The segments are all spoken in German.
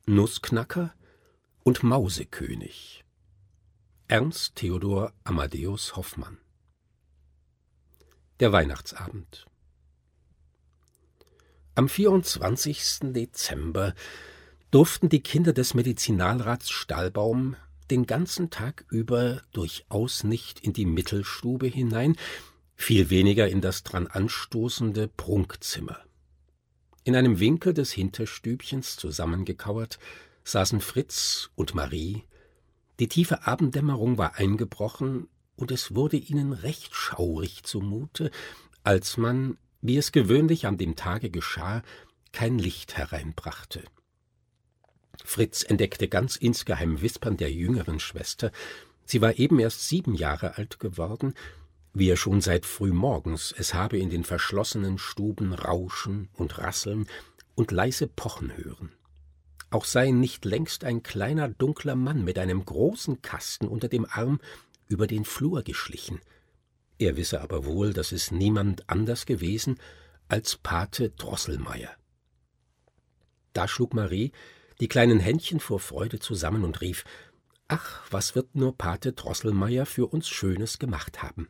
Nussknacker und Mausekönig. Ernst Theodor Amadeus Hoffmann. Der Weihnachtsabend. Am 24. Dezember durften die Kinder des Medizinalrats Stahlbaum den ganzen Tag über durchaus nicht in die Mittelstube hinein, viel weniger in das dran anstoßende Prunkzimmer. In einem Winkel des Hinterstübchens zusammengekauert saßen Fritz und Marie. Die tiefe Abenddämmerung war eingebrochen, und es wurde ihnen recht schaurig zumute, als man, wie es gewöhnlich an dem Tage geschah, kein Licht hereinbrachte. Fritz entdeckte ganz insgeheim Wispern der jüngeren Schwester. Sie war eben erst 7 Jahre alt geworden, wie er schon seit frühmorgens es habe in den verschlossenen Stuben rauschen und rasseln und leise pochen hören. Auch sei nicht längst ein kleiner, dunkler Mann mit einem großen Kasten unter dem Arm über den Flur geschlichen. Er wisse aber wohl, dass es niemand anders gewesen als Pate Drosselmeier. Da schlug Marie die kleinen Händchen vor Freude zusammen und rief: »Ach, was wird nur Pate Drosselmeier für uns Schönes gemacht haben?«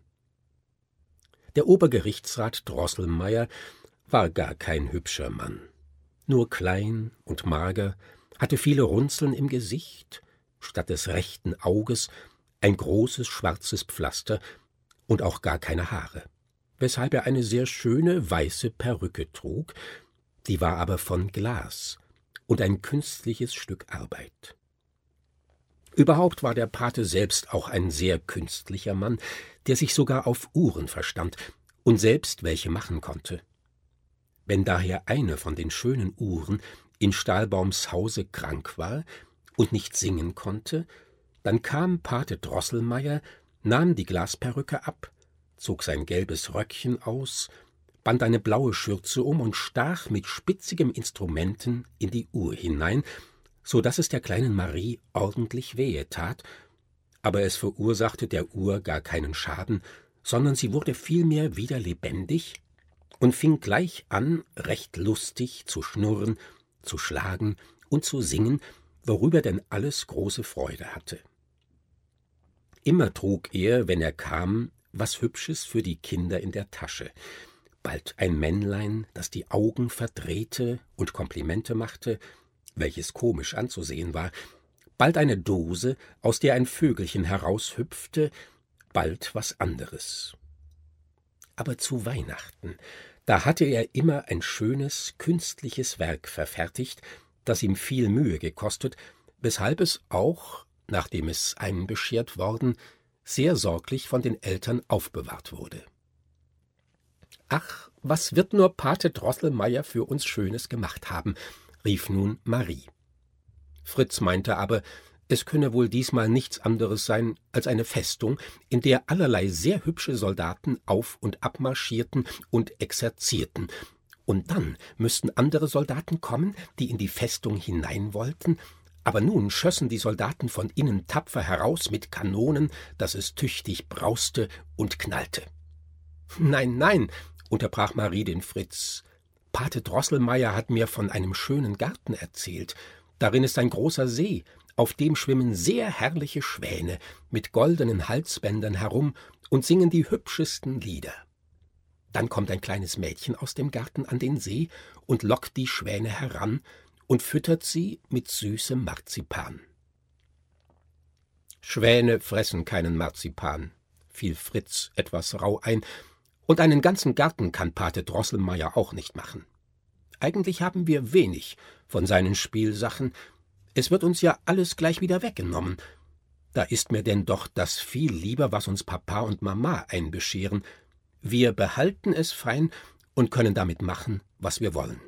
Der Obergerichtsrat Drosselmeier war gar kein hübscher Mann. Nur klein und mager, hatte viele Runzeln im Gesicht, statt des rechten Auges ein großes schwarzes Pflaster und auch gar keine Haare, weshalb er eine sehr schöne weiße Perücke trug, die war aber von Glas und ein künstliches Stück Arbeit. Überhaupt war der Pate selbst auch ein sehr künstlicher Mann, der sich sogar auf Uhren verstand und selbst welche machen konnte. Wenn daher eine von den schönen Uhren in Stahlbaums Hause krank war und nicht singen konnte, dann kam Pate Drosselmeier, nahm die Glasperücke ab, zog sein gelbes Röckchen aus, band eine blaue Schürze um und stach mit spitzigem Instrumenten in die Uhr hinein, so daß es der kleinen Marie ordentlich wehe tat, aber es verursachte der Uhr gar keinen Schaden, sondern sie wurde vielmehr wieder lebendig und fing gleich an, recht lustig zu schnurren, zu schlagen und zu singen, worüber denn alles große Freude hatte. Immer trug er, wenn er kam, was Hübsches für die Kinder in der Tasche, bald ein Männlein, das die Augen verdrehte und Komplimente machte, welches komisch anzusehen war, bald eine Dose, aus der ein Vögelchen heraushüpfte, bald was anderes. Aber zu Weihnachten, da hatte er immer ein schönes, künstliches Werk verfertigt, das ihm viel Mühe gekostet, weshalb es auch, nachdem es einbeschert worden, sehr sorglich von den Eltern aufbewahrt wurde. »Ach, was wird nur Pate Drosselmeier für uns Schönes gemacht haben«, rief nun Marie. Fritz meinte aber, es könne wohl diesmal nichts anderes sein als eine Festung, in der allerlei sehr hübsche Soldaten auf- und abmarschierten und exerzierten, und dann müssten andere Soldaten kommen, die in die Festung hinein wollten, aber nun schössen die Soldaten von innen tapfer heraus mit Kanonen, dass es tüchtig brauste und knallte. »Nein, nein«, unterbrach Marie den Fritz, »Pate Drosselmeier hat mir von einem schönen Garten erzählt. Darin ist ein großer See, auf dem schwimmen sehr herrliche Schwäne mit goldenen Halsbändern herum und singen die hübschesten Lieder. Dann kommt ein kleines Mädchen aus dem Garten an den See und lockt die Schwäne heran und füttert sie mit süßem Marzipan.« »Schwäne fressen keinen Marzipan«, fiel Fritz etwas rauh ein, »und einen ganzen Garten kann Pate Drosselmeier auch nicht machen. Eigentlich haben wir wenig von seinen Spielsachen, es wird uns ja alles gleich wieder weggenommen. Da ist mir denn doch das viel lieber, was uns Papa und Mama einbescheren. Wir behalten es fein und können damit machen, was wir wollen.«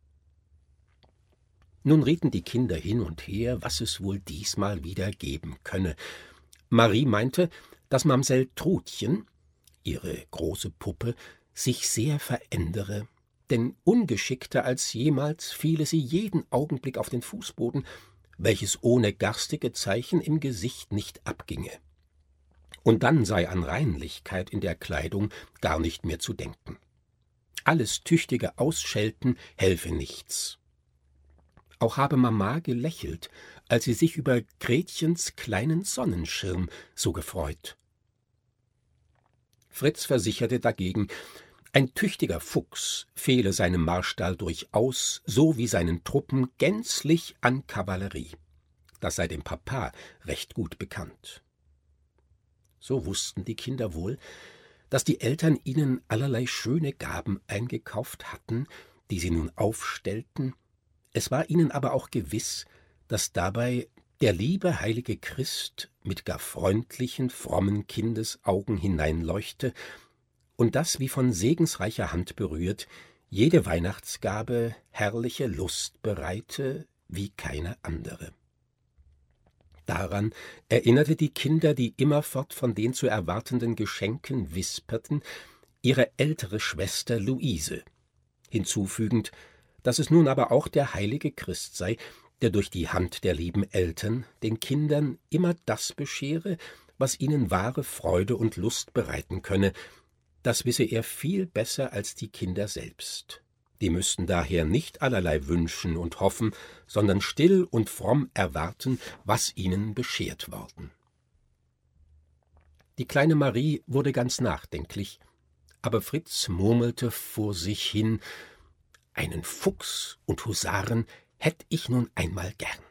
Nun rieten die Kinder hin und her, was es wohl diesmal wieder geben könne. Marie meinte, dass Mamsell Trutchen, ihre große Puppe, sich sehr verändere, denn ungeschickter als jemals fiele sie jeden Augenblick auf den Fußboden, welches ohne garstige Zeichen im Gesicht nicht abginge. Und dann sei an Reinlichkeit in der Kleidung gar nicht mehr zu denken. Alles tüchtige Ausschelten helfe nichts. Auch habe Mama gelächelt, als sie sich über Gretchens kleinen Sonnenschirm so gefreut. Fritz versicherte dagegen, ein tüchtiger Fuchs fehle seinem Marstall durchaus, so wie seinen Truppen, gänzlich an Kavallerie. Das sei dem Papa recht gut bekannt. So wussten die Kinder wohl, dass die Eltern ihnen allerlei schöne Gaben eingekauft hatten, die sie nun aufstellten. Es war ihnen aber auch gewiss, dass dabei der liebe heilige Christ mit gar freundlichen, frommen Kindesaugen hineinleuchte und dass, wie von segensreicher Hand berührt, jede Weihnachtsgabe herrliche Lust bereite wie keine andere. Daran erinnerte die Kinder, die immerfort von den zu erwartenden Geschenken wisperten, ihre ältere Schwester Luise, hinzufügend, dass es nun aber auch der heilige Christ sei, der durch die Hand der lieben Eltern den Kindern immer das beschere, was ihnen wahre Freude und Lust bereiten könne. Das wisse er viel besser als die Kinder selbst. Die müssten daher nicht allerlei wünschen und hoffen, sondern still und fromm erwarten, was ihnen beschert worden. Die kleine Marie wurde ganz nachdenklich, aber Fritz murmelte vor sich hin: »Einen Fuchs und Husaren hätt ich nun einmal gern.«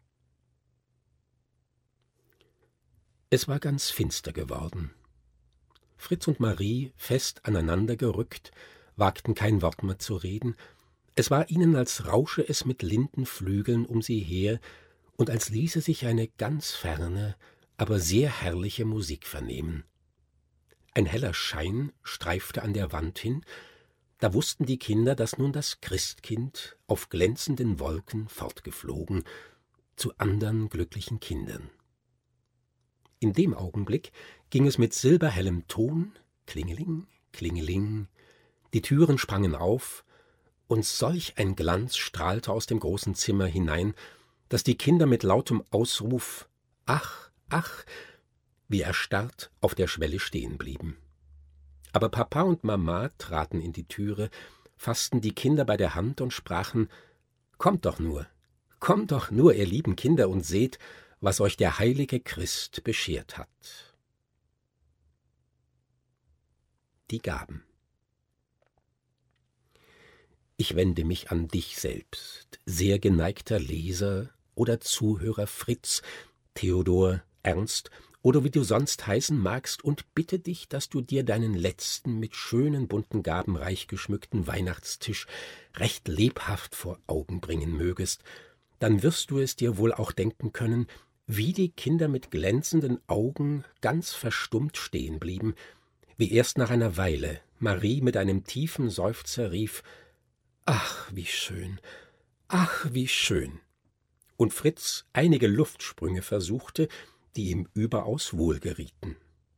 Es war ganz finster geworden. Fritz und Marie, fest aneinander gerückt, wagten kein Wort mehr zu reden. Es war ihnen, als rausche es mit Lindenflügeln um sie her und als ließe sich eine ganz ferne, aber sehr herrliche Musik vernehmen. Ein heller Schein streifte an der Wand hin, da wussten die Kinder, dass nun das Christkind auf glänzenden Wolken fortgeflogen, zu andern glücklichen Kindern. In dem Augenblick ging es mit silberhellem Ton, Klingeling, Klingeling, die Türen sprangen auf, und solch ein Glanz strahlte aus dem großen Zimmer hinein, dass die Kinder mit lautem Ausruf »Ach, ach«, wie erstarrt auf der Schwelle stehen blieben. Aber Papa und Mama traten in die Türe, fassten die Kinder bei der Hand und sprachen: »Kommt doch nur, ihr lieben Kinder, und seht, was euch der heilige Christ beschert hat.« Die Gaben. Ich wende mich an dich selbst, sehr geneigter Leser oder Zuhörer Fritz, Theodor, Ernst oder wie du sonst heißen magst, und bitte dich, dass du dir deinen letzten, mit schönen bunten Gaben reich geschmückten Weihnachtstisch recht lebhaft vor Augen bringen mögest. Dann wirst du es dir wohl auch denken können, wie die Kinder mit glänzenden Augen ganz verstummt stehen blieben, wie erst nach einer Weile Marie mit einem tiefen Seufzer rief: »Ach, wie schön, ach, wie schön!« und Fritz einige Luftsprünge versuchte, die ihm überaus wohlgerieten.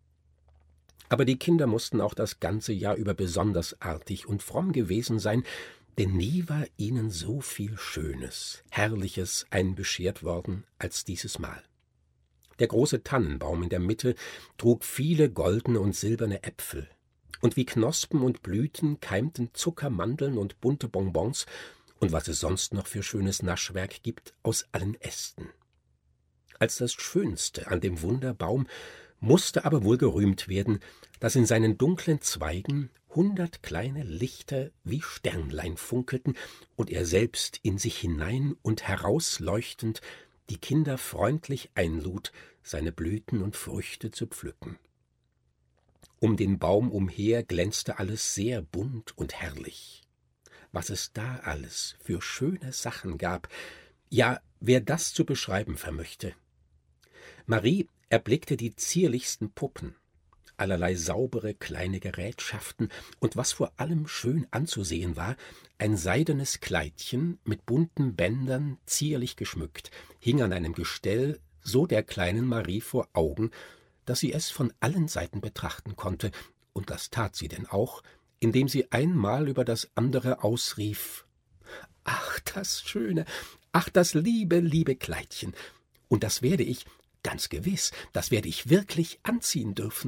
Aber die Kinder mussten auch das ganze Jahr über besonders artig und fromm gewesen sein, denn nie war ihnen so viel Schönes, Herrliches einbeschert worden als dieses Mal. Der große Tannenbaum in der Mitte trug viele goldene und silberne Äpfel, und wie Knospen und Blüten keimten Zuckermandeln und bunte Bonbons und was es sonst noch für schönes Naschwerk gibt, aus allen Ästen. Als das Schönste an dem Wunderbaum musste aber wohl gerühmt werden, dass in seinen dunklen Zweigen 100 kleine Lichter wie Sternlein funkelten und er selbst in sich hinein und herausleuchtend die Kinder freundlich einlud, seine Blüten und Früchte zu pflücken. Um den Baum umher glänzte alles sehr bunt und herrlich. Was es da alles für schöne Sachen gab, ja, wer das zu beschreiben vermöchte. Marie erblickte die zierlichsten Puppen, allerlei saubere kleine Gerätschaften und was vor allem schön anzusehen war, ein seidenes Kleidchen mit bunten Bändern zierlich geschmückt, hing an einem Gestell so der kleinen Marie vor Augen, dass sie es von allen Seiten betrachten konnte, und das tat sie denn auch, indem sie einmal über das andere ausrief: »Ach, das Schöne, ach, das liebe, liebe Kleidchen, und das werde ich, ganz gewiss, das werde ich wirklich anziehen dürfen.«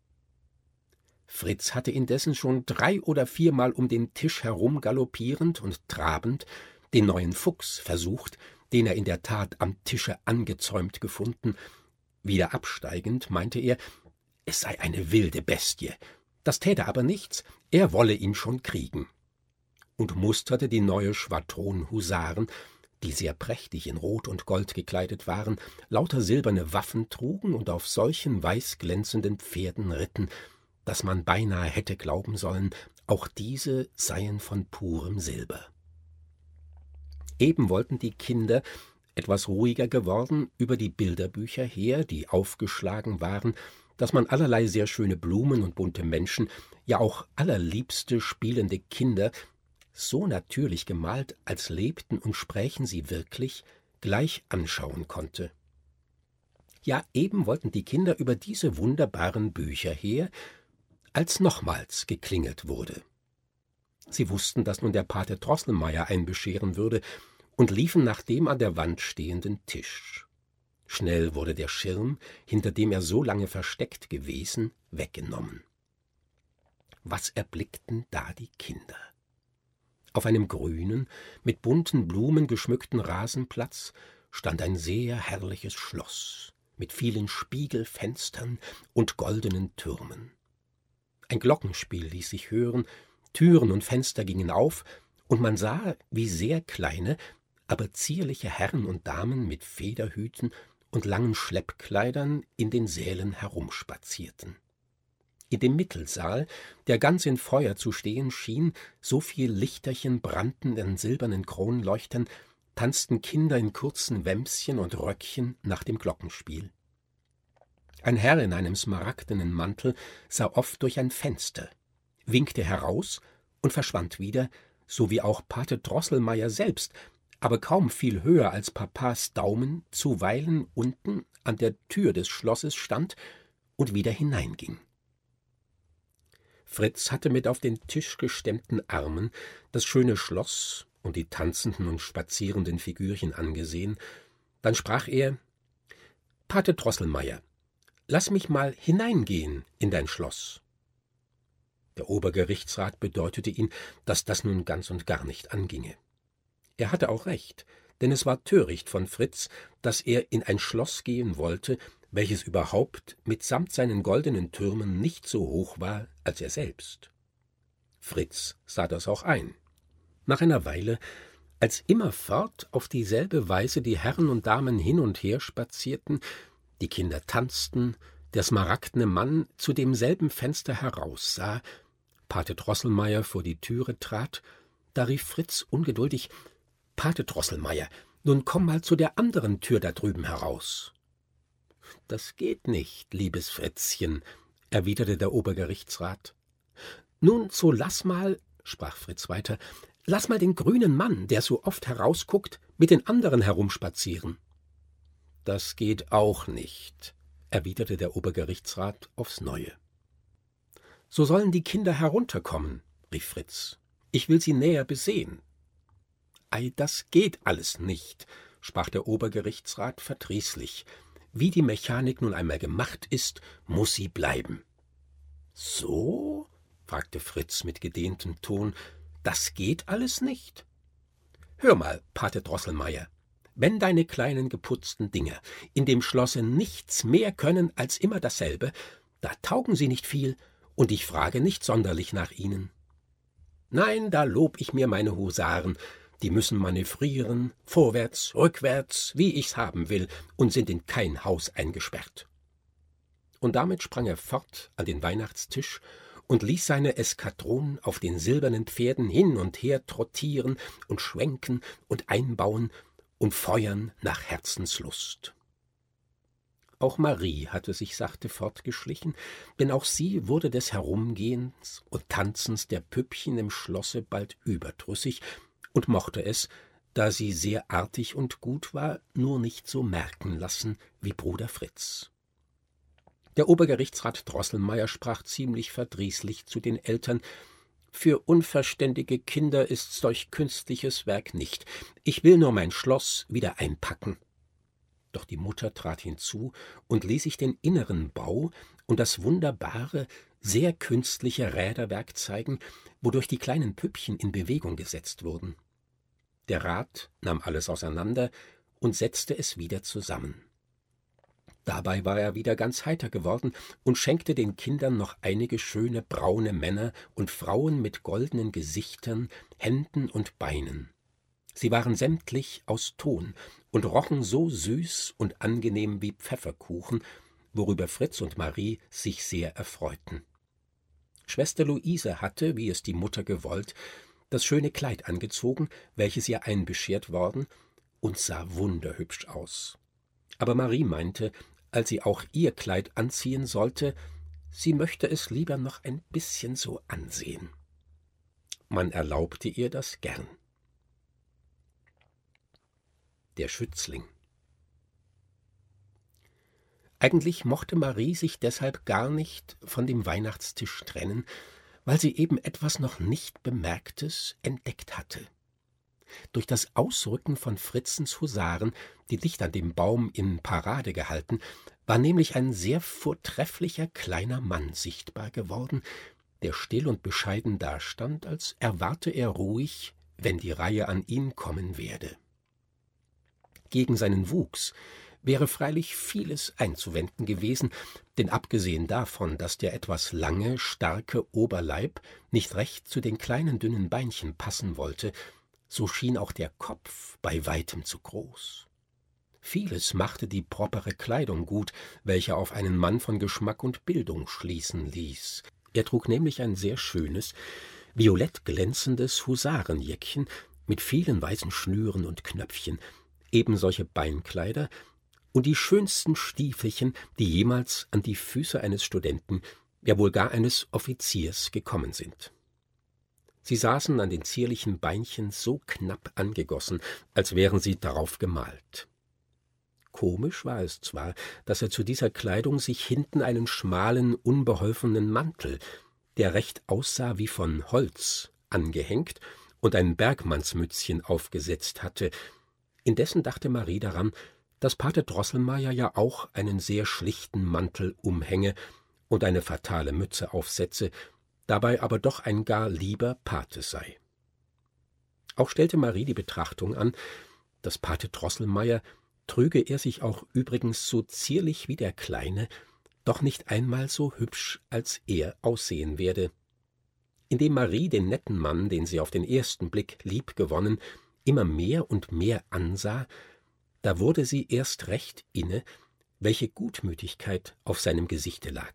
Fritz hatte indessen schon 3 oder 4 Mal um den Tisch herum galoppierend und trabend den neuen Fuchs versucht, den er in der Tat am Tische angezäumt gefunden. Wieder absteigend meinte er, es sei eine wilde Bestie. Das täte aber nichts, er wolle ihn schon kriegen. Und musterte die neue Schwadron Husaren, die sehr prächtig in Rot und Gold gekleidet waren, lauter silberne Waffen trugen und auf solchen weißglänzenden Pferden ritten, dass man beinahe hätte glauben sollen, auch diese seien von purem Silber. Eben wollten die Kinder, etwas ruhiger geworden, über die Bilderbücher her, die aufgeschlagen waren, dass man allerlei sehr schöne Blumen und bunte Menschen, ja auch allerliebste spielende Kinder, so natürlich gemalt, als lebten und sprächen sie wirklich, gleich anschauen konnte. Ja, eben wollten die Kinder über diese wunderbaren Bücher her, als nochmals geklingelt wurde. Sie wussten, dass nun der Pate Drosselmeier einbescheren würde, und liefen nach dem an der Wand stehenden Tisch. Schnell wurde der Schirm, hinter dem er so lange versteckt gewesen, weggenommen. Was erblickten da die Kinder? Auf einem grünen, mit bunten Blumen geschmückten Rasenplatz stand ein sehr herrliches Schloss mit vielen Spiegelfenstern und goldenen Türmen. Ein Glockenspiel ließ sich hören, Türen und Fenster gingen auf, und man sah, wie sehr kleine, aber zierliche Herren und Damen mit Federhüten und langen Schleppkleidern in den Sälen herumspazierten. In dem Mittelsaal, der ganz in Feuer zu stehen schien, so viel Lichterchen brannten an silbernen Kronleuchtern, tanzten Kinder in kurzen Wämschen und Röckchen nach dem Glockenspiel. Ein Herr in einem smaragdenen Mantel sah oft durch ein Fenster, winkte heraus und verschwand wieder, so wie auch Pate Drosselmeier selbst, aber kaum viel höher als Papas Daumen, zuweilen unten an der Tür des Schlosses stand und wieder hineinging. Fritz hatte mit auf den Tisch gestemmten Armen das schöne Schloss und die tanzenden und spazierenden Figürchen angesehen. Dann sprach er: »Pate Drosselmeier, lass mich mal hineingehen in dein Schloss.« Der Obergerichtsrat bedeutete ihn, dass das nun ganz und gar nicht anginge. Er hatte auch recht, denn es war töricht von Fritz, dass er in ein Schloss gehen wollte, welches überhaupt mitsamt seinen goldenen Türmen nicht so hoch war als er selbst. Fritz sah das auch ein. Nach einer Weile, als immerfort auf dieselbe Weise die Herren und Damen hin und her spazierten, die Kinder tanzten, der smaragdene Mann zu demselben Fenster heraussah, Pate Drosselmeier vor die Türe trat, da rief Fritz ungeduldig: »Pate Drosselmeier, nun komm mal zu der anderen Tür da drüben heraus.« »Das geht nicht, liebes Fritzchen«, erwiderte der Obergerichtsrat. »Nun, so lass mal«, sprach Fritz weiter, »lass mal den grünen Mann, der so oft herausguckt, mit den anderen herumspazieren.« »Das geht auch nicht«, erwiderte der Obergerichtsrat aufs Neue. »So sollen die Kinder herunterkommen«, rief Fritz. »Ich will sie näher besehen.« »Ei, das geht alles nicht«, sprach der Obergerichtsrat verdrießlich. »Wie die Mechanik nun einmal gemacht ist, muß sie bleiben.« »So?«, fragte Fritz mit gedehntem Ton, »das geht alles nicht?« »Hör mal, Pate Drosselmeier, wenn deine kleinen geputzten Dinger in dem Schlosse nichts mehr können als immer dasselbe, da taugen sie nicht viel, und ich frage nicht sonderlich nach ihnen. Nein, da lob ich mir meine Husaren, die müssen manövrieren, vorwärts, rückwärts, wie ich's haben will, und sind in kein Haus eingesperrt.« Und damit sprang er fort an den Weihnachtstisch und ließ seine Eskadron auf den silbernen Pferden hin und her trottieren und schwenken und einbauen und feuern nach Herzenslust. Auch Marie hatte sich sachte fortgeschlichen, denn auch sie wurde des Herumgehens und Tanzens der Püppchen im Schlosse bald überdrüssig und mochte es, da sie sehr artig und gut war, nur nicht so merken lassen wie Bruder Fritz. Der Obergerichtsrat Drosselmeier sprach ziemlich verdrießlich zu den Eltern: »Für unverständige Kinder ist solch künstliches Werk nicht. Ich will nur mein Schloss wieder einpacken.« Doch die Mutter trat hinzu und ließ sich den inneren Bau und das wunderbare, sehr künstliche Räderwerk zeigen, wodurch die kleinen Püppchen in Bewegung gesetzt wurden. Der Rat nahm alles auseinander und setzte es wieder zusammen. Dabei war er wieder ganz heiter geworden und schenkte den Kindern noch einige schöne braune Männer und Frauen mit goldenen Gesichtern, Händen und Beinen. Sie waren sämtlich aus Ton und rochen so süß und angenehm wie Pfefferkuchen, worüber Fritz und Marie sich sehr erfreuten. Schwester Luise hatte, wie es die Mutter gewollt, das schöne Kleid angezogen, welches ihr einbeschert worden, und sah wunderhübsch aus. Aber Marie meinte, als sie auch ihr Kleid anziehen sollte, sie möchte es lieber noch ein bisschen so ansehen. Man erlaubte ihr das gern. Der Schützling. Eigentlich mochte Marie sich deshalb gar nicht von dem Weihnachtstisch trennen, weil sie eben etwas noch nicht Bemerktes entdeckt hatte. Durch das Ausrücken von Fritzens Husaren, die dicht an dem Baum in Parade gehalten, war nämlich ein sehr vortrefflicher kleiner Mann sichtbar geworden, der still und bescheiden dastand, als erwarte er ruhig, wenn die Reihe an ihn kommen werde. Gegen seinen Wuchs wäre freilich vieles einzuwenden gewesen, denn abgesehen davon, dass der etwas lange, starke Oberleib nicht recht zu den kleinen, dünnen Beinchen passen wollte, so schien auch der Kopf bei weitem zu groß. Vieles machte die propere Kleidung gut, welche auf einen Mann von Geschmack und Bildung schließen ließ. Er trug nämlich ein sehr schönes, violett glänzendes Husarenjäckchen mit vielen weißen Schnüren und Knöpfchen, ebensolche Beinkleider und die schönsten Stiefelchen, die jemals an die Füße eines Studenten, ja wohl gar eines Offiziers gekommen sind. Sie saßen an den zierlichen Beinchen so knapp angegossen, als wären sie darauf gemalt. Komisch war es zwar, dass er zu dieser Kleidung sich hinten einen schmalen, unbeholfenen Mantel, der recht aussah wie von Holz, angehängt und ein Bergmannsmützchen aufgesetzt hatte. Indessen dachte Marie daran, dass Pater Drosselmayer ja auch einen sehr schlichten Mantel umhänge und eine fatale Mütze aufsetze, dabei aber doch ein gar lieber Pate sei. Auch stellte Marie die Betrachtung an, dass Pate Drosselmayer, trüge er sich auch übrigens so zierlich wie der Kleine, doch nicht einmal so hübsch als er aussehen werde. Indem Marie den netten Mann, den sie auf den ersten Blick liebgewonnen, immer mehr und mehr ansah, da wurde sie erst recht inne, welche Gutmütigkeit auf seinem Gesichte lag.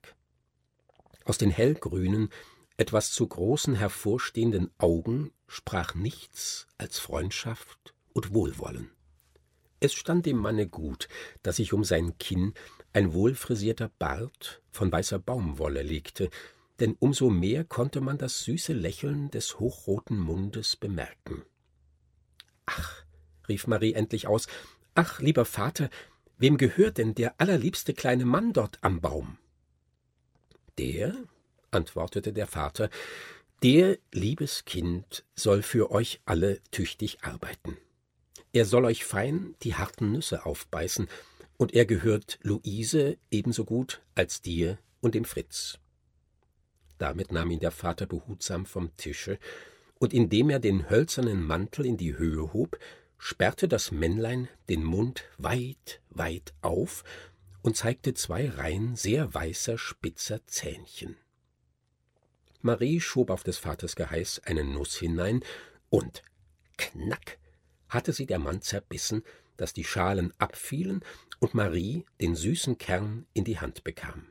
Aus den hellgrünen, etwas zu großen hervorstehenden Augen sprach nichts als Freundschaft und Wohlwollen. Es stand dem Manne gut, dass sich um sein Kinn ein wohlfrisierter Bart von weißer Baumwolle legte, denn umso mehr konnte man das süße Lächeln des hochroten Mundes bemerken. »Ach«, rief Marie endlich aus, »ach, lieber Vater, wem gehört denn der allerliebste kleine Mann dort am Baum?« »Der«, antwortete der Vater, »der, liebes Kind, soll für euch alle tüchtig arbeiten. Er soll euch fein die harten Nüsse aufbeißen, und er gehört Luise ebenso gut als dir und dem Fritz.« Damit nahm ihn der Vater behutsam vom Tische, und indem er den hölzernen Mantel in die Höhe hob, sperrte das Männlein den Mund weit, weit auf und zeigte 2 Reihen sehr weißer, spitzer Zähnchen. Marie schob auf des Vaters Geheiß eine Nuss hinein, und knack hatte sie der Mann zerbissen, dass die Schalen abfielen und Marie den süßen Kern in die Hand bekam.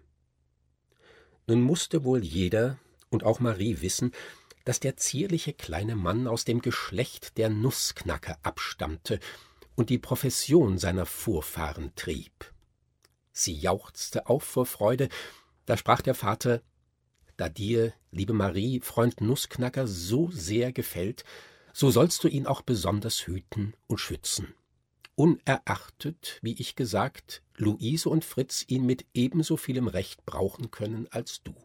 Nun musste wohl jeder und auch Marie wissen, dass der zierliche kleine Mann aus dem Geschlecht der Nussknacker abstammte und die Profession seiner Vorfahren trieb. Sie jauchzte auf vor Freude, da sprach der Vater: »Da dir, liebe Marie, Freund Nussknacker so sehr gefällt, so sollst du ihn auch besonders hüten und schützen. Unerachtet, wie ich gesagt, Luise und Fritz ihn mit ebenso vielem Recht brauchen können als du.«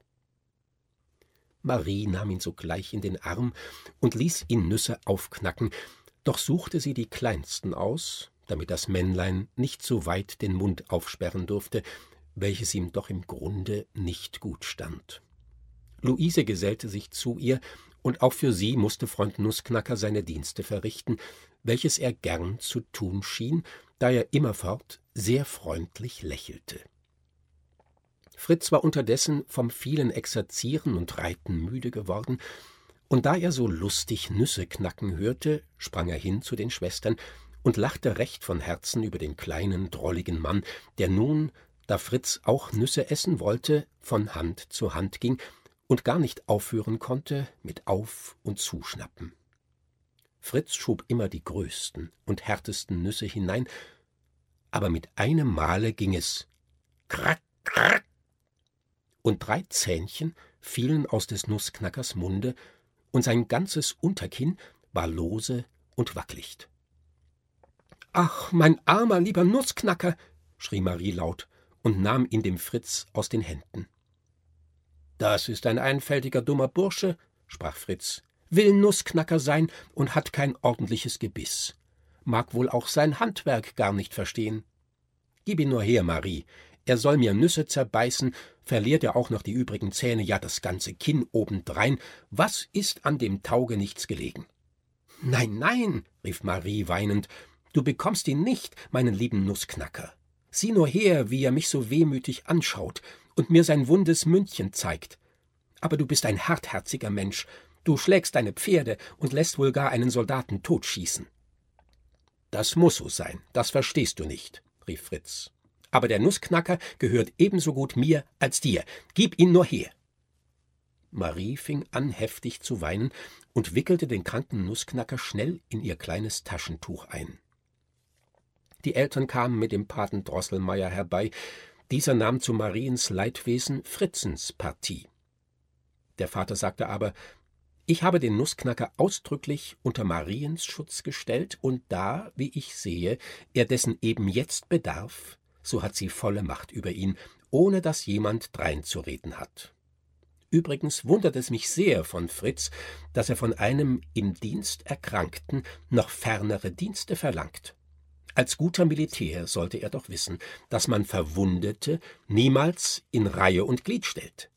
Marie nahm ihn sogleich in den Arm und ließ ihn Nüsse aufknacken, doch suchte sie die kleinsten aus, damit das Männlein nicht so weit den Mund aufsperren durfte, welches ihm doch im Grunde nicht gut stand. Luise gesellte sich zu ihr, und auch für sie musste Freund Nussknacker seine Dienste verrichten, welches er gern zu tun schien, da er immerfort sehr freundlich lächelte. Fritz war unterdessen vom vielen Exerzieren und Reiten müde geworden, und da er so lustig Nüsse knacken hörte, sprang er hin zu den Schwestern und lachte recht von Herzen über den kleinen, drolligen Mann, der nun, da Fritz auch Nüsse essen wollte, von Hand zu Hand ging und gar nicht aufhören konnte mit Auf- und Zuschnappen. Fritz schob immer die größten und härtesten Nüsse hinein, aber mit einem Male ging es krack, krack, und 3 Zähnchen fielen aus des Nussknackers Munde, und sein ganzes Unterkinn war lose und wackelicht. »Ach, mein armer, lieber Nussknacker«, schrie Marie laut und nahm ihn dem Fritz aus den Händen. »Das ist ein einfältiger, dummer Bursche«, sprach Fritz, »will Nussknacker sein und hat kein ordentliches Gebiss. Mag wohl auch sein Handwerk gar nicht verstehen. Gib ihn nur her, Marie, er soll mir Nüsse zerbeißen, verliert er auch noch die übrigen Zähne, ja das ganze Kinn obendrein. Was ist an dem Taugenichts gelegen?« »Nein, nein«, rief Marie weinend, »du bekommst ihn nicht, meinen lieben Nussknacker. Sieh nur her, wie er mich so wehmütig anschaut und mir sein wundes Mündchen zeigt. Aber du bist ein hartherziger Mensch, du schlägst deine Pferde und lässt wohl gar einen Soldaten totschießen.« »Das muß so sein, das verstehst du nicht«, rief Fritz. »Aber der Nussknacker gehört ebenso gut mir als dir. Gib ihn nur her.« Marie fing an, heftig zu weinen und wickelte den kranken Nussknacker schnell in ihr kleines Taschentuch ein. Die Eltern kamen mit dem Paten Drosselmeier herbei. Dieser nahm zu Mariens Leidwesen Fritzens Partie. Der Vater sagte aber, »Ich habe den Nussknacker ausdrücklich unter Mariens Schutz gestellt, und da, wie ich sehe, er dessen eben jetzt bedarf, so hat sie volle Macht über ihn, ohne dass jemand dreinzureden hat. Übrigens wundert es mich sehr von Fritz, dass er von einem im Dienst Erkrankten noch fernere Dienste verlangt. Als guter Militär sollte er doch wissen, dass man Verwundete niemals in Reihe und Glied stellt.«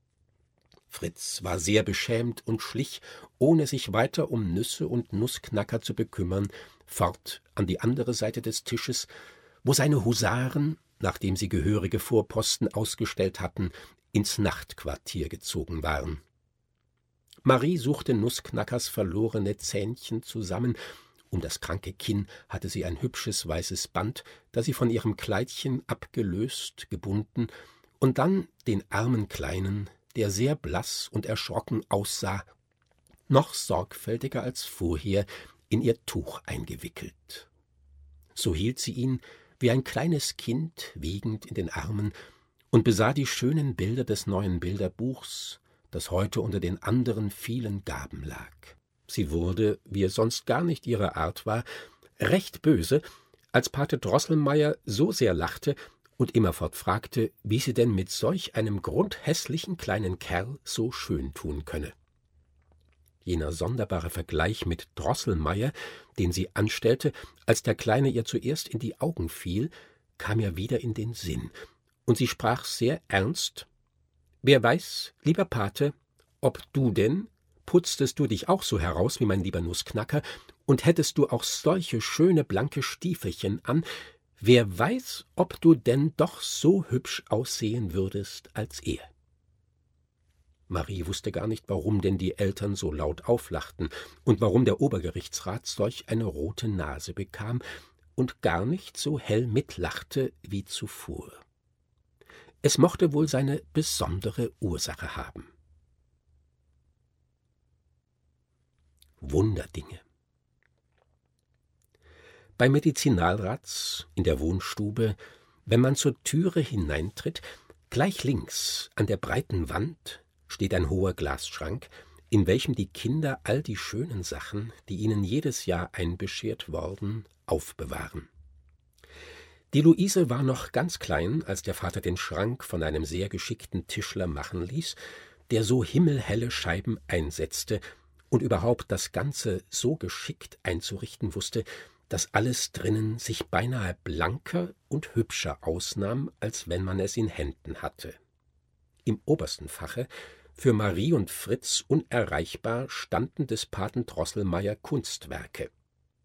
Fritz war sehr beschämt und schlich, ohne sich weiter um Nüsse und Nussknacker zu bekümmern, fort an die andere Seite des Tisches, wo seine Husaren, nachdem sie gehörige Vorposten ausgestellt hatten, ins Nachtquartier gezogen waren. Marie suchte Nussknackers verlorene Zähnchen zusammen. Um das kranke Kinn hatte sie ein hübsches weißes Band, das sie von ihrem Kleidchen abgelöst, gebunden, und dann den armen Kleinen, der sehr blass und erschrocken aussah, noch sorgfältiger als vorher in ihr Tuch eingewickelt. So hielt sie ihn wie ein kleines Kind wiegend in den Armen und besah die schönen Bilder des neuen Bilderbuchs, das heute unter den anderen vielen Gaben lag. Sie wurde, wie es sonst gar nicht ihre Art war, recht böse, als Pate Drosselmeier so sehr lachte und immerfort fragte, wie sie denn mit solch einem grundhässlichen kleinen Kerl so schön tun könne. Jener sonderbare Vergleich mit Drosselmeier, den sie anstellte, als der Kleine ihr zuerst in die Augen fiel, kam ihr wieder in den Sinn, und sie sprach sehr ernst, »Wer weiß, lieber Pate, ob du denn, putztest du dich auch so heraus wie mein lieber Nussknacker, und hättest du auch solche schöne blanke Stiefelchen an, wer weiß, ob du denn doch so hübsch aussehen würdest als er.« Marie wusste gar nicht, warum denn die Eltern so laut auflachten und warum der Obergerichtsrat solch eine rote Nase bekam und gar nicht so hell mitlachte wie zuvor. Es mochte wohl seine besondere Ursache haben. Wunderdinge. Beim Medizinalrats in der Wohnstube, wenn man zur Türe hineintritt, gleich links an der breiten Wand steht ein hoher Glasschrank, in welchem die Kinder all die schönen Sachen, die ihnen jedes Jahr einbeschert worden, aufbewahren. Die Luise war noch ganz klein, als der Vater den Schrank von einem sehr geschickten Tischler machen ließ, der so himmelhelle Scheiben einsetzte und überhaupt das Ganze so geschickt einzurichten wusste, dass alles drinnen sich beinahe blanker und hübscher ausnahm, als wenn man es in Händen hatte. Im obersten Fache, für Marie und Fritz unerreichbar, standen des Paten Drosselmeier Kunstwerke.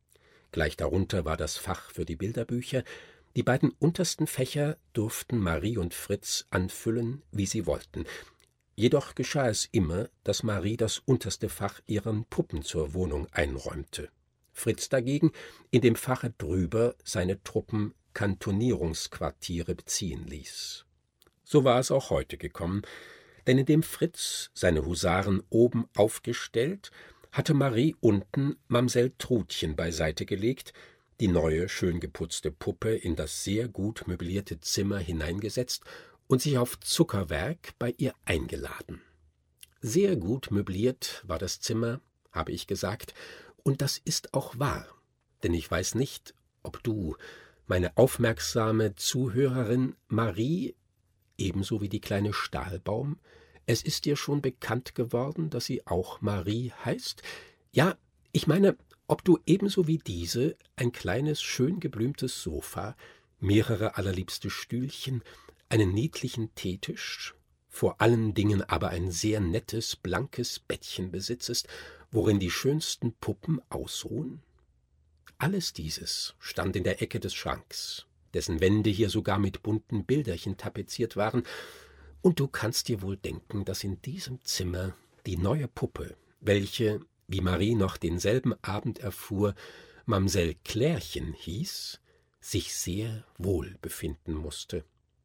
Gleich darunter war das Fach für die Bilderbücher. Die beiden untersten Fächer durften Marie und Fritz anfüllen, wie sie wollten. Jedoch geschah es immer, dass Marie das unterste Fach ihren Puppen zur Wohnung einräumte. Fritz dagegen in dem Fache drüber seine Truppen Kantonierungsquartiere beziehen ließ. So war es auch heute gekommen, denn indem Fritz seine Husaren oben aufgestellt, hatte Marie unten Mamsell Trutchen beiseite gelegt, die neue, schön geputzte Puppe in das sehr gut möblierte Zimmer hineingesetzt und sich auf Zuckerwerk bei ihr eingeladen. Sehr gut möbliert war das Zimmer, habe ich gesagt, und das ist auch wahr, denn ich weiß nicht, ob du, meine aufmerksame Zuhörerin Marie, ebenso wie die kleine Stahlbaum, es ist dir schon bekannt geworden, dass sie auch Marie heißt? Ja, ich meine, ob du ebenso wie diese ein kleines, schön geblümtes Sofa, mehrere allerliebste Stühlchen, einen niedlichen Teetisch, vor allen Dingen aber ein sehr nettes, blankes Bettchen besitzest, worin die schönsten Puppen ausruhen? Alles dieses stand in der Ecke des Schranks, dessen Wände hier sogar mit bunten Bilderchen tapeziert waren, und du kannst dir wohl denken, dass in diesem Zimmer die neue Puppe, welche, wie Marie noch denselben Abend erfuhr, Mamsell Klärchen hieß, sich sehr wohl befinden musste.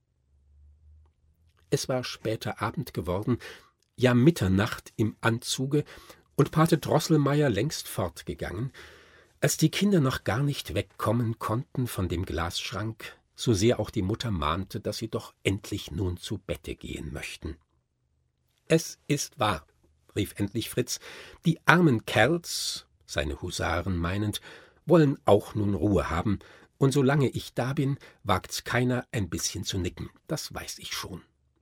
Es war später Abend geworden, ja Mitternacht im Anzuge, und Pate Drosselmeier längst fortgegangen, als die Kinder noch gar nicht wegkommen konnten von dem Glasschrank, so sehr auch die Mutter mahnte, dass sie doch endlich nun zu Bette gehen möchten. »Es ist wahr«, rief endlich Fritz, »die armen Kerls«, seine Husaren meinend, »wollen auch nun Ruhe haben, und solange ich da bin, wagt's keiner ein bisschen zu nicken, das weiß ich schon.«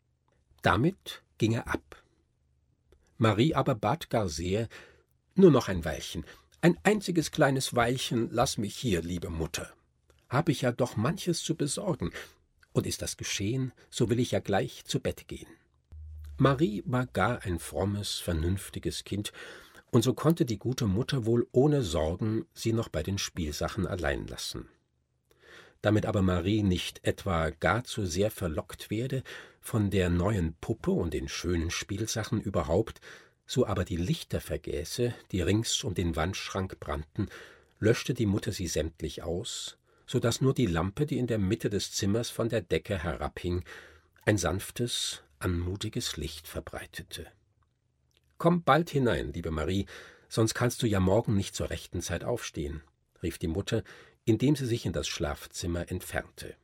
Damit ging er ab. Marie aber bat gar sehr, »Nur noch ein Weilchen, ein einziges kleines Weilchen, lass mich hier, liebe Mutter. Habe ich ja doch manches zu besorgen, und ist das geschehen, so will ich ja gleich zu Bett gehen.« Marie war gar ein frommes, vernünftiges Kind, und so konnte die gute Mutter wohl ohne Sorgen sie noch bei den Spielsachen allein lassen. Damit aber Marie nicht etwa gar zu sehr verlockt werde von der neuen Puppe und den schönen Spielsachen überhaupt, so aber die Lichter vergäße, die rings um den Wandschrank brannten, löschte die Mutter sie sämtlich aus, so daß nur die Lampe, die in der Mitte des Zimmers von der Decke herabhing, ein sanftes, anmutiges Licht verbreitete. »Komm bald hinein, liebe Marie, sonst kannst du ja morgen nicht zur rechten Zeit aufstehen«, rief die Mutter, indem sie sich in das Schlafzimmer entfernte.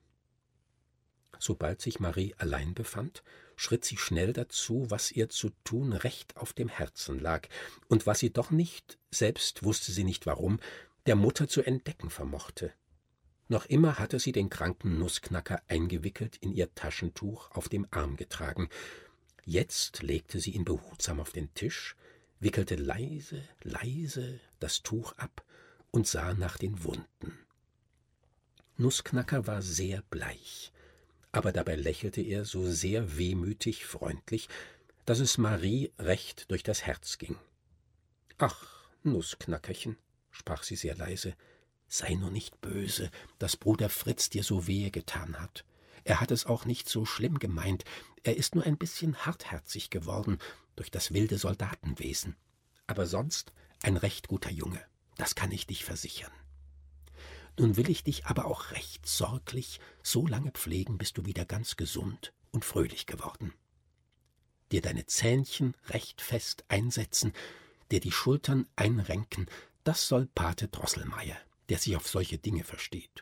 Sobald sich Marie allein befand, schritt sie schnell dazu, was ihr zu tun recht auf dem Herzen lag und was sie doch nicht, selbst wusste sie nicht warum, der Mutter zu entdecken vermochte. Noch immer hatte sie den kranken Nussknacker eingewickelt in ihr Taschentuch auf dem Arm getragen. Jetzt legte sie ihn behutsam auf den Tisch, wickelte leise, leise das Tuch ab und sah nach den Wunden. Nussknacker war sehr bleich, aber dabei lächelte er so sehr wehmütig freundlich, dass es Marie recht durch das Herz ging. »Ach, Nussknackerchen«, sprach sie sehr leise, »sei nur nicht böse, dass Bruder Fritz dir so wehe getan hat. Er hat es auch nicht so schlimm gemeint, er ist nur ein bisschen hartherzig geworden durch das wilde Soldatenwesen. Aber sonst ein recht guter Junge, das kann ich dich versichern. Nun will ich dich aber auch recht sorglich so lange pflegen, bis du wieder ganz gesund und fröhlich geworden. Dir deine Zähnchen recht fest einsetzen, dir die Schultern einrenken, das soll Pate Drosselmeier, der sich auf solche Dinge versteht.«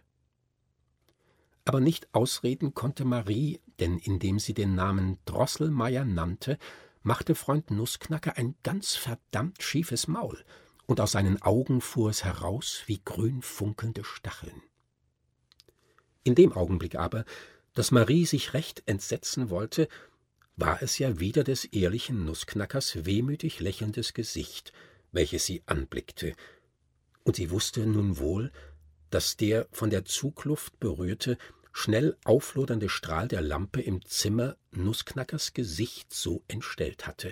Aber nicht ausreden konnte Marie, denn indem sie den Namen Drosselmeier nannte, machte Freund Nussknacker ein ganz verdammt schiefes Maul, und aus seinen Augen fuhr es heraus wie grün funkelnde Stacheln. In dem Augenblick aber, dass Marie sich recht entsetzen wollte, war es ja wieder des ehrlichen Nussknackers wehmütig lächelndes Gesicht, welches sie anblickte, und sie wusste nun wohl, dass der von der Zugluft berührte, schnell auflodernde Strahl der Lampe im Zimmer Nussknackers Gesicht so entstellt hatte.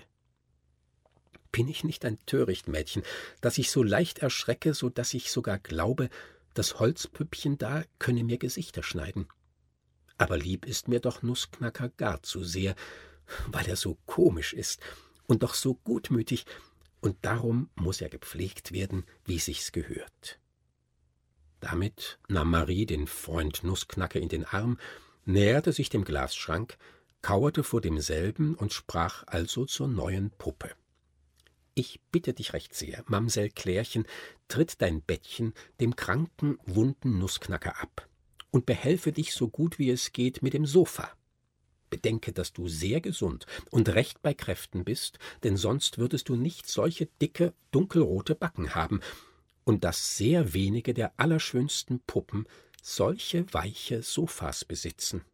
»Bin ich nicht ein töricht Mädchen, dass ich so leicht erschrecke, so dass ich sogar glaube, das Holzpüppchen da könne mir Gesichter schneiden. Aber lieb ist mir doch Nussknacker gar zu sehr, weil er so komisch ist und doch so gutmütig, und darum muß er gepflegt werden, wie sich's gehört. Damit nahm Marie den Freund Nussknacker in den Arm, näherte sich dem Glasschrank, kauerte vor demselben und sprach also zur neuen Puppe. »Ich bitte dich recht sehr, Mamsell Klärchen, tritt dein Bettchen dem kranken, wunden Nussknacker ab und behelfe dich so gut wie es geht mit dem Sofa. Bedenke, dass du sehr gesund und recht bei Kräften bist, denn sonst würdest du nicht solche dicke, dunkelrote Backen haben, und dass sehr wenige der allerschönsten Puppen solche weiche Sofas besitzen.«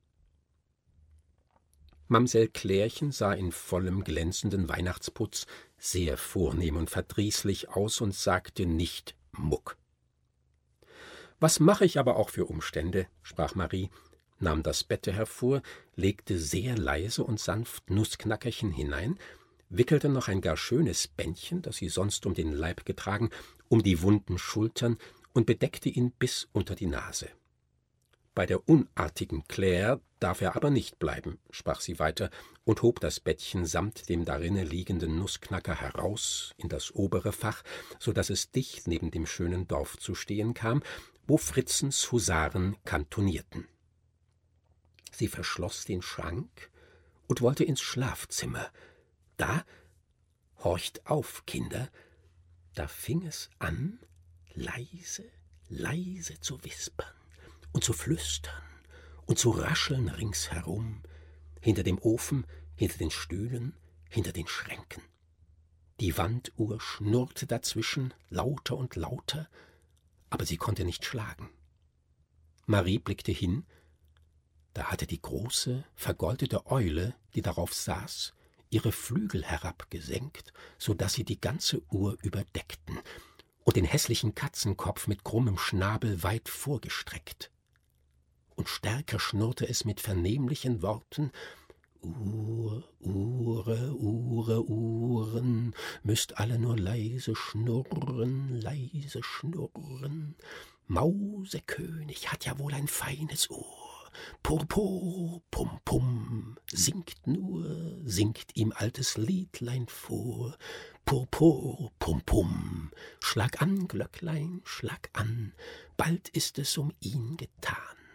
Mamsell Klärchen sah in vollem glänzenden Weihnachtsputz sehr vornehm und verdrießlich aus und sagte nicht Muck. »Was mache ich aber auch für Umstände?« sprach Marie, nahm das Bette hervor, legte sehr leise und sanft Nussknackerchen hinein, wickelte noch ein gar schönes Bändchen, das sie sonst um den Leib getragen, um die wunden Schultern und bedeckte ihn bis unter die Nase. »Bei der unartigen Claire darf er aber nicht bleiben«, sprach sie weiter und hob das Bettchen samt dem darinne liegenden Nussknacker heraus in das obere Fach, so daß es dicht neben dem schönen Dorf zu stehen kam, wo Fritzens Husaren kantonierten. Sie verschloss den Schrank und wollte ins Schlafzimmer. Da, horcht auf, Kinder, da fing es an, leise, leise zu wispern und zu flüstern und zu rascheln ringsherum, hinter dem Ofen, hinter den Stühlen, hinter den Schränken. Die Wanduhr schnurrte dazwischen, lauter und lauter, aber sie konnte nicht schlagen. Marie blickte hin, da hatte die große, vergoldete Eule, die darauf saß, ihre Flügel herabgesenkt, so daß sie die ganze Uhr überdeckten, und den hässlichen Katzenkopf mit krummem Schnabel weit vorgestreckt. Und stärker schnurrte es mit vernehmlichen Worten: »Uhr, Uhre, Uhre, Uhren, müsst alle nur leise schnurren, leise schnurren. Mausekönig hat ja wohl ein feines Ohr. Purpur, pum, pum, singt nur, singt ihm altes Liedlein vor. Purpur, pum, pum, schlag an, Glöcklein, schlag an, bald ist es um ihn getan.«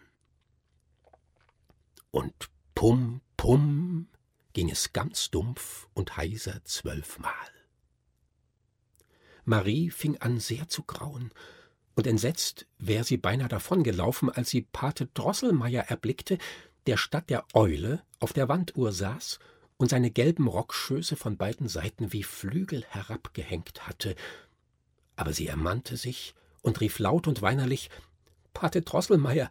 Und pum, pum ging es ganz dumpf und heiser 12-mal. Marie fing an sehr zu grauen, und entsetzt wär sie beinahe davongelaufen, als sie Pate Drosselmeier erblickte, der statt der Eule auf der Wanduhr saß und seine gelben Rockschöße von beiden Seiten wie Flügel herabgehängt hatte. Aber sie ermannte sich und rief laut und weinerlich: »Pate Drosselmeier,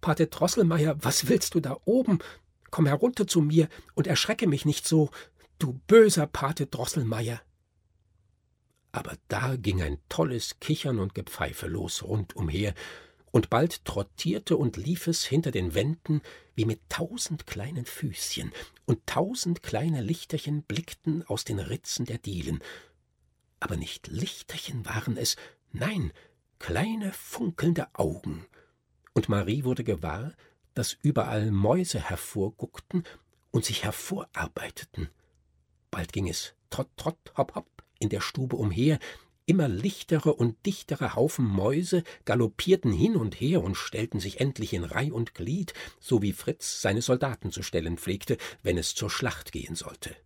was willst du da oben? Komm herunter zu mir und erschrecke mich nicht so, du böser Pate Drosselmeier.« Aber da ging ein tolles Kichern und Gepfeife los rundumher, und bald trottierte und lief es hinter den Wänden wie mit 1000 kleinen Füßchen, und 1000 kleine Lichterchen blickten aus den Ritzen der Dielen. Aber nicht Lichterchen waren es, nein, kleine funkelnde Augen. Und Marie wurde gewahr, dass überall Mäuse hervorguckten und sich hervorarbeiteten. Bald ging es trott, trott, hopp, hopp in der Stube umher, immer lichtere und dichtere Haufen Mäuse galoppierten hin und her und stellten sich endlich in Reih und Glied, so wie Fritz seine Soldaten zu stellen pflegte, wenn es zur Schlacht gehen sollte.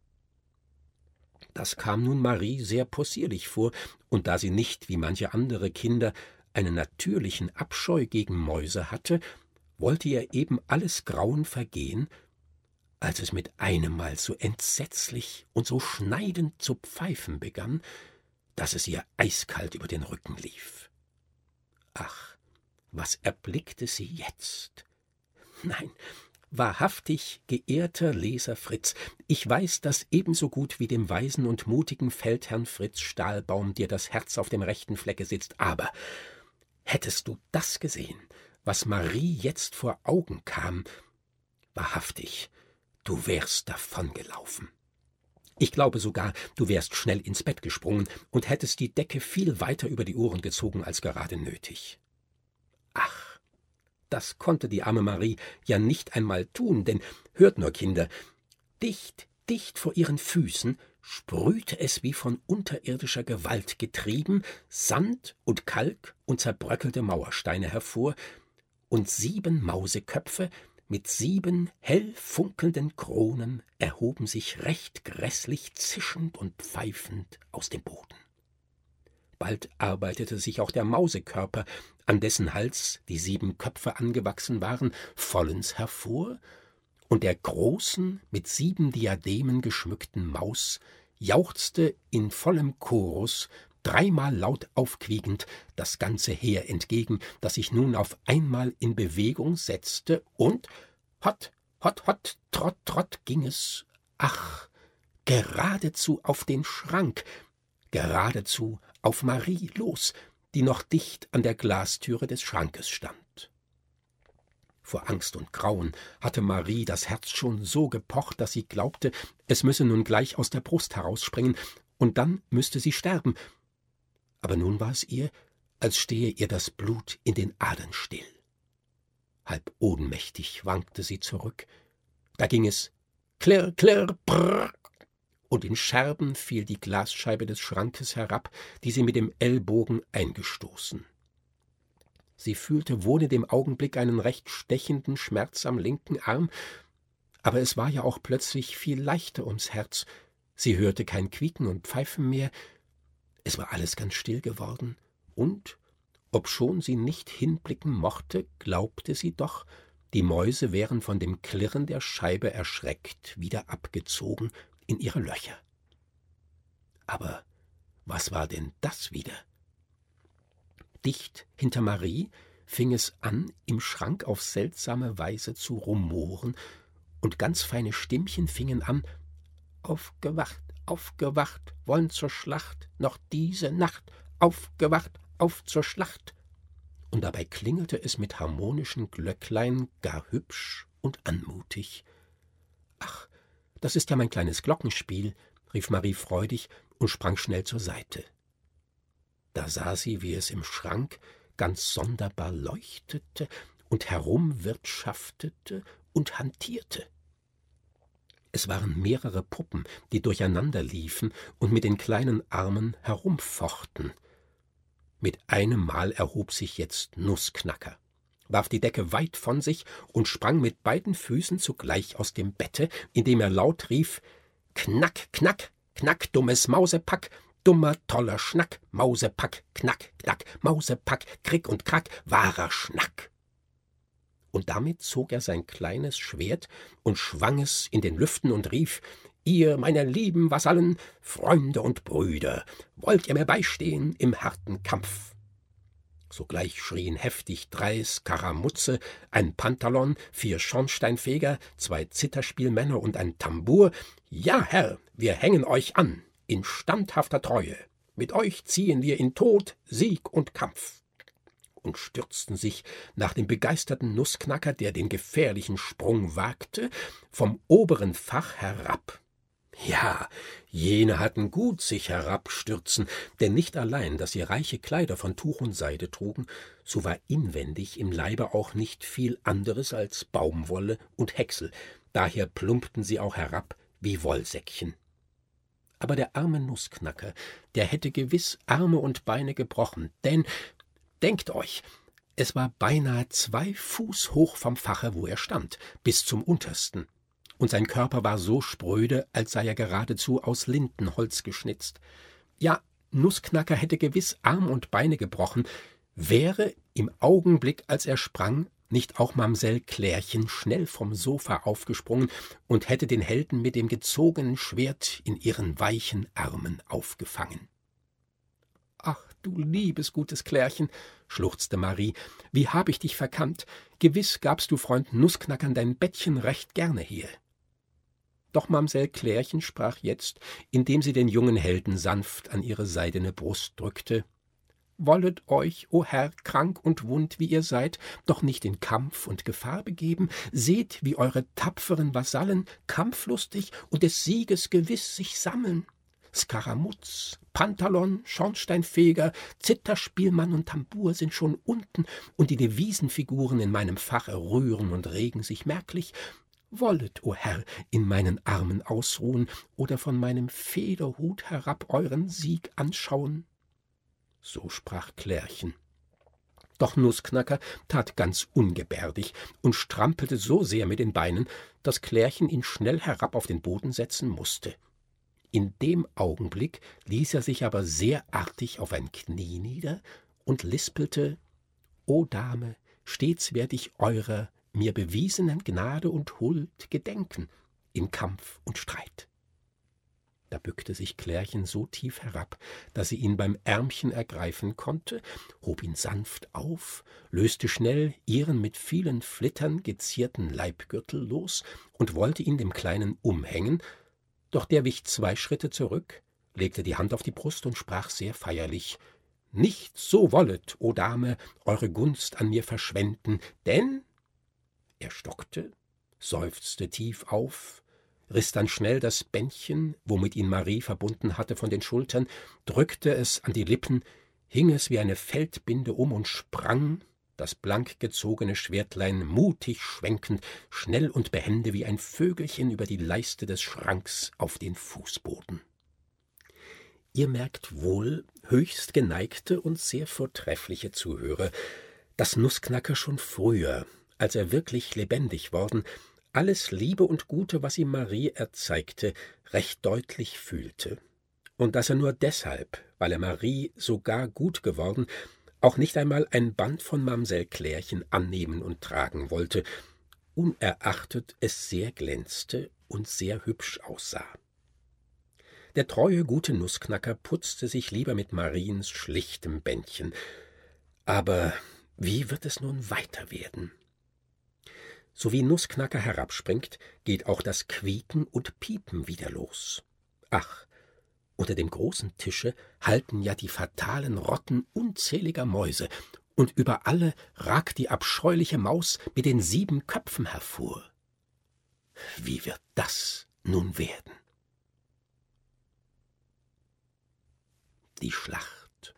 Das kam nun Marie sehr possierlich vor, und da sie nicht, wie manche andere Kinder, einen natürlichen Abscheu gegen Mäuse hatte, wollte ihr eben alles Grauen vergehen, als es mit einemmal so entsetzlich und so schneidend zu pfeifen begann, dass es ihr eiskalt über den Rücken lief. Ach, was erblickte sie jetzt? Nein, wahrhaftig, geehrter Leser Fritz, ich weiß das ebenso gut wie dem weisen und mutigen Feldherrn Fritz Stahlbaum dir das Herz auf dem rechten Flecke sitzt, aber hättest du das gesehen, was Marie jetzt vor Augen kam, wahrhaftig, du wärst davongelaufen. Ich glaube sogar, du wärst schnell ins Bett gesprungen und hättest die Decke viel weiter über die Ohren gezogen als gerade nötig. Ach, das konnte die arme Marie ja nicht einmal tun, denn hört nur, Kinder, dicht, dicht vor ihren Füßen sprühte es wie von unterirdischer Gewalt getrieben Sand und Kalk und zerbröckelte Mauersteine hervor, und 7 Mauseköpfe mit 7 hell funkelnden Kronen erhoben sich recht grässlich zischend und pfeifend aus dem Boden. Bald arbeitete sich auch der Mausekörper, an dessen Hals die 7 Köpfe angewachsen waren, vollends hervor, und der großen, mit 7 Diademen geschmückten Maus jauchzte in vollem Chorus 3-mal laut aufquiekend das ganze Heer entgegen, das sich nun auf einmal in Bewegung setzte, und hott, hott, hott, trott, trott ging es, ach, geradezu auf den Schrank, geradezu auf Marie los, die noch dicht an der Glastüre des Schrankes stand. Vor Angst und Grauen hatte Marie das Herz schon so gepocht, dass sie glaubte, es müsse nun gleich aus der Brust herausspringen, und dann müsste sie sterben. Aber nun war es ihr, als stehe ihr das Blut in den Adern still. Halb ohnmächtig wankte sie zurück. Da ging es klirr, klirr, brrr, und in Scherben fiel die Glasscheibe des Schrankes herab, die sie mit dem Ellbogen eingestoßen. Sie fühlte wohl in dem Augenblick einen recht stechenden Schmerz am linken Arm, aber es war ja auch plötzlich viel leichter ums Herz. Sie hörte kein Quieken und Pfeifen mehr. Es war alles ganz still geworden, und, obschon sie nicht hinblicken mochte, glaubte sie doch, die Mäuse wären von dem Klirren der Scheibe erschreckt wieder abgezogen in ihre Löcher. Aber was war denn das wieder? Dicht hinter Marie fing es an, im Schrank auf seltsame Weise zu rumoren, und ganz feine Stimmchen fingen an: »Aufgewacht, aufgewacht, wollen zur Schlacht, noch diese Nacht, aufgewacht, auf zur Schlacht.« Und dabei klingelte es mit harmonischen Glöcklein gar hübsch und anmutig. »Ach, das ist ja mein kleines Glockenspiel«, rief Marie freudig und sprang schnell zur Seite. Da sah sie, wie es im Schrank ganz sonderbar leuchtete und herumwirtschaftete und hantierte. Es waren mehrere Puppen, die durcheinander liefen und mit den kleinen Armen herumfochten. Mit einem Mal erhob sich jetzt Nussknacker, warf die Decke weit von sich und sprang mit beiden Füßen zugleich aus dem Bette, indem er laut rief: »Knack, knack, knack, dummes Mausepack, dummer, toller Schnack, Mausepack, knack, knack, Mausepack, krick und krack, wahrer Schnack.« Und damit zog er sein kleines Schwert und schwang es in den Lüften und rief: »Ihr, meine lieben Vasallen, Freunde und Brüder, wollt ihr mir beistehen im harten Kampf?« Sogleich schrien heftig 3 Skaramuzze, ein Pantalon, 4 Schornsteinfeger, 2 Zitterspielmänner und ein Tambour: »Ja, Herr, wir hängen euch an, in standhafter Treue. Mit euch ziehen wir in Tod, Sieg und Kampf.« Und stürzten sich nach dem begeisterten Nussknacker, der den gefährlichen Sprung wagte, vom oberen Fach herab. Ja, jene hatten gut sich herabstürzen, denn nicht allein, dass sie reiche Kleider von Tuch und Seide trugen, so war inwendig im Leibe auch nicht viel anderes als Baumwolle und Häcksel, daher plumpten sie auch herab wie Wollsäckchen. Aber der arme Nussknacker, der hätte gewiss Arme und Beine gebrochen, denn, denkt euch, es war beinahe 2 Fuß hoch vom Fache, wo er stand, bis zum untersten, und sein Körper war so spröde, als sei er geradezu aus Lindenholz geschnitzt. Ja, Nussknacker hätte gewiss Arm und Beine gebrochen, wäre im Augenblick, als er sprang, nicht auch Mamsell Klärchen schnell vom Sofa aufgesprungen und hätte den Helden mit dem gezogenen Schwert in ihren weichen Armen aufgefangen. »Ach, du liebes, gutes Klärchen«, schluchzte Marie, »wie hab ich dich verkannt? Gewiss gabst du Freund Nussknackern dein Bettchen recht gerne her.« Doch Mamsell Klärchen sprach jetzt, indem sie den jungen Helden sanft an ihre seidene Brust drückte: »Wollet euch, o Herr, krank und wund, wie ihr seid, doch nicht in Kampf und Gefahr begeben? Seht, wie eure tapferen Vasallen kampflustig und des Sieges gewiss sich sammeln. Skaramuz, Pantalon, Schornsteinfeger, Zitherspielmann und Tambour sind schon unten, und die Devisenfiguren in meinem Fache rühren und regen sich merklich. Wollet, o Herr, in meinen Armen ausruhen oder von meinem Federhut herab euren Sieg anschauen. So sprach Klärchen. Doch Nussknacker tat ganz ungebärdig und strampelte so sehr mit den Beinen, dass Klärchen ihn schnell herab auf den Boden setzen musste. In dem Augenblick ließ er sich aber sehr artig auf ein Knie nieder und lispelte: »O Dame, stets werd ich eurer mir bewiesenen Gnade und Huld gedenken, in Kampf und Streit.« Da bückte sich Klärchen so tief herab, dass sie ihn beim Ärmchen ergreifen konnte, hob ihn sanft auf, löste schnell ihren mit vielen Flittern gezierten Leibgürtel los und wollte ihn dem Kleinen umhängen, doch der wich 2 Schritte zurück, legte die Hand auf die Brust und sprach sehr feierlich: »Nicht so wollet, o Dame, eure Gunst an mir verschwenden, denn…« Er stockte, seufzte tief auf, riß dann schnell das Bändchen, womit ihn Marie verbunden hatte, von den Schultern, drückte es an die Lippen, hing es wie eine Feldbinde um und sprang, das blank gezogene Schwertlein mutig schwenkend, schnell und behende wie ein Vögelchen über die Leiste des Schranks auf den Fußboden. Ihr merkt wohl, höchst geneigte und sehr vortreffliche Zuhörer, dass Nussknacker schon früher, als er wirklich lebendig worden, alles Liebe und Gute, was ihm Marie erzeigte, recht deutlich fühlte, und dass er nur deshalb, weil er Marie so gar gut geworden, auch nicht einmal ein Band von Mamsell Klärchen annehmen und tragen wollte, unerachtet es sehr glänzte und sehr hübsch aussah. Der treue, gute Nussknacker putzte sich lieber mit Mariens schlichtem Bändchen. Aber wie wird es nun weiter werden? So wie Nussknacker herabspringt, geht auch das Quieken und Piepen wieder los. Ach, unter dem großen Tische halten ja die fatalen Rotten unzähliger Mäuse, und über alle ragt die abscheuliche Maus mit den 7 Köpfen hervor. Wie wird das nun werden? Die Schlacht.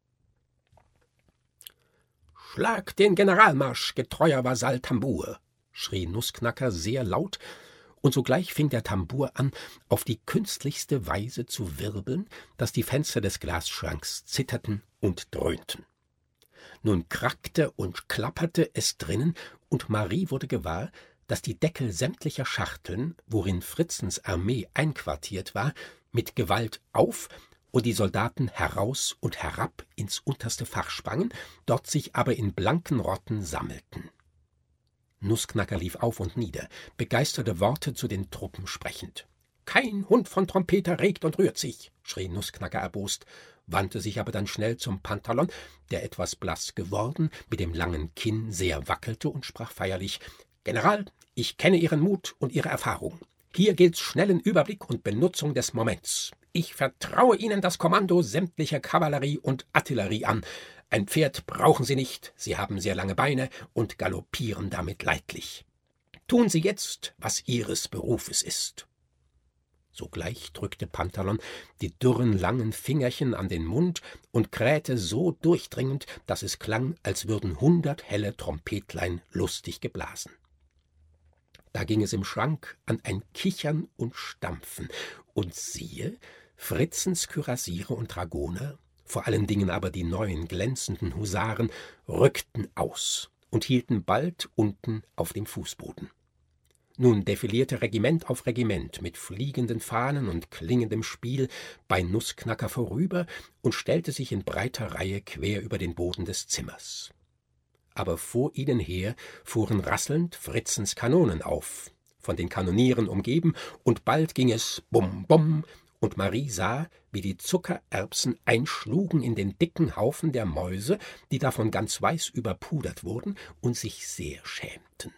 »Schlag den Generalmarsch, getreuer Vasall Tambour«, schrie Nussknacker sehr laut, und sogleich fing der Tambour an, auf die künstlichste Weise zu wirbeln, dass die Fenster des Glasschranks zitterten und dröhnten. Nun krackte und klapperte es drinnen, und Marie wurde gewahr, dass die Deckel sämtlicher Schachteln, worin Fritzens Armee einquartiert war, mit Gewalt auf und die Soldaten heraus und herab ins unterste Fach sprangen, dort sich aber in blanken Rotten sammelten. Nussknacker lief auf und nieder, begeisterte Worte zu den Truppen sprechend. »Kein Hund von Trompeter regt und rührt sich«, schrie Nussknacker erbost, wandte sich aber dann schnell zum Pantalon, der etwas blass geworden, mit dem langen Kinn sehr wackelte, und sprach feierlich: »General, ich kenne Ihren Mut und Ihre Erfahrung. Hier gilt's schnellen Überblick und Benutzung des Moments. Ich vertraue Ihnen das Kommando sämtlicher Kavallerie und Artillerie an. Ein Pferd brauchen Sie nicht, Sie haben sehr lange Beine und galoppieren damit leidlich. Tun Sie jetzt, was Ihres Berufes ist.« Sogleich drückte Pantalon die dürren langen Fingerchen an den Mund und krähte so durchdringend, dass es klang, als würden 100 helle Trompetlein lustig geblasen. Da ging es im Schrank an ein Kichern und Stampfen, und siehe, Fritzens Kürassiere und Dragoner, vor allen Dingen aber die neuen glänzenden Husaren, rückten aus und hielten bald unten auf dem Fußboden. Nun defilierte Regiment auf Regiment mit fliegenden Fahnen und klingendem Spiel bei Nussknacker vorüber und stellte sich in breiter Reihe quer über den Boden des Zimmers. Aber vor ihnen her fuhren rasselnd Fritzens Kanonen auf, von den Kanonieren umgeben, und bald ging es bum bum, und Marie sah, wie die Zuckererbsen einschlugen in den dicken Haufen der Mäuse, die davon ganz weiß überpudert wurden und sich sehr schämten.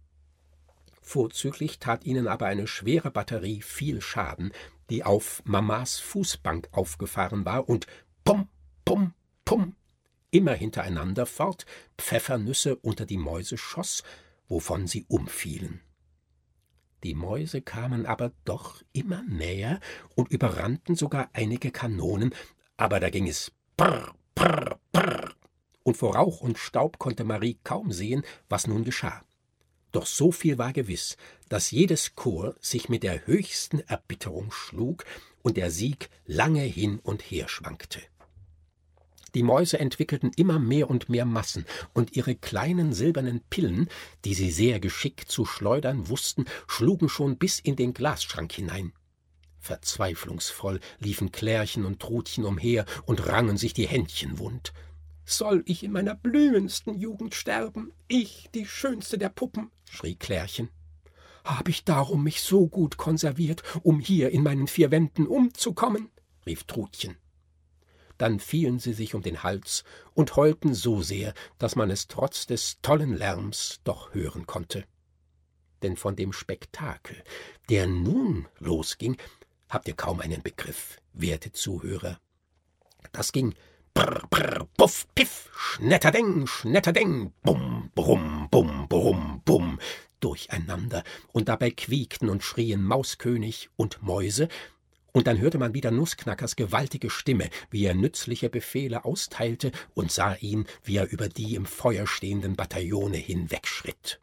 Vorzüglich tat ihnen aber eine schwere Batterie viel Schaden, die auf Mamas Fußbank aufgefahren war und pum, pum, pum, immer hintereinander fort Pfeffernüsse unter die Mäuse schoss, wovon sie umfielen. Die Mäuse kamen aber doch immer näher und überrannten sogar einige Kanonen, aber da ging es prr, prr, prr, und vor Rauch und Staub konnte Marie kaum sehen, was nun geschah. Doch so viel war gewiss, dass jedes Korps sich mit der höchsten Erbitterung schlug und der Sieg lange hin und her schwankte. Die Mäuse entwickelten immer mehr und mehr Massen, und ihre kleinen silbernen Pillen, die sie sehr geschickt zu schleudern wussten, schlugen schon bis in den Glasschrank hinein. Verzweiflungsvoll liefen Klärchen und Trutchen umher und rangen sich die Händchen wund. »Soll ich in meiner blühendsten Jugend sterben, ich, die schönste der Puppen?« schrie Klärchen. »Hab ich darum mich so gut konserviert, um hier in meinen 4 Wänden umzukommen?« rief Trutchen. Dann fielen sie sich um den Hals und heulten so sehr, dass man es trotz des tollen Lärms doch hören konnte. Denn von dem Spektakel, der nun losging, habt ihr kaum einen Begriff, werte Zuhörer. Das ging brr, brr, puff, piff, schnetterdeng, bum, brumm, bum, brumm, bum, durcheinander, und dabei quiekten und schrien Mauskönig und Mäuse, und dann hörte man wieder Nussknackers gewaltige Stimme, wie er nützliche Befehle austeilte, und sah ihn, wie er über die im Feuer stehenden Bataillone hinwegschritt.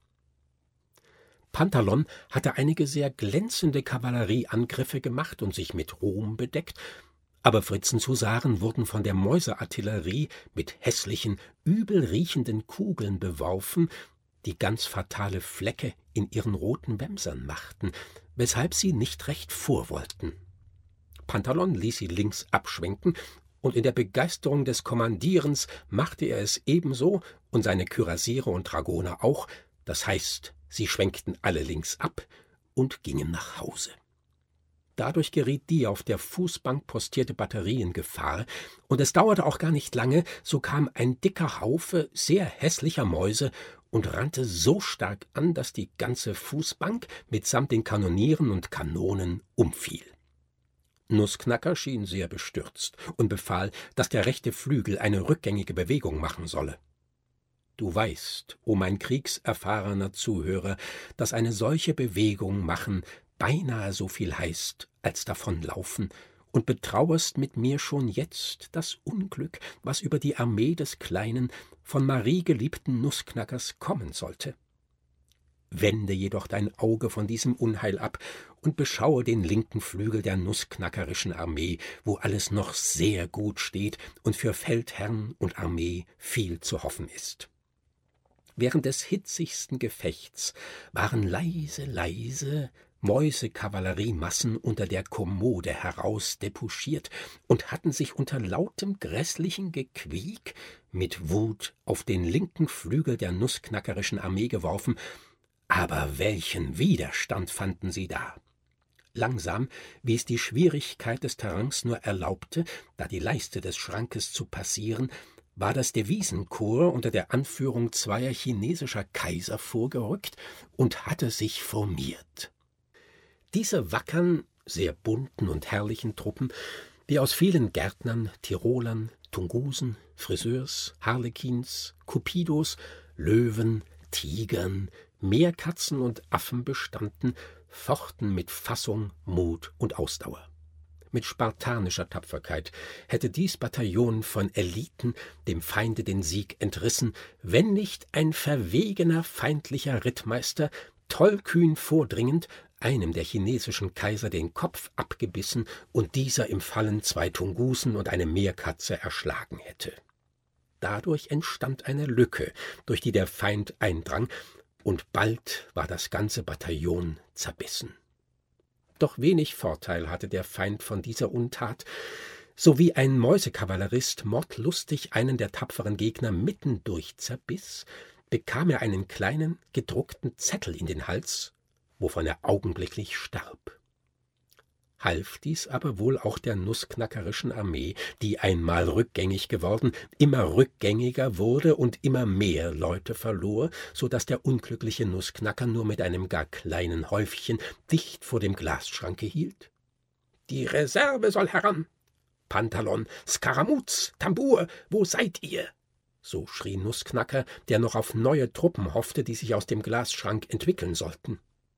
Pantalon hatte einige sehr glänzende Kavallerieangriffe gemacht und sich mit Ruhm bedeckt, aber Fritzens Husaren wurden von der Mäuseartillerie mit hässlichen, übel riechenden Kugeln beworfen, die ganz fatale Flecke in ihren roten Wämsern machten, weshalb sie nicht recht vorwollten. Pantalon ließ sie links abschwenken, und in der Begeisterung des Kommandierens machte er es ebenso und seine Kürassiere und Dragoner auch, das heißt, sie schwenkten alle links ab und gingen nach Hause. Dadurch geriet die auf der Fußbank postierte Batterie in Gefahr, und es dauerte auch gar nicht lange, so kam ein dicker Haufe sehr hässlicher Mäuse und rannte so stark an, dass die ganze Fußbank mitsamt den Kanonieren und Kanonen umfiel. Nussknacker schien sehr bestürzt und befahl, dass der rechte Flügel eine rückgängige Bewegung machen solle. Du weißt, o mein kriegserfahrener Zuhörer, dass eine solche Bewegung machen beinahe so viel heißt als davonlaufen, und betrauerst mit mir schon jetzt das Unglück, was über die Armee des kleinen, von Marie geliebten Nussknackers kommen sollte. Wende jedoch dein Auge von diesem Unheil ab und beschaue den linken Flügel der nussknackerischen Armee, wo alles noch sehr gut steht und für Feldherrn und Armee viel zu hoffen ist. Während des hitzigsten Gefechts waren leise Mäusekavalleriemassen unter der Kommode herausdepouchiert und hatten sich unter lautem grässlichen Gequiek mit Wut auf den linken Flügel der nussknackerischen Armee geworfen, aber welchen Widerstand fanden sie da! Langsam, wie es die Schwierigkeit des Terrains nur erlaubte, da die Leiste des Schrankes zu passieren, war das Devisenkorps unter der Anführung 2 chinesischer Kaiser vorgerückt und hatte sich formiert. Diese wackern, sehr bunten und herrlichen Truppen, die aus vielen Gärtnern, Tirolern, Tungusen, Friseurs, Harlekins, Cupidos, Löwen, Tigern, Meerkatzen und Affen bestanden, fochten mit Fassung, Mut und Ausdauer. Mit spartanischer Tapferkeit hätte dies Bataillon von Eliten dem Feinde den Sieg entrissen, wenn nicht ein verwegener feindlicher Rittmeister, tollkühn vordringend, einem der chinesischen Kaiser den Kopf abgebissen und dieser im Fallen 2 Tungusen und eine Meerkatze erschlagen hätte. Dadurch entstand eine Lücke, durch die der Feind eindrang, und bald war das ganze Bataillon zerbissen. Doch wenig Vorteil hatte der Feind von dieser Untat. So wie ein Mäusekavallerist mordlustig einen der tapferen Gegner mittendurch zerbiss, bekam er einen kleinen, gedruckten Zettel in den Hals, wovon er augenblicklich starb. Half dies aber wohl auch der nussknackerischen Armee, die einmal rückgängig geworden, immer rückgängiger wurde und immer mehr Leute verlor, so daß der unglückliche Nussknacker nur mit einem gar kleinen Häufchen dicht vor dem Glasschranke hielt? »Die Reserve soll heran! Pantalon, Skaramuz, Tambour, wo seid ihr?« So schrie Nussknacker, der noch auf neue Truppen hoffte, die sich aus dem Glasschrank entwickeln sollten.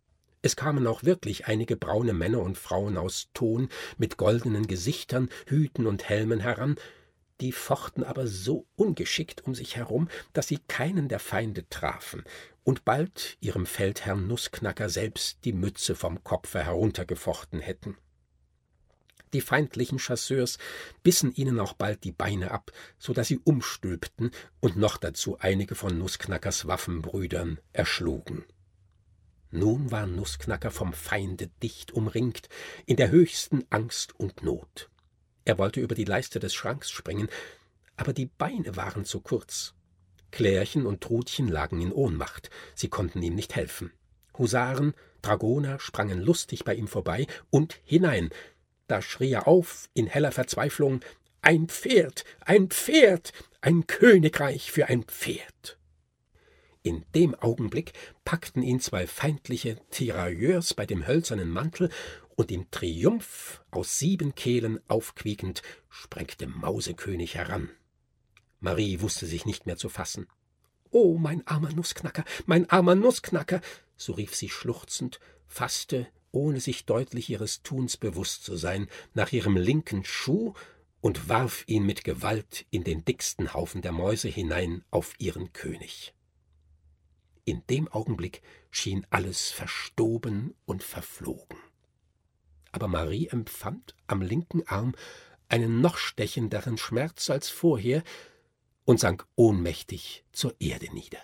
Es kamen auch wirklich einige braune Männer und Frauen aus Ton mit goldenen Gesichtern, Hüten und Helmen heran, die fochten aber so ungeschickt um sich herum, dass sie keinen der Feinde trafen und bald ihrem Feldherrn Nussknacker selbst die Mütze vom Kopfe heruntergefochten hätten. Die feindlichen Chasseurs bissen ihnen auch bald die Beine ab, so daß sie umstülpten und noch dazu einige von Nussknackers Waffenbrüdern erschlugen. Nun war Nussknacker vom Feinde dicht umringt, in der höchsten Angst und Not. Er wollte über die Leiste des Schranks springen, aber die Beine waren zu kurz. Klärchen und Trutchen lagen in Ohnmacht, sie konnten ihm nicht helfen. Husaren, Dragoner sprangen lustig bei ihm vorbei und hinein. Da schrie er auf in heller Verzweiflung: »Ein Pferd, ein Pferd, ein Königreich für ein Pferd!« In dem Augenblick packten ihn zwei feindliche Tirailleurs bei dem hölzernen Mantel, und im Triumph aus 7 Kehlen aufquiekend sprengte Mausekönig heran. Marie wusste sich nicht mehr zu fassen. »Oh, mein armer Nussknacker, mein armer Nussknacker«, so rief sie schluchzend, fasste, ohne sich deutlich ihres Tuns bewusst zu sein, nach ihrem linken Schuh und warf ihn mit Gewalt in den dicksten Haufen der Mäuse hinein auf ihren König. In dem Augenblick schien alles verstoben und verflogen. Aber Marie empfand am linken Arm einen noch stechenderen Schmerz als vorher und sank ohnmächtig zur Erde nieder.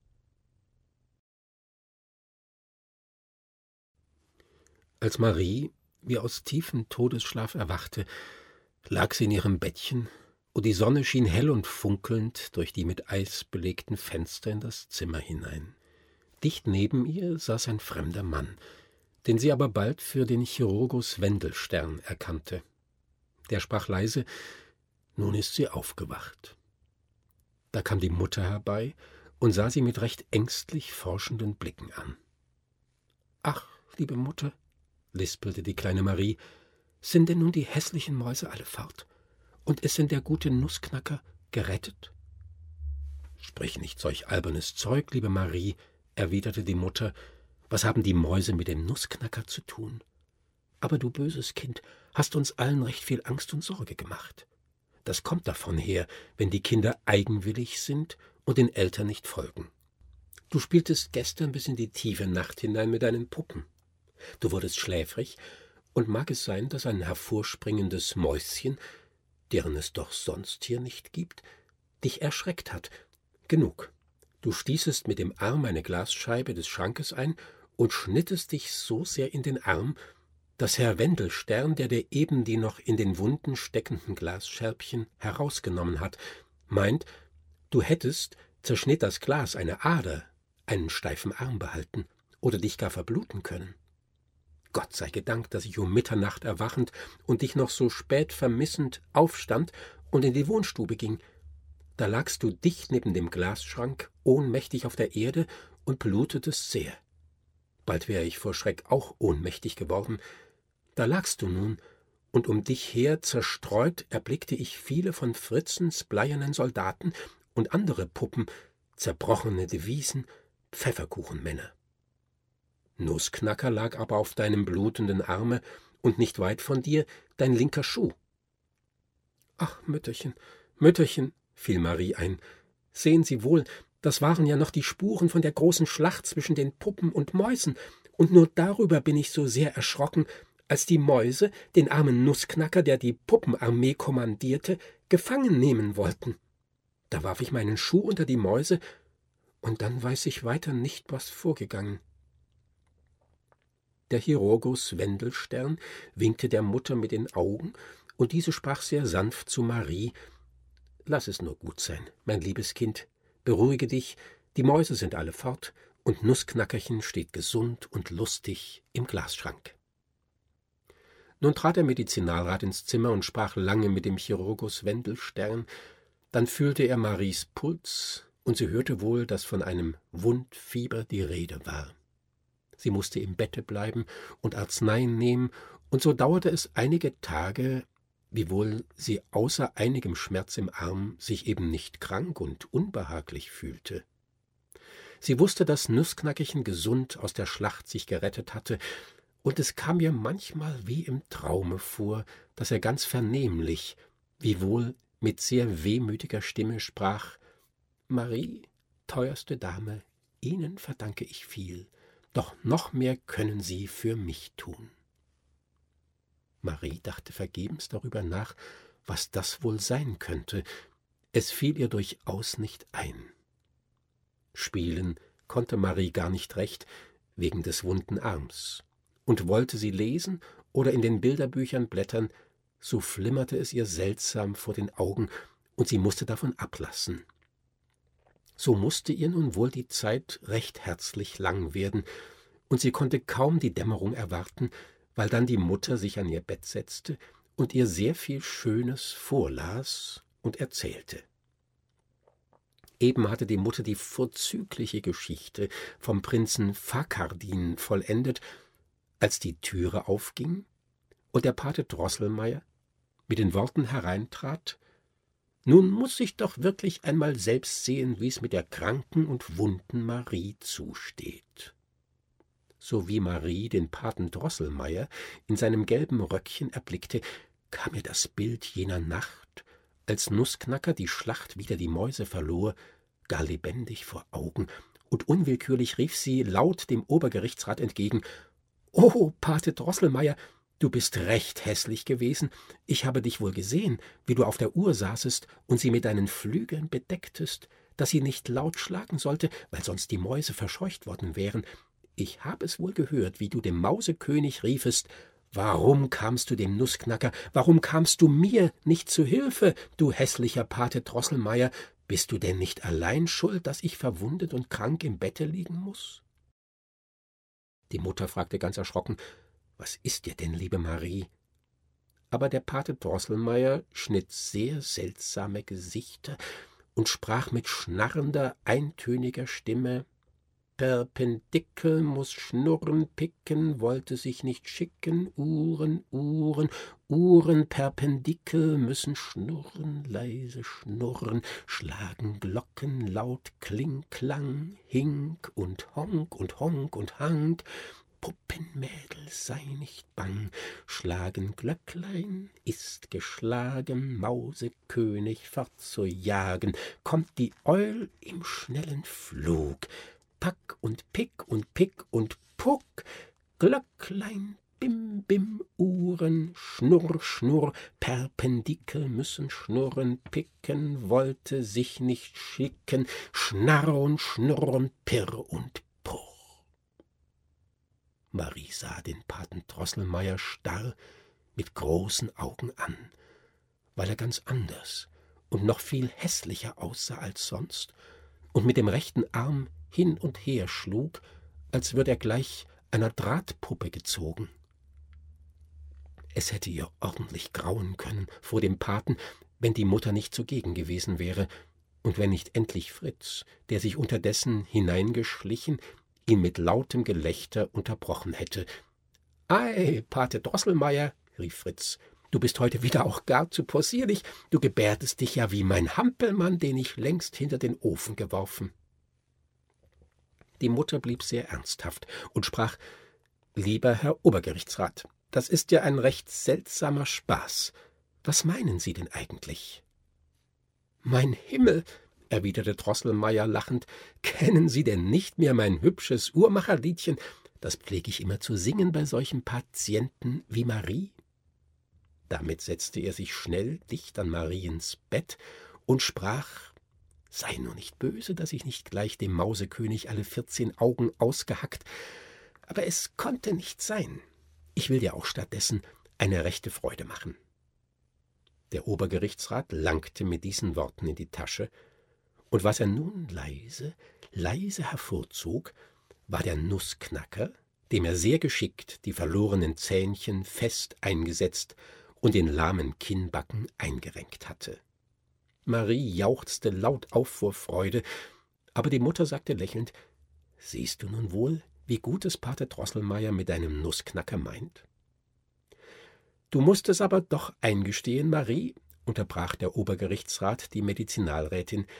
Als Marie, wie aus tiefem Todesschlaf erwachte, lag sie in ihrem Bettchen, und die Sonne schien hell und funkelnd durch die mit Eis belegten Fenster in das Zimmer hinein. Dicht neben ihr saß ein fremder Mann, den sie aber bald für den Chirurgus Wendelstern erkannte. Der sprach leise: »Nun ist sie aufgewacht.« Da kam die Mutter herbei und sah sie mit recht ängstlich forschenden Blicken an. »Ach, liebe Mutter«, lispelte die kleine Marie, »sind denn nun die hässlichen Mäuse alle fort? Und ist denn der gute Nussknacker gerettet?« »Sprich nicht solch albernes Zeug, liebe Marie«, erwiderte die Mutter. »Was haben die Mäuse mit dem Nussknacker zu tun? Aber du böses Kind, hast uns allen recht viel Angst und Sorge gemacht. Das kommt davon her, wenn die Kinder eigenwillig sind und den Eltern nicht folgen. Du spieltest gestern bis in die tiefe Nacht hinein mit deinen Puppen. Du wurdest schläfrig, und mag es sein, dass ein hervorspringendes Mäuschen, deren es doch sonst hier nicht gibt, dich erschreckt hat. Genug. Du stießest mit dem Arm eine Glasscheibe des Schrankes ein und schnittest dich so sehr in den Arm, dass Herr Wendelstern, der dir eben die noch in den Wunden steckenden Glasscherbchen herausgenommen hat, meint, du hättest, zerschnitt das Glas eine Ader, einen steifen Arm behalten oder dich gar verbluten können. Gott sei gedankt, dass ich um Mitternacht erwachend und dich noch so spät vermissend aufstand und in die Wohnstube ging. Da lagst du dicht neben dem Glasschrank, ohnmächtig auf der Erde und blutetest sehr. Bald wäre ich vor Schreck auch ohnmächtig geworden. Da lagst du nun, und um dich her zerstreut erblickte ich viele von Fritzens bleiernen Soldaten und andere Puppen, zerbrochene Devisen, Pfefferkuchenmänner. Nussknacker lag aber auf deinem blutenden Arme und nicht weit von dir dein linker Schuh. »Ach, Mütterchen, Mütterchen«, fiel Marie ein, »sehen Sie wohl, das waren ja noch die Spuren von der großen Schlacht zwischen den Puppen und Mäusen, und nur darüber bin ich so sehr erschrocken, als die Mäuse den armen Nussknacker, der die Puppenarmee kommandierte, gefangen nehmen wollten. Da warf ich meinen Schuh unter die Mäuse, und dann weiß ich weiter nicht, was vorgegangen.« Der Chirurgus Wendelstern winkte der Mutter mit den Augen, und diese sprach sehr sanft zu Marie: »Lass es nur gut sein, mein liebes Kind, beruhige dich, die Mäuse sind alle fort, und Nussknackerchen steht gesund und lustig im Glasschrank.« Nun trat der Medizinalrat ins Zimmer und sprach lange mit dem Chirurgus Wendelstern. Dann fühlte er Maries Puls, und sie hörte wohl, dass von einem Wundfieber die Rede war. Sie musste im Bette bleiben und Arzneien nehmen, und so dauerte es einige Tage, wiewohl sie außer einigem Schmerz im Arm sich eben nicht krank und unbehaglich fühlte. Sie wusste, dass Nussknackerchen gesund aus der Schlacht sich gerettet hatte, und es kam ihr manchmal wie im Traume vor, dass er ganz vernehmlich, wiewohl mit sehr wehmütiger Stimme sprach: »Marie, teuerste Dame, Ihnen verdanke ich viel, doch noch mehr können Sie für mich tun.« Marie dachte vergebens darüber nach, was das wohl sein könnte. Es fiel ihr durchaus nicht ein. Spielen konnte Marie gar nicht recht, wegen des wunden Arms. Und wollte sie lesen oder in den Bilderbüchern blättern, so flimmerte es ihr seltsam vor den Augen, und sie musste davon ablassen. So musste ihr nun wohl die Zeit recht herzlich lang werden, und sie konnte kaum die Dämmerung erwarten, weil dann die Mutter sich an ihr Bett setzte und ihr sehr viel Schönes vorlas und erzählte. Eben hatte die Mutter die vorzügliche Geschichte vom Prinzen Fakardin vollendet, als die Türe aufging und der Pate Drosselmeier mit den Worten hereintrat: »Nun muß ich doch wirklich einmal selbst sehen, wie es mit der kranken und wunden Marie zusteht.« So wie Marie den Paten Drosselmeier in seinem gelben Röckchen erblickte, kam ihr das Bild jener Nacht, als Nussknacker die Schlacht wider die Mäuse verlor, gar lebendig vor Augen, und unwillkürlich rief sie laut dem Obergerichtsrat entgegen: »Oh, Pate Drosselmeier, du bist recht hässlich gewesen. Ich habe dich wohl gesehen, wie du auf der Uhr saßest und sie mit deinen Flügeln bedecktest, dass sie nicht laut schlagen sollte, weil sonst die Mäuse verscheucht worden wären. Ich habe es wohl gehört, wie du dem Mausekönig riefest: »Warum kamst du dem Nussknacker, warum kamst du mir nicht zu Hilfe, du hässlicher Pate Drosselmeier? Bist du denn nicht allein schuld, dass ich verwundet und krank im Bette liegen muß?« Die Mutter fragte ganz erschrocken: »Was ist dir denn, liebe Marie?« Aber der Pate Drosselmeier schnitt sehr seltsame Gesichter und sprach mit schnarrender, eintöniger Stimme: »Perpendikel muß schnurren, picken, wollte sich nicht schicken, Uhren, Uhren, Uhren, Perpendikel müssen schnurren, leise schnurren, schlagen Glocken laut, Kling, Klang, Hink und Honk und Honk und Hank. Puppenmädel, sei nicht bang, schlagen Glöcklein, ist geschlagen, Mausekönig fortzujagen, kommt die Eul im schnellen Flug, Pack und Pick und Pick und Puck, Glöcklein, Bim, Bim, Uhren, Schnurr, Schnurr, Perpendikel müssen schnurren, picken, wollte sich nicht schicken, Schnarr und Schnurr und Pirr und Purr.« Marie sah den Paten Drosselmeier starr mit großen Augen an, weil er ganz anders und noch viel hässlicher aussah als sonst und mit dem rechten Arm hin und her schlug, als würde er gleich einer Drahtpuppe gezogen. Es hätte ihr ordentlich grauen können vor dem Paten, wenn die Mutter nicht zugegen gewesen wäre und wenn nicht endlich Fritz, der sich unterdessen hineingeschlichen, ihn mit lautem Gelächter unterbrochen hätte. »Ei, Pate Drosselmeier«, rief Fritz, »du bist heute wieder auch gar zu possierlich, du gebärdest dich ja wie mein Hampelmann, den ich längst hinter den Ofen geworfen.« Die Mutter blieb sehr ernsthaft und sprach: »Lieber Herr Obergerichtsrat, das ist ja ein recht seltsamer Spaß. Was meinen Sie denn eigentlich?« »Mein Himmel«, erwiderte Drosselmeier lachend, »kennen Sie denn nicht mehr mein hübsches Uhrmacherliedchen? Das pflege ich immer zu singen bei solchen Patienten wie Marie.« Damit setzte er sich schnell dicht an Mariens Bett und sprach: »Sei nur nicht böse, dass ich nicht gleich dem Mausekönig alle 14 Augen ausgehackt, aber es konnte nicht sein. Ich will dir auch stattdessen eine rechte Freude machen.« Der Obergerichtsrat langte mit diesen Worten in die Tasche, und was er nun leise, leise hervorzog, war der Nussknacker, dem er sehr geschickt die verlorenen Zähnchen fest eingesetzt und den lahmen Kinnbacken eingerenkt hatte. Marie jauchzte laut auf vor Freude, aber die Mutter sagte lächelnd: »Siehst du nun wohl, wie gut es Pate Drosselmeier mit deinem Nussknacker meint?« »Du musst es aber doch eingestehen, Marie«, unterbrach der Obergerichtsrat die Medizinalrätin,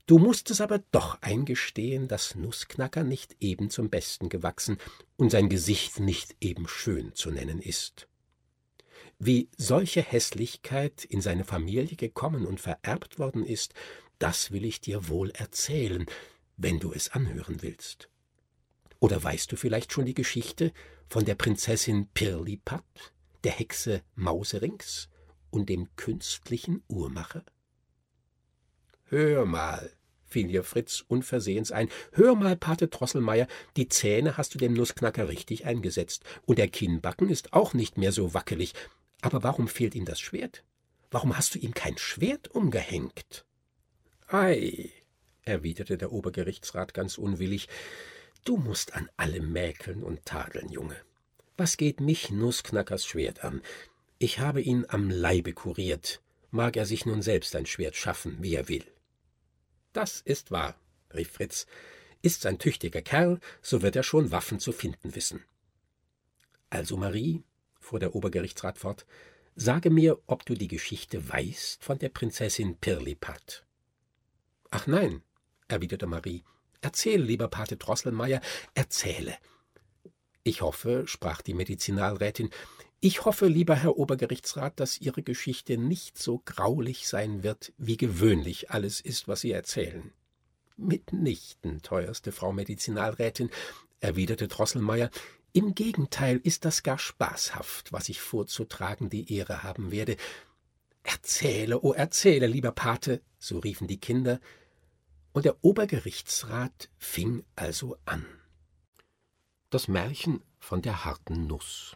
Du musst es aber doch eingestehen, dass Nussknacker nicht eben zum Besten gewachsen und sein Gesicht nicht eben schön zu nennen ist. Wie solche Hässlichkeit in seine Familie gekommen und vererbt worden ist, das will ich dir wohl erzählen, wenn du es anhören willst. Oder weißt du vielleicht schon die Geschichte von der Prinzessin Pirlipat, der Hexe Mauserings und dem künstlichen Uhrmacher? »Hör mal«, fiel ihr Fritz unversehens ein, »hör mal, Pate Drosselmeier, die Zähne hast du dem Nussknacker richtig eingesetzt, und der Kinnbacken ist auch nicht mehr so wackelig. Aber warum fehlt ihm das Schwert? Warum hast du ihm kein Schwert umgehängt?« »Ei«, erwiderte der Obergerichtsrat ganz unwillig, »du musst an allem mäkeln und tadeln, Junge. Was geht mich Nussknackers Schwert an? Ich habe ihn am Leibe kuriert. Mag er sich nun selbst ein Schwert schaffen, wie er will.« »Das ist wahr«, rief Fritz. »Ist's ein tüchtiger Kerl, so wird er schon Waffen zu finden wissen.« »Also, Marie«, fuhr der Obergerichtsrat fort, »sage mir, ob du die Geschichte weißt von der Prinzessin Pirlipat.« »Ach nein«, erwiderte Marie, »erzähle, lieber Pate Drosselmeier, erzähle.« »Ich hoffe«, sprach die Medizinalrätin, »ich hoffe, lieber Herr Obergerichtsrat, dass Ihre Geschichte nicht so graulich sein wird, wie gewöhnlich alles ist, was Sie erzählen.« »Mitnichten, teuerste Frau Medizinalrätin«, erwiderte Drosselmeier, »im Gegenteil ist das gar spaßhaft, was ich vorzutragen die Ehre haben werde.« »Erzähle, oh erzähle, lieber Pate«, so riefen die Kinder, und der Obergerichtsrat fing also an. Das Märchen von der harten Nuss.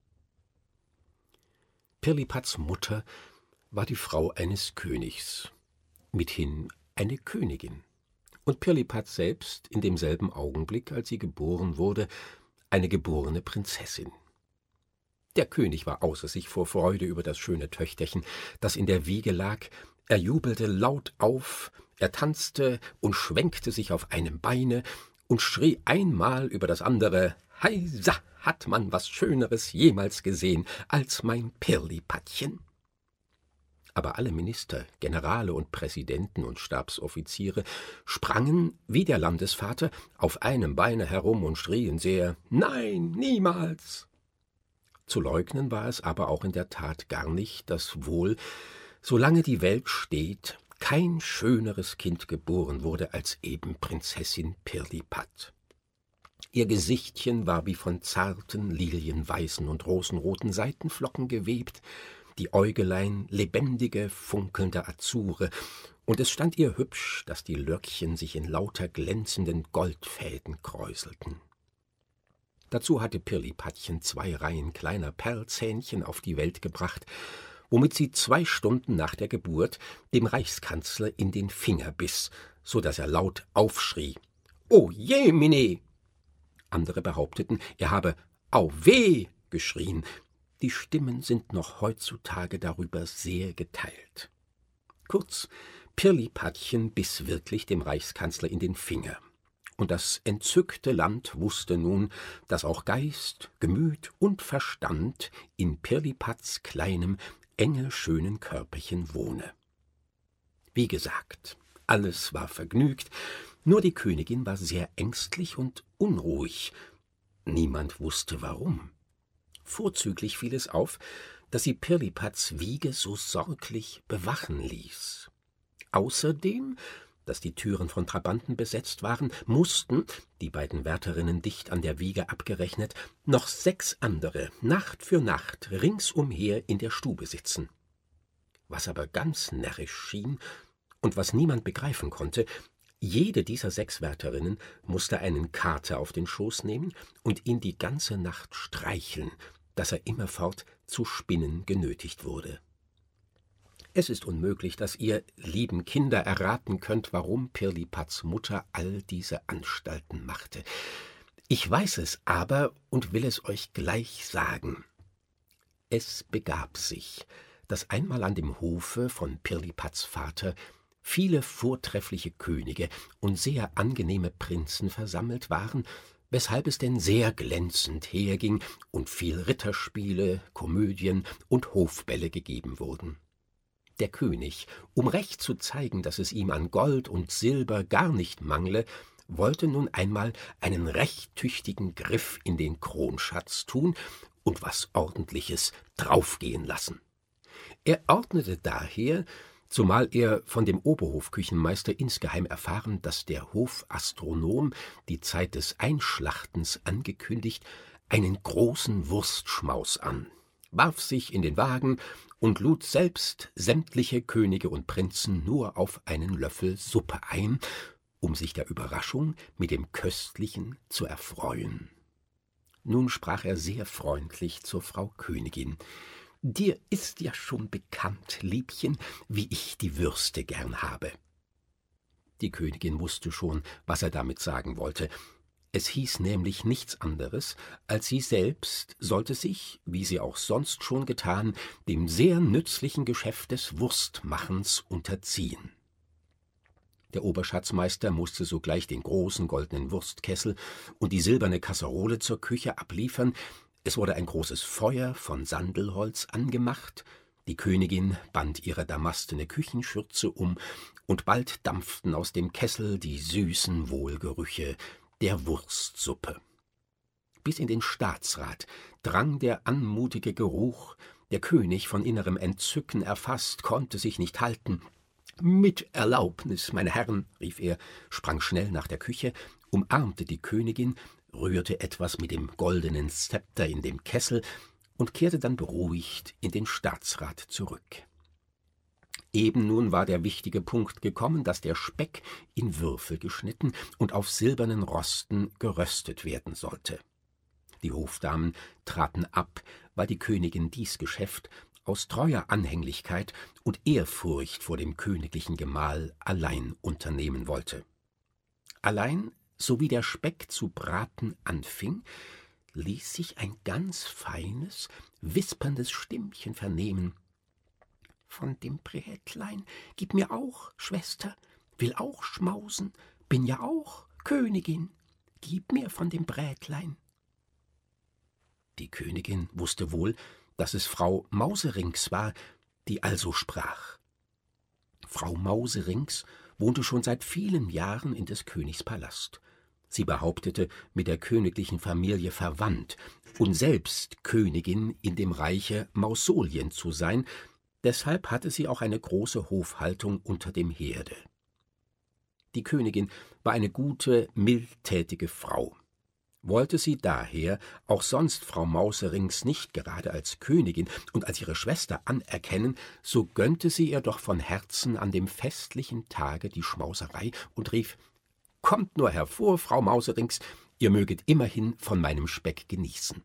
Pirlipats Mutter war die Frau eines Königs, mithin eine Königin, und Pirlipat selbst in demselben Augenblick, als sie geboren wurde, eine geborene Prinzessin. Der König war außer sich vor Freude über das schöne Töchterchen, das in der Wiege lag. Er jubelte laut auf, er tanzte und schwenkte sich auf einem Beine und schrie einmal über das andere: »Heisa, hat man was Schöneres jemals gesehen als mein Pirlipatchen?« Aber alle Minister, Generale und Präsidenten und Stabsoffiziere sprangen, wie der Landesvater, auf einem Beine herum und schrien sehr: »Nein, niemals!« Zu leugnen war es aber auch in der Tat gar nicht, dass wohl, solange die Welt steht, kein schöneres Kind geboren wurde als eben Prinzessin Pirlipat. Ihr Gesichtchen war wie von zarten, lilienweißen und rosenroten Seidenflocken gewebt, die Äugelein lebendige, funkelnde Azure, und es stand ihr hübsch, dass die Löckchen sich in lauter glänzenden Goldfäden kräuselten. Dazu hatte Pirlipatchen 2 Reihen kleiner Perlzähnchen auf die Welt gebracht, womit sie 2 Stunden nach der Geburt dem Reichskanzler in den Finger biss, so daß er laut aufschrie: »O jemine!« Andere behaupteten, er habe »Au weh!« geschrien. Die Stimmen sind noch heutzutage darüber sehr geteilt. Kurz, Pirlipatchen biss wirklich dem Reichskanzler in den Finger. Und das entzückte Land wusste nun, dass auch Geist, Gemüt und Verstand in Pirlipats kleinem, engelschönen Körperchen wohne. Wie gesagt, alles war vergnügt, nur die Königin war sehr ängstlich und unruhig. Niemand wusste warum. Vorzüglich fiel es auf, dass sie Pirlipats Wiege so sorglich bewachen ließ. Außerdem, dass die Türen von Trabanten besetzt waren, mussten, die beiden Wärterinnen dicht an der Wiege abgerechnet, noch 6 andere Nacht für Nacht ringsumher in der Stube sitzen. Was aber ganz närrisch schien und was niemand begreifen konnte: Jede dieser 6 Wärterinnen musste einen Kater auf den Schoß nehmen und ihn die ganze Nacht streicheln, dass er immerfort zu spinnen genötigt wurde. Es ist unmöglich, dass ihr, lieben Kinder, erraten könnt, warum Pirlipats Mutter all diese Anstalten machte. Ich weiß es aber und will es euch gleich sagen. Es begab sich, dass einmal an dem Hofe von Pirlipats Vater viele vortreffliche Könige und sehr angenehme Prinzen versammelt waren, weshalb es denn sehr glänzend herging und viel Ritterspiele, Komödien und Hofbälle gegeben wurden. Der König, um recht zu zeigen, dass es ihm an Gold und Silber gar nicht mangle, wollte nun einmal einen recht tüchtigen Griff in den Kronschatz tun und was Ordentliches draufgehen lassen. Er ordnete daher, zumal er von dem Oberhofküchenmeister insgeheim erfahren, dass der Hofastronom die Zeit des Einschlachtens angekündigt, einen großen Wurstschmaus an, warf sich in den Wagen und lud selbst sämtliche Könige und Prinzen nur auf einen Löffel Suppe ein, um sich der Überraschung mit dem Köstlichen zu erfreuen. Nun sprach er sehr freundlich zur Frau Königin: »Dir ist ja schon bekannt, Liebchen, wie ich die Würste gern habe.« Die Königin wusste schon, was er damit sagen wollte. Es hieß nämlich nichts anderes, als sie selbst sollte sich, wie sie auch sonst schon getan, dem sehr nützlichen Geschäft des Wurstmachens unterziehen. Der Oberschatzmeister musste sogleich den großen goldenen Wurstkessel und die silberne Kasserole zur Küche abliefern. Es wurde ein großes Feuer von Sandelholz angemacht, die Königin band ihre damastene Küchenschürze um, und bald dampften aus dem Kessel die süßen Wohlgerüche der Wurstsuppe. Bis in den Staatsrat drang der anmutige Geruch. Der König, von innerem Entzücken erfasst, konnte sich nicht halten. »Mit Erlaubnis, meine Herren«, rief er, sprang schnell nach der Küche, umarmte die Königin, rührte etwas mit dem goldenen Szepter in dem Kessel und kehrte dann beruhigt in den Staatsrat zurück. Eben nun war der wichtige Punkt gekommen, dass der Speck in Würfel geschnitten und auf silbernen Rosten geröstet werden sollte. Die Hofdamen traten ab, weil die Königin dies Geschäft aus treuer Anhänglichkeit und Ehrfurcht vor dem königlichen Gemahl allein unternehmen wollte. Allein, so wie der Speck zu braten anfing, ließ sich ein ganz feines, wisperndes Stimmchen vernehmen. »Von dem Brätlein gib mir auch, Schwester, will auch schmausen, bin ja auch Königin, gib mir von dem Brätlein.« Die Königin wusste wohl, dass es Frau Mauserings war, die also sprach. Frau Mauserings wohnte schon seit vielen Jahren in des Königs Palast. Sie behauptete, mit der königlichen Familie verwandt und selbst Königin in dem Reiche Mausolien zu sein, deshalb hatte sie auch eine große Hofhaltung unter dem Herde. Die Königin war eine gute, mildtätige Frau. Wollte sie daher auch sonst Frau Mauserings nicht gerade als Königin und als ihre Schwester anerkennen, so gönnte sie ihr doch von Herzen an dem festlichen Tage die Schmauserei und rief: »Kommt nur hervor, Frau Mauserings, ihr möget immerhin von meinem Speck genießen.«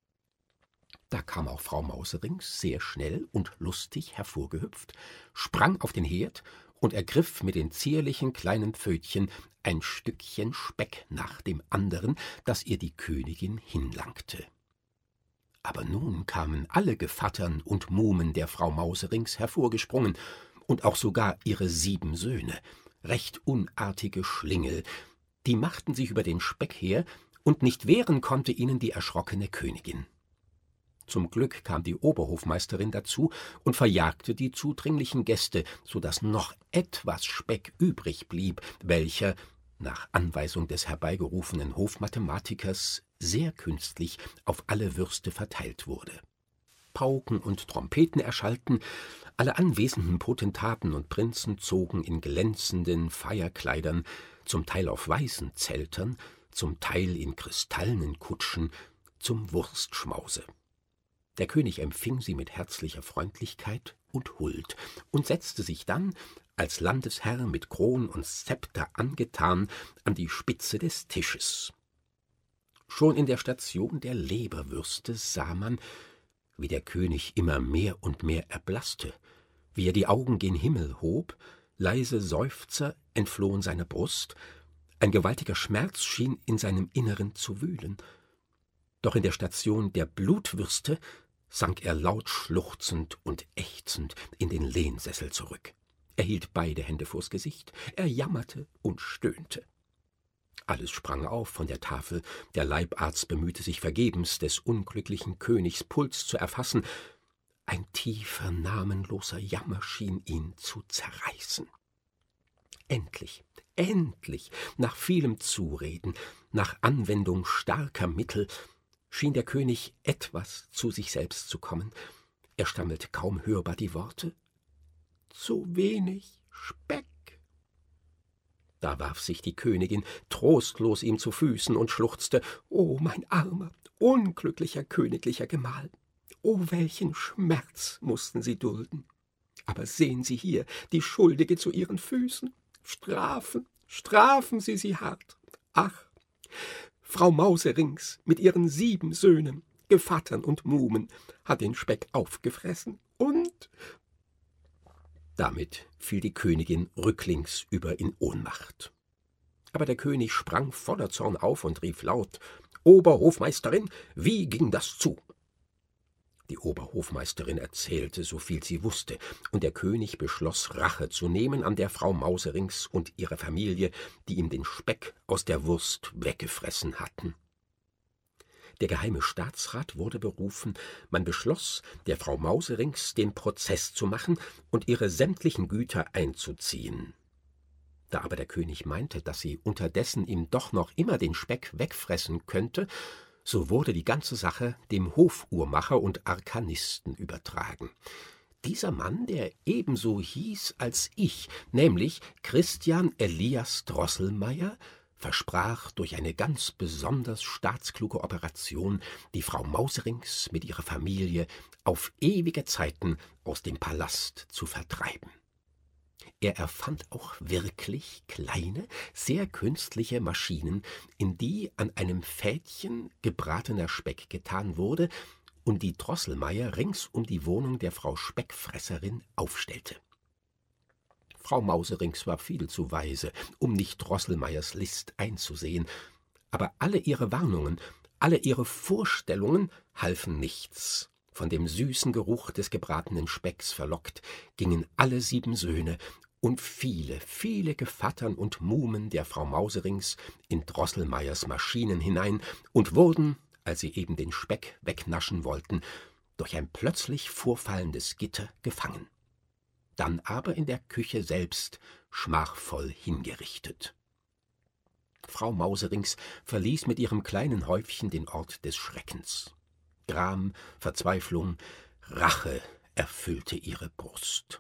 Da kam auch Frau Mauserings sehr schnell und lustig hervorgehüpft, sprang auf den Herd und ergriff mit den zierlichen kleinen Pfötchen ein Stückchen Speck nach dem anderen, das ihr die Königin hinlangte. Aber nun kamen alle Gevattern und Muhmen der Frau Mauserings hervorgesprungen, und auch sogar ihre 7 Söhne, recht unartige Schlingel, die machten sich über den Speck her, und nicht wehren konnte ihnen die erschrockene Königin. Zum Glück kam die Oberhofmeisterin dazu und verjagte die zudringlichen Gäste, so daß noch etwas Speck übrig blieb, welcher, nach Anweisung des herbeigerufenen Hofmathematikers, sehr künstlich auf alle Würste verteilt wurde. Pauken und Trompeten erschallten, alle anwesenden Potentaten und Prinzen zogen in glänzenden Feierkleidern, zum Teil auf weißen Zeltern, zum Teil in kristallenen Kutschen, zum Wurstschmause. Der König empfing sie mit herzlicher Freundlichkeit und Huld und setzte sich dann, als Landesherr mit Kron und Szepter angetan, an die Spitze des Tisches. Schon in der Station der Leberwürste sah man, wie der König immer mehr und mehr erblaßte, wie er die Augen gen Himmel hob, leise Seufzer entflohen seiner Brust, ein gewaltiger Schmerz schien in seinem Inneren zu wühlen. Doch in der Station der Blutwürste sank er laut schluchzend und ächzend in den Lehnsessel zurück. Er hielt beide Hände vors Gesicht, er jammerte und stöhnte. Alles sprang auf von der Tafel, der Leibarzt bemühte sich vergebens, des unglücklichen Königs Puls zu erfassen, Ein tiefer, namenloser Jammer schien ihn zu zerreißen. Endlich, endlich, nach vielem Zureden, nach Anwendung starker Mittel, schien der König etwas zu sich selbst zu kommen. Er stammelte kaum hörbar die Worte: »Zu wenig Speck.« Da warf sich die Königin trostlos ihm zu Füßen und schluchzte: »O mein armer, unglücklicher königlicher Gemahl! O welchen Schmerz mußten Sie dulden! Aber sehen Sie hier die Schuldige zu Ihren Füßen. Strafen, strafen Sie sie hart. Ach, Frau Mauserings mit ihren 7 Söhnen, Gevattern und Muhmen, hat den Speck aufgefressen und...« Damit fiel die Königin rücklings über in Ohnmacht. Aber der König sprang voller Zorn auf und rief laut: »Oberhofmeisterin, wie ging das zu?« Die Oberhofmeisterin erzählte, so viel sie wusste, und der König beschloss, Rache zu nehmen an der Frau Mauserings und ihrer Familie, die ihm den Speck aus der Wurst weggefressen hatten. Der geheime Staatsrat wurde berufen, man beschloss, der Frau Mauserings den Prozess zu machen und ihre sämtlichen Güter einzuziehen. Da aber der König meinte, dass sie unterdessen ihm doch noch immer den Speck wegfressen könnte, so wurde die ganze Sache dem Hofuhrmacher und Arkanisten übertragen. Dieser Mann, der ebenso hieß als ich, nämlich Christian Elias Drosselmayer, versprach durch eine ganz besonders staatskluge Operation, die Frau Mauserings mit ihrer Familie auf ewige Zeiten aus dem Palast zu vertreiben. Er erfand auch wirklich kleine, sehr künstliche Maschinen, in die an einem Fädchen gebratener Speck getan wurde und die Drosselmayer rings um die Wohnung der Frau Speckfresserin aufstellte. Frau Mauserings war viel zu weise, um nicht Drosselmeyers List einzusehen, aber alle ihre Warnungen, alle ihre Vorstellungen halfen nichts. Von dem süßen Geruch des gebratenen Specks verlockt, gingen alle 7 Söhne und viele, viele Gevattern und Muhmen der Frau Mauserings in Drosselmeyers Maschinen hinein und wurden, als sie eben den Speck wegnaschen wollten, durch ein plötzlich vorfallendes Gitter gefangen. Dann aber in der Küche selbst schmachvoll hingerichtet. Frau Mauserings verließ mit ihrem kleinen Häufchen den Ort des Schreckens. Gram, Verzweiflung, Rache erfüllte ihre Brust.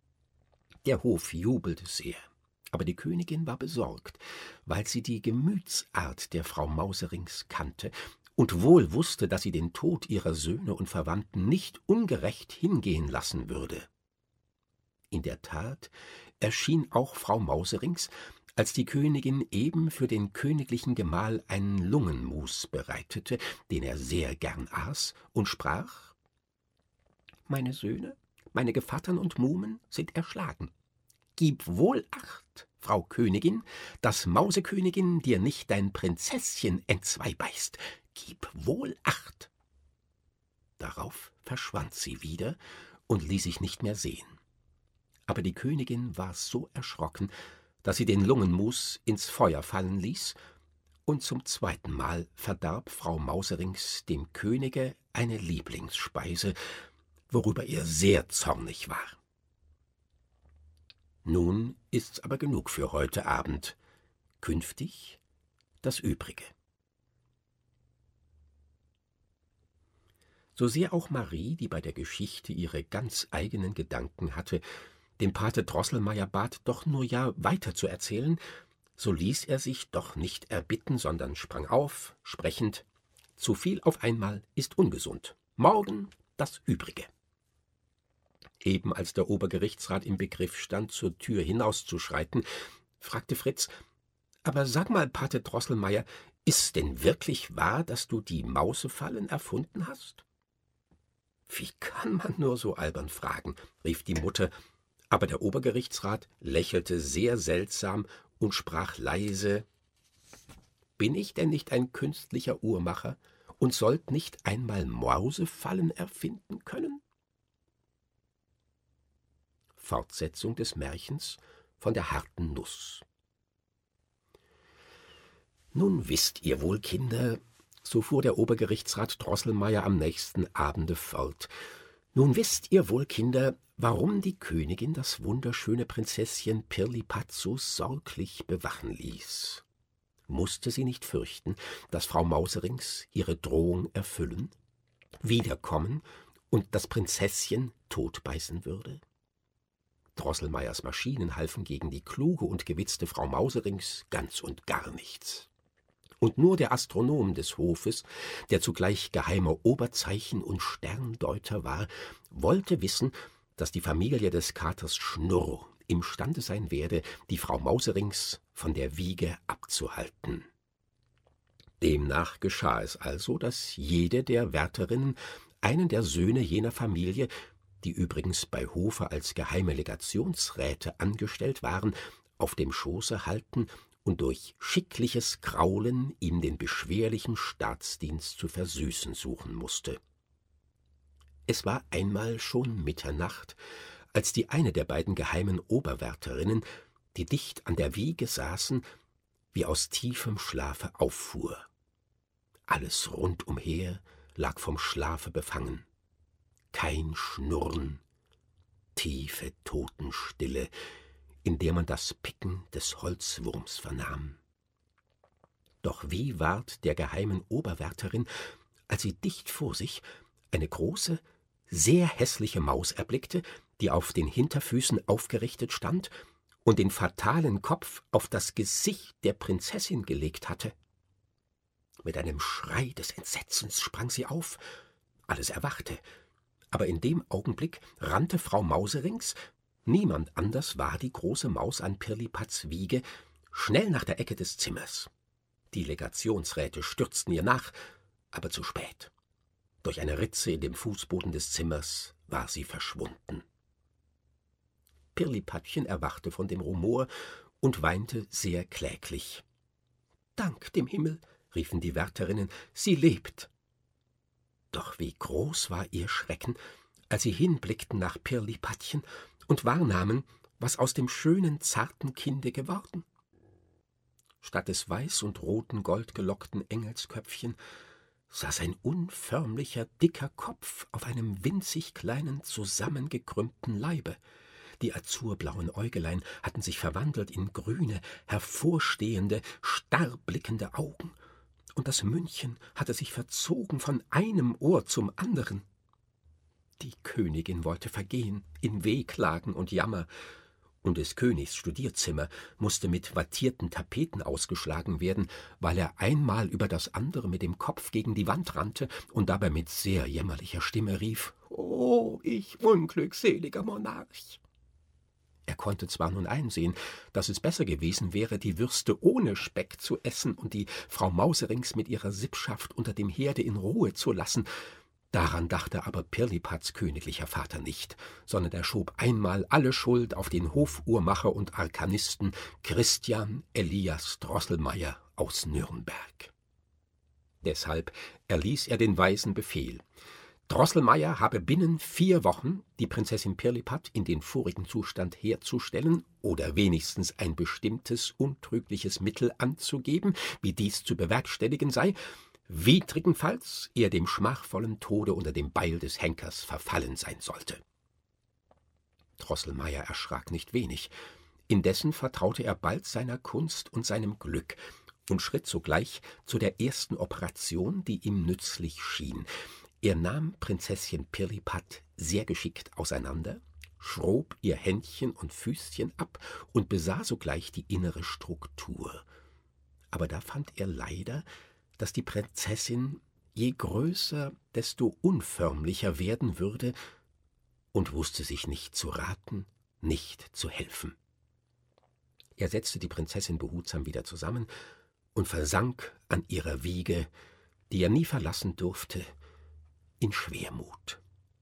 Der Hof jubelte sehr, aber die Königin war besorgt, weil sie die Gemütsart der Frau Mauserings kannte und wohl wusste, dass sie den Tod ihrer Söhne und Verwandten nicht ungerecht hingehen lassen würde. In der Tat erschien auch Frau Mauserings, als die Königin eben für den königlichen Gemahl einen Lungenmus bereitete, den er sehr gern aß, und sprach: »Meine Söhne, meine Gevattern und Muhmen sind erschlagen. Gib wohl Acht, Frau Königin, dass Mausekönigin dir nicht dein Prinzesschen entzweibeißt. Gib wohl Acht!« Darauf verschwand sie wieder und ließ sich nicht mehr sehen. Aber die Königin war so erschrocken, dass sie den Lungenmus ins Feuer fallen ließ, und zum 2. Mal verdarb Frau Mauserings dem Könige eine Lieblingsspeise, worüber er sehr zornig war. Nun ist's aber genug für heute Abend. Künftig das Übrige. So sehr auch Marie, die bei der Geschichte ihre ganz eigenen Gedanken hatte, den Pate Drosselmayer bat, doch nur ja weiter zu erzählen, so ließ er sich doch nicht erbitten, sondern sprang auf, sprechend: »Zu viel auf einmal ist ungesund. Morgen das Übrige.« Eben als der Obergerichtsrat im Begriff stand, zur Tür hinauszuschreiten, fragte Fritz: »Aber sag mal, Pate Drosselmayer, ist's denn wirklich wahr, dass du die Mausefallen erfunden hast?« »Wie kann man nur so albern fragen?« rief die Mutter, aber der Obergerichtsrat lächelte sehr seltsam und sprach leise: »Bin ich denn nicht ein künstlicher Uhrmacher und sollt nicht einmal Mausefallen erfinden können?« Fortsetzung des Märchens von der harten Nuss. »Nun wisst ihr wohl, Kinder«, so fuhr der Obergerichtsrat Drosselmayer am nächsten Abende fort, Nun wisst ihr wohl, Kinder, warum die Königin das wunderschöne Prinzesschen Pirlipat so sorglich bewachen ließ. Musste sie nicht fürchten, dass Frau Mauserinks ihre Drohung erfüllen, wiederkommen und das Prinzesschen totbeißen würde? Drosselmeiers Maschinen halfen gegen die kluge und gewitzte Frau Mauserinks ganz und gar nichts. Und nur der Astronom des Hofes, der zugleich geheimer Oberzeichen- und Sterndeuter war, wollte wissen, dass die Familie des Katers Schnurr imstande sein werde, die Frau Mauserinks von der Wiege abzuhalten. Demnach geschah es also, dass jede der Wärterinnen einen der Söhne jener Familie, die übrigens bei Hofe als geheime Legationsräte angestellt waren, auf dem Schoße halten und durch schickliches Kraulen ihm den beschwerlichen Staatsdienst zu versüßen suchen musste. Es war einmal schon Mitternacht, als die eine der beiden geheimen Oberwärterinnen, die dicht an der Wiege saßen, wie aus tiefem Schlafe auffuhr. Alles rundumher lag vom Schlafe befangen. Kein Schnurren, tiefe Totenstille, in der man das Picken des Holzwurms vernahm. Doch wie ward der geheimen Oberwärterin, als sie dicht vor sich eine große, sehr hässliche Maus erblickte, die auf den Hinterfüßen aufgerichtet stand und den fatalen Kopf auf das Gesicht der Prinzessin gelegt hatte. Mit einem Schrei des Entsetzens sprang sie auf, alles erwachte, aber in dem Augenblick rannte Frau Mauserinks, niemand anders war die große Maus an Pirlipats Wiege, schnell nach der Ecke des Zimmers. Die Legationsräte stürzten ihr nach, aber zu spät. Durch eine Ritze in dem Fußboden des Zimmers war sie verschwunden. Pirlipatchen erwachte von dem Rumor und weinte sehr kläglich. »Dank dem Himmel«, riefen die Wärterinnen, »sie lebt!« Doch wie groß war ihr Schrecken, als sie hinblickten nach Pirlipatchen und wahrnahmen, was aus dem schönen, zarten Kinde geworden. Statt des weiß und roten, goldgelockten Engelsköpfchen saß ein unförmlicher, dicker Kopf auf einem winzig kleinen, zusammengekrümmten Leibe. Die azurblauen Äugelein hatten sich verwandelt in grüne, hervorstehende, starrblickende Augen, und das Mündchen hatte sich verzogen von einem Ohr zum anderen. Die Königin wollte vergehen in Wehklagen und Jammer, und des Königs Studierzimmer musste mit wattierten Tapeten ausgeschlagen werden, weil er einmal über das andere mit dem Kopf gegen die Wand rannte und dabei mit sehr jämmerlicher Stimme rief: »Oh, ich unglückseliger Monarch!« Er konnte zwar nun einsehen, dass es besser gewesen wäre, die Würste ohne Speck zu essen und die Frau Mauserinks mit ihrer Sippschaft unter dem Herde in Ruhe zu lassen. Daran dachte aber Pirlipats königlicher Vater nicht, sondern er schob einmal alle Schuld auf den Hofuhrmacher und Arkanisten Christian Elias Drosselmeier aus Nürnberg. Deshalb erließ er den weisen Befehl: Drosselmeier habe binnen 4 Wochen die Prinzessin Pirlipat in den vorigen Zustand herzustellen oder wenigstens ein bestimmtes, untrügliches Mittel anzugeben, wie dies zu bewerkstelligen sei, widrigenfalls er dem schmachvollen Tode unter dem Beil des Henkers verfallen sein sollte. Drosselmeier erschrak nicht wenig, indessen vertraute er bald seiner Kunst und seinem Glück und schritt sogleich zu der ersten Operation, die ihm nützlich schien. Er nahm Prinzesschen Pirlipat sehr geschickt auseinander, schrob ihr Händchen und Füßchen ab und besah sogleich die innere Struktur. Aber da fand er leider, dass die Prinzessin je größer, desto unförmlicher werden würde und wusste sich nicht zu raten, nicht zu helfen. Er setzte die Prinzessin behutsam wieder zusammen und versank an ihrer Wiege, die er nie verlassen durfte, in Schwermut.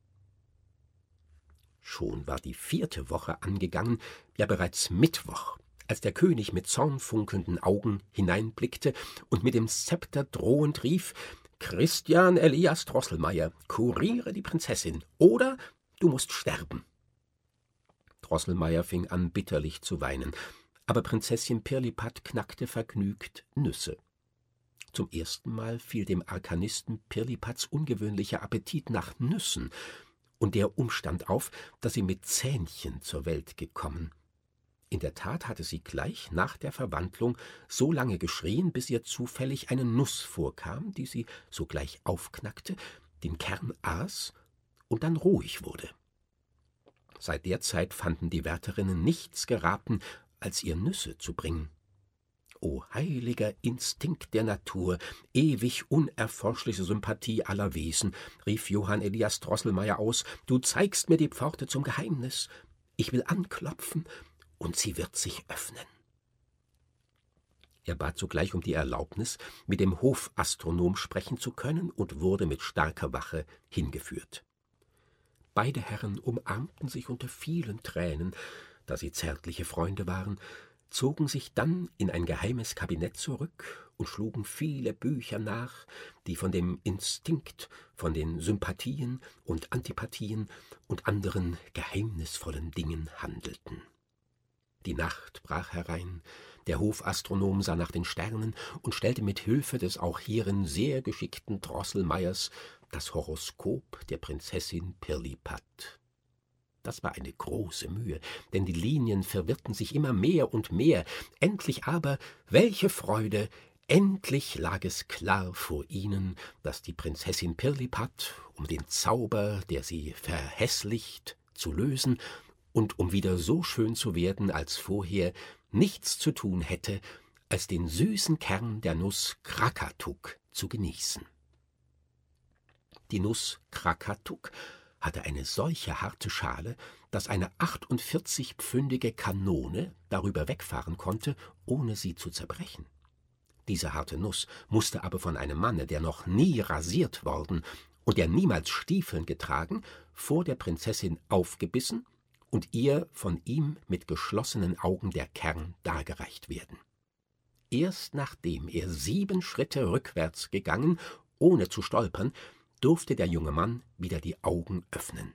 Schon war die 4. Woche angegangen, ja bereits Mittwoch, als der König mit zornfunkelnden Augen hineinblickte und mit dem Zepter drohend rief: »Christian Elias Drosselmeier, kuriere die Prinzessin, oder du musst sterben.« Drosselmeier fing an, bitterlich zu weinen, aber Prinzessin Pirlipat knackte vergnügt Nüsse. Zum ersten Mal fiel dem Arkanisten Pirlipats ungewöhnlicher Appetit nach Nüssen, und der Umstand auf, dass sie mit Zähnchen zur Welt gekommen. In der Tat hatte sie gleich nach der Verwandlung so lange geschrien, bis ihr zufällig eine Nuss vorkam, die sie sogleich aufknackte, den Kern aß und dann ruhig wurde. Seit der Zeit fanden die Wärterinnen nichts geraten, als ihr Nüsse zu bringen. O heiliger Instinkt der Natur, ewig unerforschliche Sympathie aller Wesen, rief Johann Elias Drosselmayer aus, du zeigst mir die Pforte zum Geheimnis. Ich will anklopfen, und sie wird sich öffnen. Er bat sogleich um die Erlaubnis, mit dem Hofastronom sprechen zu können und wurde mit starker Wache hingeführt. Beide Herren umarmten sich unter vielen Tränen, da sie zärtliche Freunde waren, zogen sich dann in ein geheimes Kabinett zurück und schlugen viele Bücher nach, die von dem Instinkt, von den Sympathien und Antipathien und anderen geheimnisvollen Dingen handelten. Die Nacht brach herein, der Hofastronom sah nach den Sternen und stellte mit Hilfe des auch hierin sehr geschickten Drosselmeyers das Horoskop der Prinzessin Pirlipat. Das war eine große Mühe, denn die Linien verwirrten sich immer mehr und mehr. Endlich aber, welche Freude, endlich lag es klar vor ihnen, dass die Prinzessin Pirlipat, um den Zauber, der sie verhässlicht, zu lösen und um wieder so schön zu werden als vorher, nichts zu tun hätte, als den süßen Kern der Nuss Krakatuk zu genießen. Die Nuss Krakatuk hatte eine solche harte Schale, dass eine 48-pfündige Kanone darüber wegfahren konnte, ohne sie zu zerbrechen. Diese harte Nuss musste aber von einem Manne, der noch nie rasiert worden und der niemals Stiefeln getragen, vor der Prinzessin aufgebissen und ihr von ihm mit geschlossenen Augen der Kern dargereicht werden. Erst nachdem er 7 Schritte rückwärts gegangen, ohne zu stolpern, durfte der junge Mann wieder die Augen öffnen.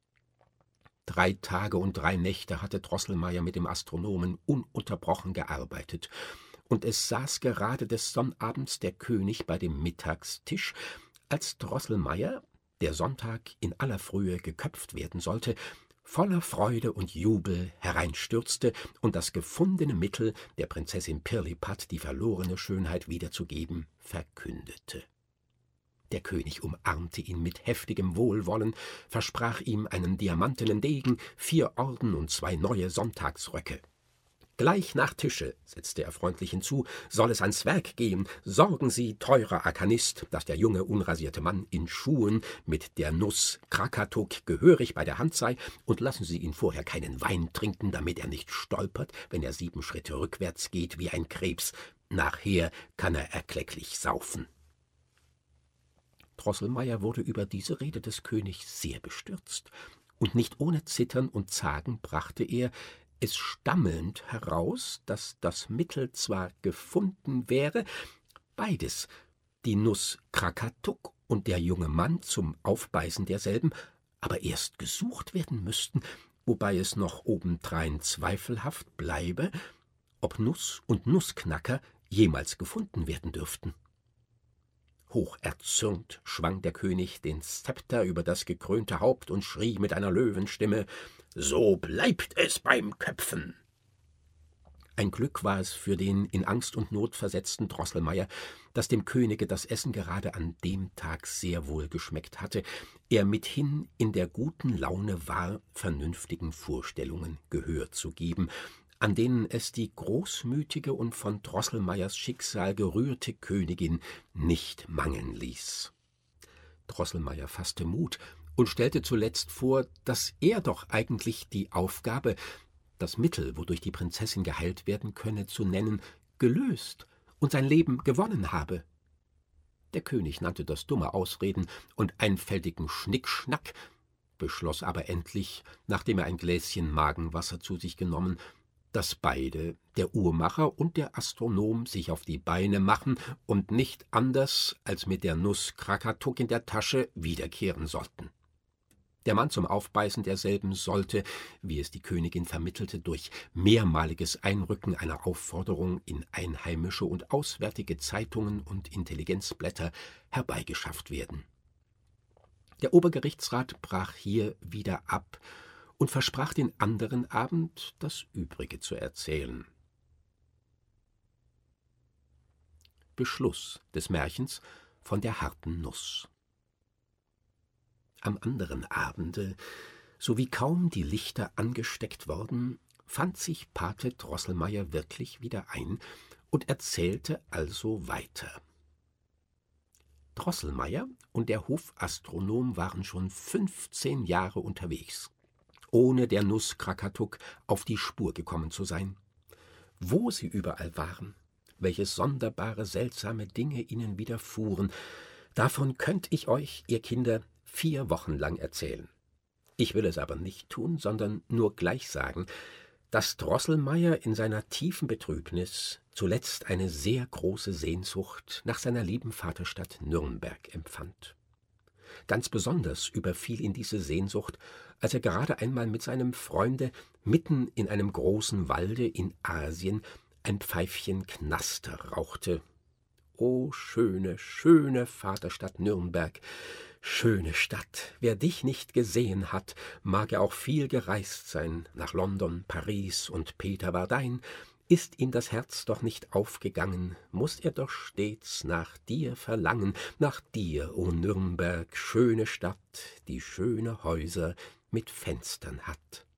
3 Tage und 3 Nächte hatte Drosselmayer mit dem Astronomen ununterbrochen gearbeitet, und es saß gerade des Sonnabends der König bei dem Mittagstisch, als Drosselmayer, der Sonntag in aller Frühe geköpft werden sollte, voller Freude und Jubel hereinstürzte und das gefundene Mittel, der Prinzessin Pirlipat die verlorene Schönheit wiederzugeben, verkündete. Der König umarmte ihn mit heftigem Wohlwollen, versprach ihm einen diamantenen Degen, 4 Orden und 2 neue Sonntagsröcke. »Gleich nach Tische«, setzte er freundlich hinzu, »soll es ans Werk gehen. Sorgen Sie, teurer Arkanist, dass der junge, unrasierte Mann in Schuhen mit der Nuss Krakatuk gehörig bei der Hand sei, und lassen Sie ihn vorher keinen Wein trinken, damit er nicht stolpert, wenn er 7 Schritte rückwärts geht wie ein Krebs. Nachher kann er erklecklich saufen.« Drosselmayer wurde über diese Rede des Königs sehr bestürzt, und nicht ohne Zittern und Zagen brachte er es stammelnd heraus, dass das Mittel zwar gefunden wäre, beides, die Nuss Krakatuk und der junge Mann zum Aufbeißen derselben, aber erst gesucht werden müssten, wobei es noch obendrein zweifelhaft bleibe, ob Nuss und Nussknacker jemals gefunden werden dürften. Hocherzürnt schwang der König den Szepter über das gekrönte Haupt und schrie mit einer Löwenstimme: »So bleibt es beim Köpfen!« Ein Glück war es für den in Angst und Not versetzten Drosselmayer, dass dem Könige das Essen gerade an dem Tag sehr wohl geschmeckt hatte, er mithin in der guten Laune war, vernünftigen Vorstellungen Gehör zu geben, an denen es die großmütige und von Drosselmeyers Schicksal gerührte Königin nicht mangeln ließ. Drosselmayer fasste Mut und stellte zuletzt vor, dass er doch eigentlich die Aufgabe, das Mittel, wodurch die Prinzessin geheilt werden könne, zu nennen, gelöst und sein Leben gewonnen habe. Der König nannte das dumme Ausreden und einfältigen Schnickschnack, beschloss aber endlich, nachdem er ein Gläschen Magenwasser zu sich genommen, dass beide, der Uhrmacher und der Astronom, sich auf die Beine machen und nicht anders als mit der Nuss Krakatuk in der Tasche wiederkehren sollten. Der Mann zum Aufbeißen derselben sollte, wie es die Königin vermittelte, durch mehrmaliges Einrücken einer Aufforderung in einheimische und auswärtige Zeitungen und Intelligenzblätter herbeigeschafft werden. Der Obergerichtsrat brach hier wieder ab und versprach den anderen Abend das Übrige zu erzählen. Beschluss des Märchens von der harten Nuss. Am anderen Abende, so wie kaum die Lichter angesteckt worden, fand sich Pate Drosselmeier wirklich wieder ein und erzählte also weiter. Drosselmeier und der Hofastronom waren schon 15 Jahre unterwegs, ohne der Nuss Krakatuk auf die Spur gekommen zu sein. Wo sie überall waren, welche sonderbare, seltsame Dinge ihnen widerfuhren, davon könnt ich euch, ihr Kinder, 4 Wochen lang erzählen. Ich will es aber nicht tun, sondern nur gleich sagen, dass Drosselmeier in seiner tiefen Betrübnis zuletzt eine sehr große Sehnsucht nach seiner lieben Vaterstadt Nürnberg empfand. Ganz besonders überfiel ihn diese Sehnsucht, als er gerade einmal mit seinem Freunde mitten in einem großen Walde in Asien ein Pfeifchen Knaster rauchte. O schöne, schöne Vaterstadt Nürnberg, schöne Stadt, wer dich nicht gesehen hat, mag er auch viel gereist sein, nach London, Paris und Peterwardein, ist ihm das Herz doch nicht aufgegangen, muß er doch stets nach dir verlangen, nach dir, o Nürnberg, schöne Stadt, die schöne Häuser mit Fenstern hat.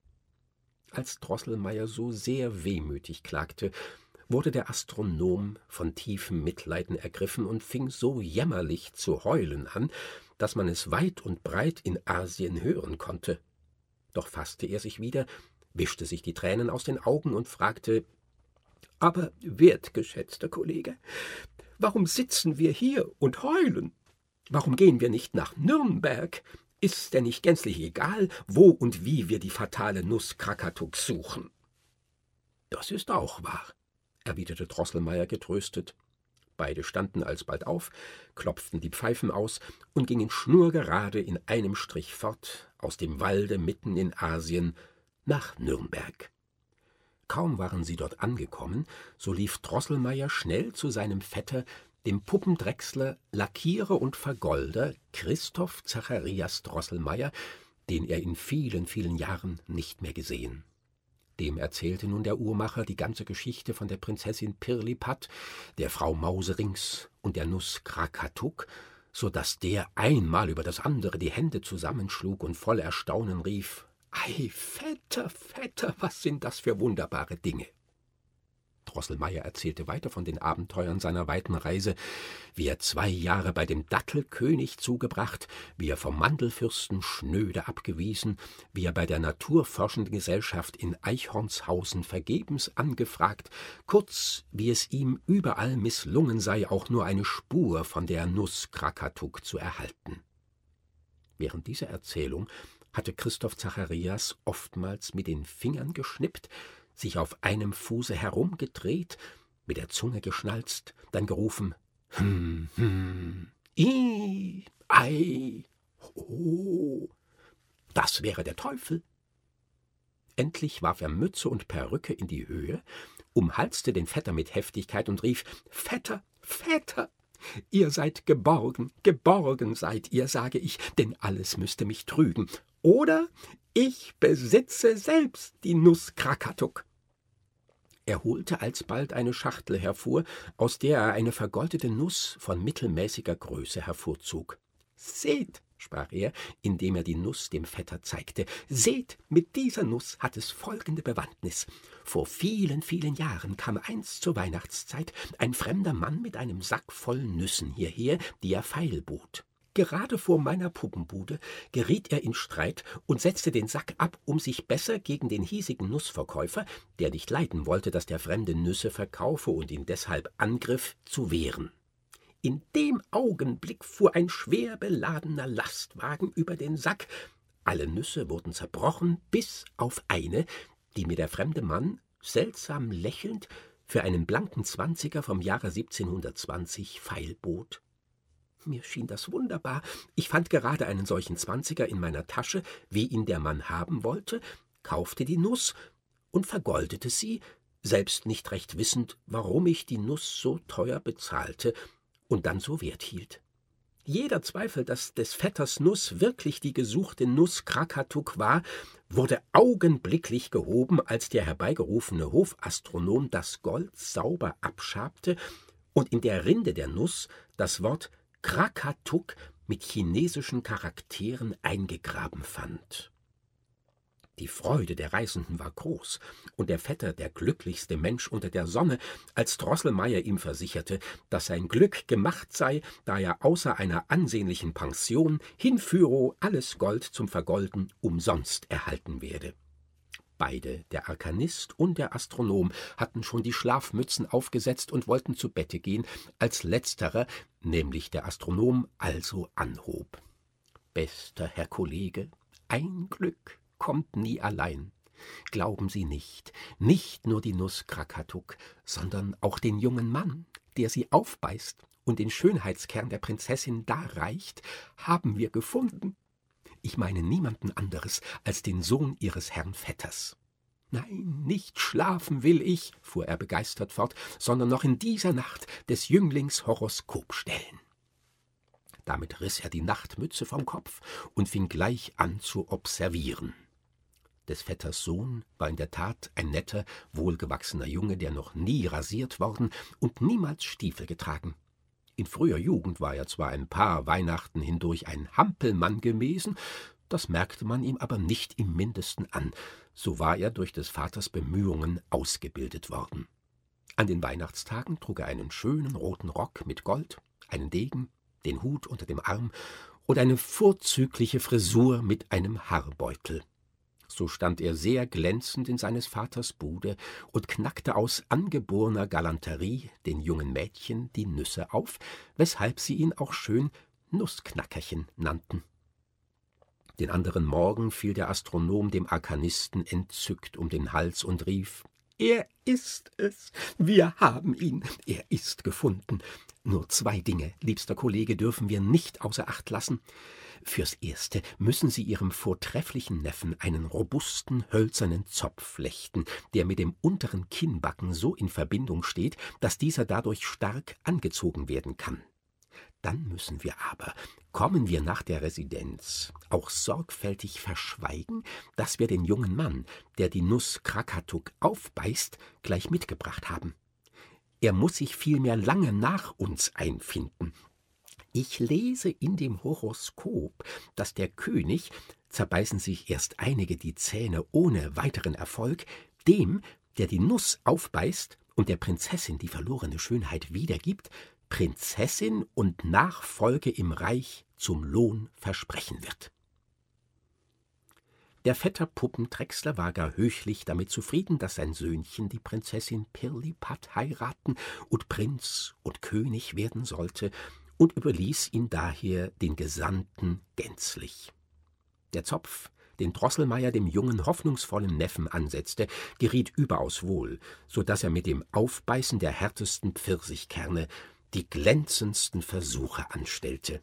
Als Drosselmeier so sehr wehmütig klagte, wurde der Astronom von tiefem Mitleiden ergriffen und fing so jämmerlich zu heulen an, dass man es weit und breit in Asien hören konnte. Doch faßte er sich wieder, wischte sich die Tränen aus den Augen und fragte: »Aber, wertgeschätzter Kollege, warum sitzen wir hier und heulen? Warum gehen wir nicht nach Nürnberg? Ist's denn nicht gänzlich egal, wo und wie wir die fatale Nuss Krakatuk suchen?« »Das ist auch wahr«, erwiderte Drosselmeier getröstet. Beide standen alsbald auf, klopften die Pfeifen aus und gingen schnurgerade in einem Strich fort, aus dem Walde mitten in Asien, nach Nürnberg. Kaum waren sie dort angekommen, so lief Drosselmeier schnell zu seinem Vetter, dem Puppendrechsler, Lackierer und Vergolder Christoph Zacharias Drosselmeier, den er in vielen, vielen Jahren nicht mehr gesehen. Dem erzählte nun der Uhrmacher die ganze Geschichte von der Prinzessin Pirlipat, der Frau Mauserings und der Nuss Krakatuk, so daß der einmal über das andere die Hände zusammenschlug und voll Erstaunen rief: »Ei, Vetter, Vetter, was sind das für wunderbare Dinge!« Drosselmeier erzählte weiter von den Abenteuern seiner weiten Reise, wie er 2 Jahre bei dem Dattelkönig zugebracht, wie er vom Mandelfürsten schnöde abgewiesen, wie er bei der Naturforschenden Gesellschaft in Eichhornshausen vergebens angefragt, kurz, wie es ihm überall misslungen sei, auch nur eine Spur von der Nuss Krakatuk zu erhalten. Während dieser Erzählung hatte Christoph Zacharias oftmals mit den Fingern geschnippt, sich auf einem Fuße herumgedreht, mit der Zunge geschnalzt, dann gerufen: I, ei, ho, das wäre der Teufel. Endlich warf er Mütze und Perücke in die Höhe, umhalste den Vetter mit Heftigkeit und rief: »Vetter, Vetter, ihr seid geborgen, geborgen seid ihr, sage ich, denn alles müsste mich trügen. Oder ich besitze selbst die Nuss Krakatuk.« Er holte alsbald eine Schachtel hervor, aus der er eine vergoldete Nuss von mittelmäßiger Größe hervorzog. »Seht«, sprach er, indem er die Nuss dem Vetter zeigte, »seht, mit dieser Nuss hat es folgende Bewandtnis. Vor vielen, vielen Jahren kam einst zur Weihnachtszeit ein fremder Mann mit einem Sack voll Nüssen hierher, die er feilbot. Gerade vor meiner Puppenbude geriet er in Streit und setzte den Sack ab, um sich besser gegen den hiesigen Nussverkäufer, der nicht leiden wollte, dass der Fremde Nüsse verkaufe und ihn deshalb angriff, zu wehren. In dem Augenblick fuhr ein schwer beladener Lastwagen über den Sack. Alle Nüsse wurden zerbrochen, bis auf eine, die mir der fremde Mann, seltsam lächelnd, für einen blanken Zwanziger vom Jahre 1720 feilbot. Mir schien das wunderbar. Ich fand gerade einen solchen Zwanziger in meiner Tasche, wie ihn der Mann haben wollte, kaufte die Nuss und vergoldete sie, selbst nicht recht wissend, warum ich die Nuss so teuer bezahlte und dann so wert hielt. Jeder Zweifel, dass des Vetters Nuss wirklich die gesuchte Nuss Krakatuk war, wurde augenblicklich gehoben, als der herbeigerufene Hofastronom das Gold sauber abschabte und in der Rinde der Nuss das Wort Krakatuk mit chinesischen Charakteren eingegraben fand. Die Freude der Reisenden war groß, und der Vetter der glücklichste Mensch unter der Sonne, als Drosselmeier ihm versicherte, dass sein Glück gemacht sei, da er außer einer ansehnlichen Pension hinführo alles Gold zum Vergolden umsonst erhalten werde. Beide, der Arkanist und der Astronom, hatten schon die Schlafmützen aufgesetzt und wollten zu Bette gehen, als letzterer, nämlich der Astronom, also anhob. »Bester Herr Kollege, ein Glück kommt nie allein. Glauben Sie nicht nur die Nuss Krakatuk, sondern auch den jungen Mann, der sie aufbeißt und den Schönheitskern der Prinzessin darreicht, haben wir gefunden. Ich meine niemanden anderes als den Sohn Ihres Herrn Vetters. Nein, nicht schlafen will ich«, fuhr er begeistert fort, »sondern noch in dieser Nacht des Jünglings Horoskop stellen.« Damit riß er die Nachtmütze vom Kopf und fing gleich an zu observieren. Des Vetters Sohn war in der Tat ein netter, wohlgewachsener Junge, der noch nie rasiert worden und niemals Stiefel getragen. In früher Jugend war er zwar ein paar Weihnachten hindurch ein Hampelmann gewesen, das merkte man ihm aber nicht im Mindesten an, so war er durch des Vaters Bemühungen ausgebildet worden. An den Weihnachtstagen trug er einen schönen roten Rock mit Gold, einen Degen, den Hut unter dem Arm und eine vorzügliche Frisur mit einem Haarbeutel. So stand er sehr glänzend in seines Vaters Bude und knackte aus angeborener Galanterie den jungen Mädchen die Nüsse auf, weshalb sie ihn auch schön Nussknackerchen nannten. Den anderen Morgen fiel der Astronom dem Arkanisten entzückt um den Hals und rief: »Er ist es! Wir haben ihn! Er ist gefunden! Nur 2 Dinge, liebster Kollege, dürfen wir nicht außer Acht lassen. Fürs Erste müssen Sie Ihrem vortrefflichen Neffen einen robusten, hölzernen Zopf flechten, der mit dem unteren Kinnbacken so in Verbindung steht, dass dieser dadurch stark angezogen werden kann. Dann müssen wir aber, kommen wir nach der Residenz, auch sorgfältig verschweigen, dass wir den jungen Mann, der die Nuss Krakatuk aufbeißt, gleich mitgebracht haben. Er muß sich vielmehr lange nach uns einfinden. Ich lese in dem Horoskop, dass der König, zerbeißen sich erst einige die Zähne ohne weiteren Erfolg, dem, der die Nuss aufbeißt und der Prinzessin die verlorene Schönheit wiedergibt, Prinzessin und Nachfolge im Reich zum Lohn versprechen wird. Der Vetter Puppendrechsler war gar höchlich damit zufrieden, dass sein Söhnchen die Prinzessin Pirlipat heiraten und Prinz und König werden sollte, und überließ ihn daher den Gesandten gänzlich. Der Zopf, den Drosselmeier dem jungen, hoffnungsvollen Neffen ansetzte, geriet überaus wohl, so daß er mit dem Aufbeißen der härtesten Pfirsichkerne die glänzendsten Versuche anstellte.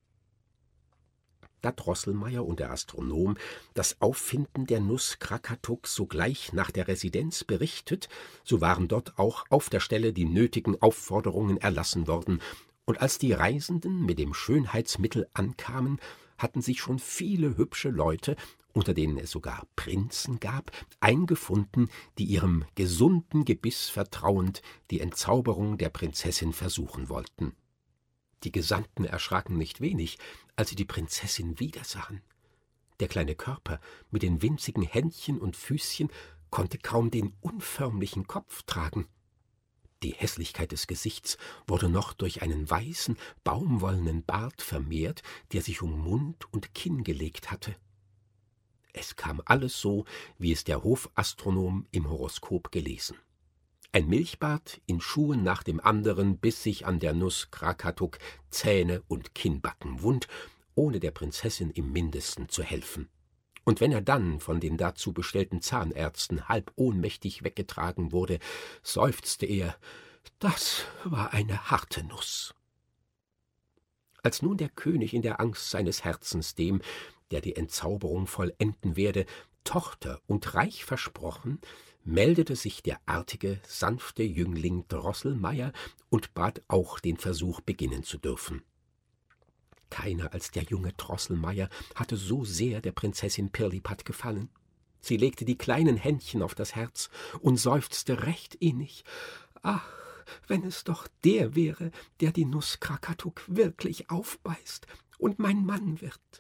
Da Drosselmeier und der Astronom das Auffinden der Nuss Krakatuk sogleich nach der Residenz berichtet, so waren dort auch auf der Stelle die nötigen Aufforderungen erlassen worden, und als die Reisenden mit dem Schönheitsmittel ankamen, hatten sich schon viele hübsche Leute, unter denen es sogar Prinzen gab, eingefunden, die ihrem gesunden Gebiss vertrauend die Entzauberung der Prinzessin versuchen wollten. Die Gesandten erschraken nicht wenig, als sie die Prinzessin wiedersahen. Der kleine Körper mit den winzigen Händchen und Füßchen konnte kaum den unförmlichen Kopf tragen. Die Hässlichkeit des Gesichts wurde noch durch einen weißen, baumwollenen Bart vermehrt, der sich um Mund und Kinn gelegt hatte. Es kam alles so, wie es der Hofastronom im Horoskop gelesen. Ein Milchbart in Schuhen nach dem anderen biss sich an der Nuss Krakatuk Zähne und Kinnbacken wund, ohne der Prinzessin im Mindesten zu helfen. Und wenn er dann von den dazu bestellten Zahnärzten halb ohnmächtig weggetragen wurde, seufzte er: »Das war eine harte Nuss.« Als nun der König in der Angst seines Herzens dem, der die Entzauberung vollenden werde, Tochter und Reich versprochen, meldete sich der artige, sanfte Jüngling Drosselmeier und bat auch den Versuch beginnen zu dürfen. Keiner als der junge Drosselmeier hatte so sehr der Prinzessin Pirlipat gefallen. Sie legte die kleinen Händchen auf das Herz und seufzte recht innig. »Ach, wenn es doch der wäre, der die Nuss Krakatuk wirklich aufbeißt und mein Mann wird!«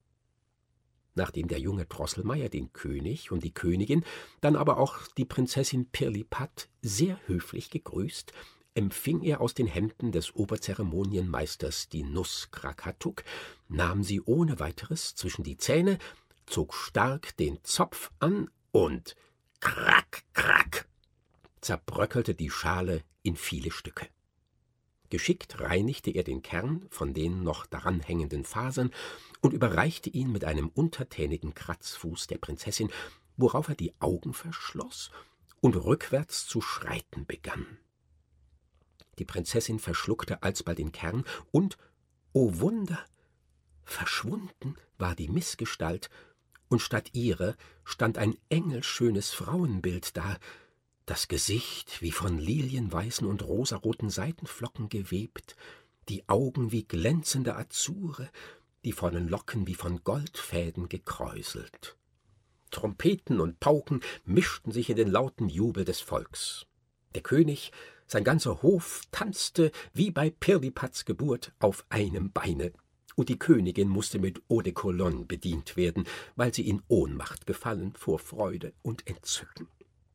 Nachdem der junge Drosselmeier den König und die Königin, dann aber auch die Prinzessin Pirlipat sehr höflich gegrüßt, empfing er aus den Händen des Oberzeremonienmeisters die Nuss Krakatuk, nahm sie ohne weiteres zwischen die Zähne, zog stark den Zopf an und krack, krack, zerbröckelte die Schale in viele Stücke. Geschickt reinigte er den Kern von den noch daran hängenden Fasern und überreichte ihn mit einem untertänigen Kratzfuß der Prinzessin, worauf er die Augen verschloss und rückwärts zu schreiten begann. Die Prinzessin verschluckte alsbald den Kern und, o Wunder, verschwunden war die Missgestalt, und statt ihrer stand ein engelschönes Frauenbild da, das Gesicht wie von lilienweißen und rosaroten Seidenflocken gewebt, die Augen wie glänzende Azure, die vollen Locken wie von Goldfäden gekräuselt. Trompeten und Pauken mischten sich in den lauten Jubel des Volks. Der König, sein ganzer Hof tanzte, wie bei Pirlipats Geburt, auf einem Beine, und die Königin musste mit Eau de Cologne bedient werden, weil sie in Ohnmacht gefallen vor Freude und Entzücken.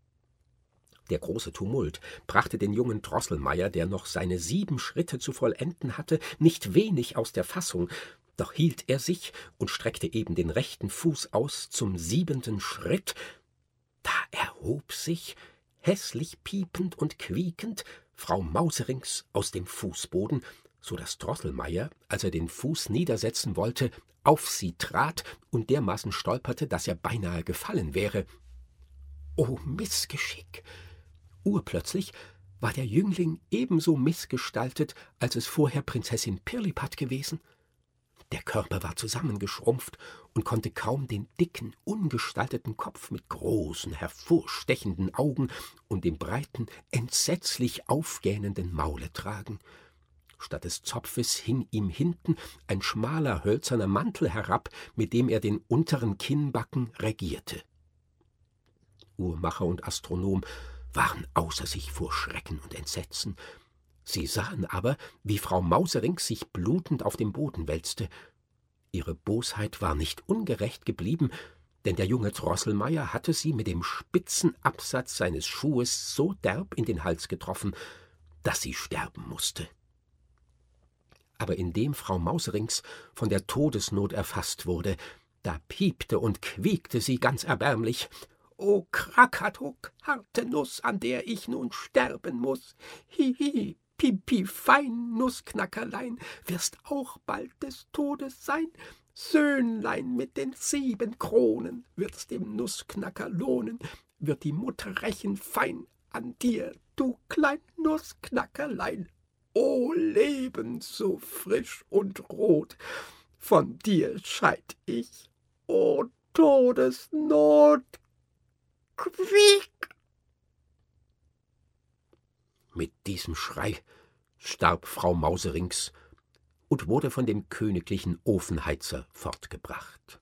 Der große Tumult brachte den jungen Drosselmeier, der noch seine 7 Schritte zu vollenden hatte, nicht wenig aus der Fassung, doch hielt er sich und streckte eben den rechten Fuß aus zum 7. Schritt, da erhob sich, hässlich piepend und quiekend, Frau Mauserings aus dem Fußboden, so daß Drosselmeier, als er den Fuß niedersetzen wollte, auf sie trat und dermaßen stolperte, daß er beinahe gefallen wäre. O Missgeschick! Urplötzlich war der Jüngling ebenso missgestaltet, als es vorher Prinzessin Pirlipat gewesen. Der Körper war zusammengeschrumpft und konnte kaum den dicken, ungestalteten Kopf mit großen, hervorstechenden Augen und dem breiten, entsetzlich aufgähnenden Maule tragen. Statt des Zopfes hing ihm hinten ein schmaler, hölzerner Mantel herab, mit dem er den unteren Kinnbacken regierte. Uhrmacher und Astronom waren außer sich vor Schrecken und Entsetzen. Sie sahen aber, wie Frau Mauserings sich blutend auf dem Boden wälzte. Ihre Bosheit war nicht ungerecht geblieben, denn der junge Drosselmeier hatte sie mit dem spitzen Absatz seines Schuhes so derb in den Hals getroffen, daß sie sterben musste. Aber indem Frau Mauserings von der Todesnot erfasst wurde, da piepte und quiekte sie ganz erbärmlich: »O Krakatuk, harte Nuss, an der ich nun sterben muß! Hihi, pipi, fein, Nussknackerlein, wirst auch bald des Todes sein. Söhnlein mit den 7 Kronen wird's dem Nussknacker lohnen, wird die Mutter rächen fein an dir, du klein Nussknackerlein. O Leben so frisch und rot, von dir scheid ich, o Todesnot, quiek!« Mit diesem Schrei starb Frau Mauserings und wurde von dem königlichen Ofenheizer fortgebracht.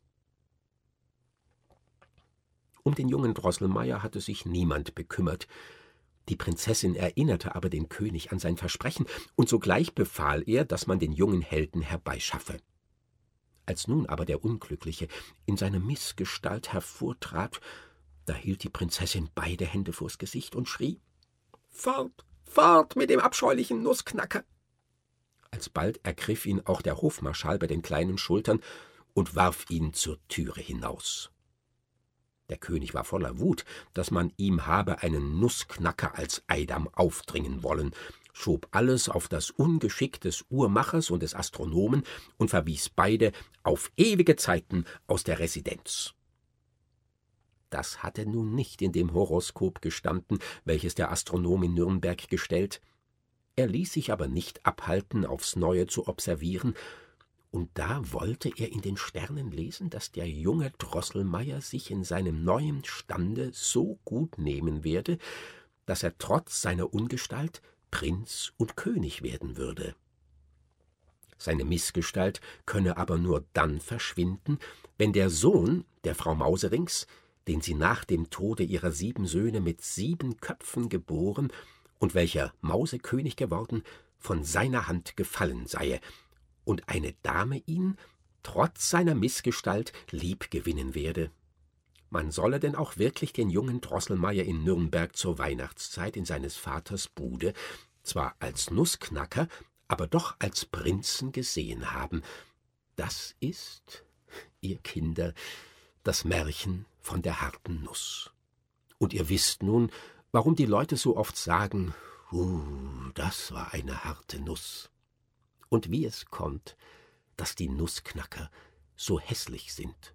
Um den jungen Drosselmeier hatte sich niemand bekümmert. Die Prinzessin erinnerte aber den König an sein Versprechen, und sogleich befahl er, dass man den jungen Helden herbeischaffe. Als nun aber der Unglückliche in seiner Missgestalt hervortrat, da hielt die Prinzessin beide Hände vors Gesicht und schrie: »Fort, fort mit dem abscheulichen Nussknacker!« Alsbald ergriff ihn auch der Hofmarschall bei den kleinen Schultern und warf ihn zur Türe hinaus. Der König war voller Wut, dass man ihm habe einen Nussknacker als Eidam aufdringen wollen, schob alles auf das Ungeschick des Uhrmachers und des Astronomen und verwies beide auf ewige Zeiten aus der Residenz. Das hatte nun nicht in dem Horoskop gestanden, welches der Astronom in Nürnberg gestellt. Er ließ sich aber nicht abhalten, aufs Neue zu observieren, und da wollte er in den Sternen lesen, dass der junge Drosselmeier sich in seinem neuen Stande so gut nehmen werde, dass er trotz seiner Ungestalt Prinz und König werden würde. Seine Missgestalt könne aber nur dann verschwinden, wenn der Sohn der Frau Mauserings, den sie nach dem Tode ihrer 7 Söhne mit 7 Köpfen geboren und welcher Mausekönig geworden, von seiner Hand gefallen sei und eine Dame ihn, trotz seiner Missgestalt, liebgewinnen werde. Man solle denn auch wirklich den jungen Drosselmeier in Nürnberg zur Weihnachtszeit in seines Vaters Bude zwar als Nussknacker, aber doch als Prinzen gesehen haben. Das ist, ihr Kinder, das Märchen von der harten Nuss. Und ihr wisst nun, warum die Leute so oft sagen, das war eine harte Nuss. Und wie es kommt, dass die Nussknacker so hässlich sind.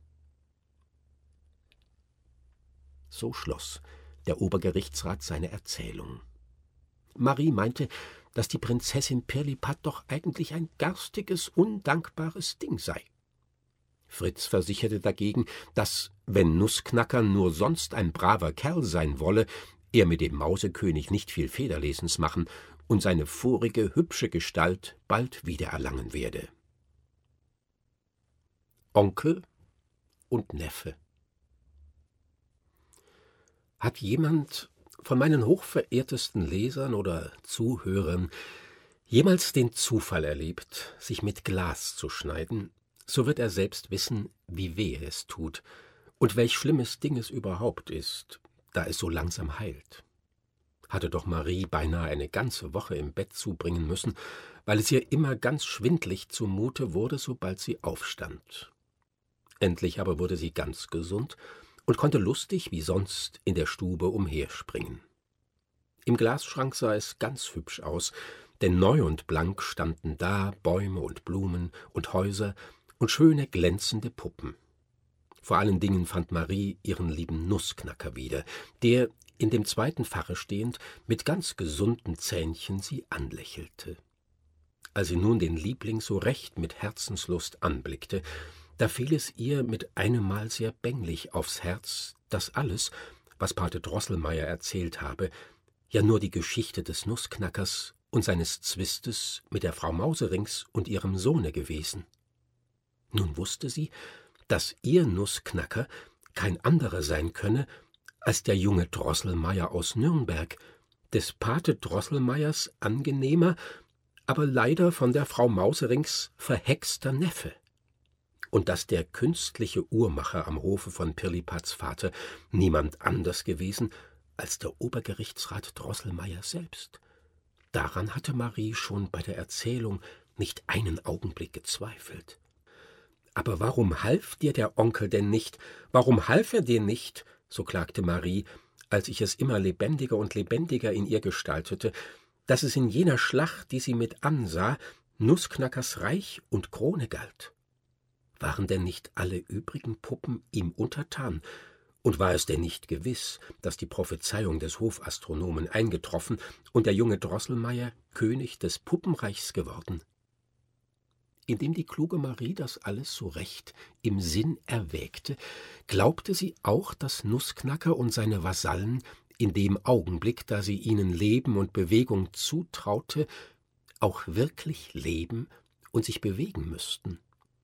So schloss der Obergerichtsrat seine Erzählung. Marie meinte, dass die Prinzessin Pirlipat doch eigentlich ein garstiges, undankbares Ding sei. Fritz versicherte dagegen, dass, wenn Nussknacker nur sonst ein braver Kerl sein wolle, er mit dem Mausekönig nicht viel Federlesens machen und seine vorige hübsche Gestalt bald wiedererlangen werde. Onkel und Neffe. Hat jemand von meinen hochverehrtesten Lesern oder Zuhörern jemals den Zufall erlebt, sich mit Glas zu schneiden, so wird er selbst wissen, wie wehe es tut und welch schlimmes Ding es überhaupt ist, da es so langsam heilt. Hatte doch Marie beinahe eine ganze Woche im Bett zubringen müssen, weil es ihr immer ganz schwindlig zumute wurde, sobald sie aufstand. Endlich aber wurde sie ganz gesund und konnte lustig wie sonst in der Stube umherspringen. Im Glasschrank sah es ganz hübsch aus, denn neu und blank standen da Bäume und Blumen und Häuser und schöne glänzende Puppen. Vor allen Dingen fand Marie ihren lieben Nussknacker wieder, der, in dem zweiten Fache stehend, mit ganz gesunden Zähnchen sie anlächelte. Als sie nun den Liebling so recht mit Herzenslust anblickte, da fiel es ihr mit einem Mal sehr bänglich aufs Herz, dass alles, was Pate Drosselmeier erzählt habe, ja nur die Geschichte des Nussknackers und seines Zwistes mit der Frau Mauserings und ihrem Sohne gewesen. Nun wusste sie, dass ihr Nussknacker kein anderer sein könne als der junge Drosselmeier aus Nürnberg, des Pate Drosselmeiers angenehmer, aber leider von der Frau Mauserings verhexter Neffe. Und dass der künstliche Uhrmacher am Hofe von Pirlipats Vater niemand anders gewesen als der Obergerichtsrat Drosselmeier selbst. Daran hatte Marie schon bei der Erzählung nicht einen Augenblick gezweifelt. »Aber warum half dir der Onkel denn nicht? Warum half er dir nicht?« so klagte Marie, als ich es immer lebendiger und lebendiger in ihr gestaltete, dass es in jener Schlacht, die sie mit ansah, Nussknackers Reich und Krone galt. Waren denn nicht alle übrigen Puppen ihm untertan? Und war es denn nicht gewiss, dass die Prophezeiung des Hofastronomen eingetroffen und der junge Drosselmeier König des Puppenreichs geworden? Indem die kluge Marie das alles so recht im Sinn erwägte, glaubte sie auch, dass Nussknacker und seine Vasallen in dem Augenblick, da sie ihnen Leben und Bewegung zutraute, auch wirklich leben und sich bewegen müssten.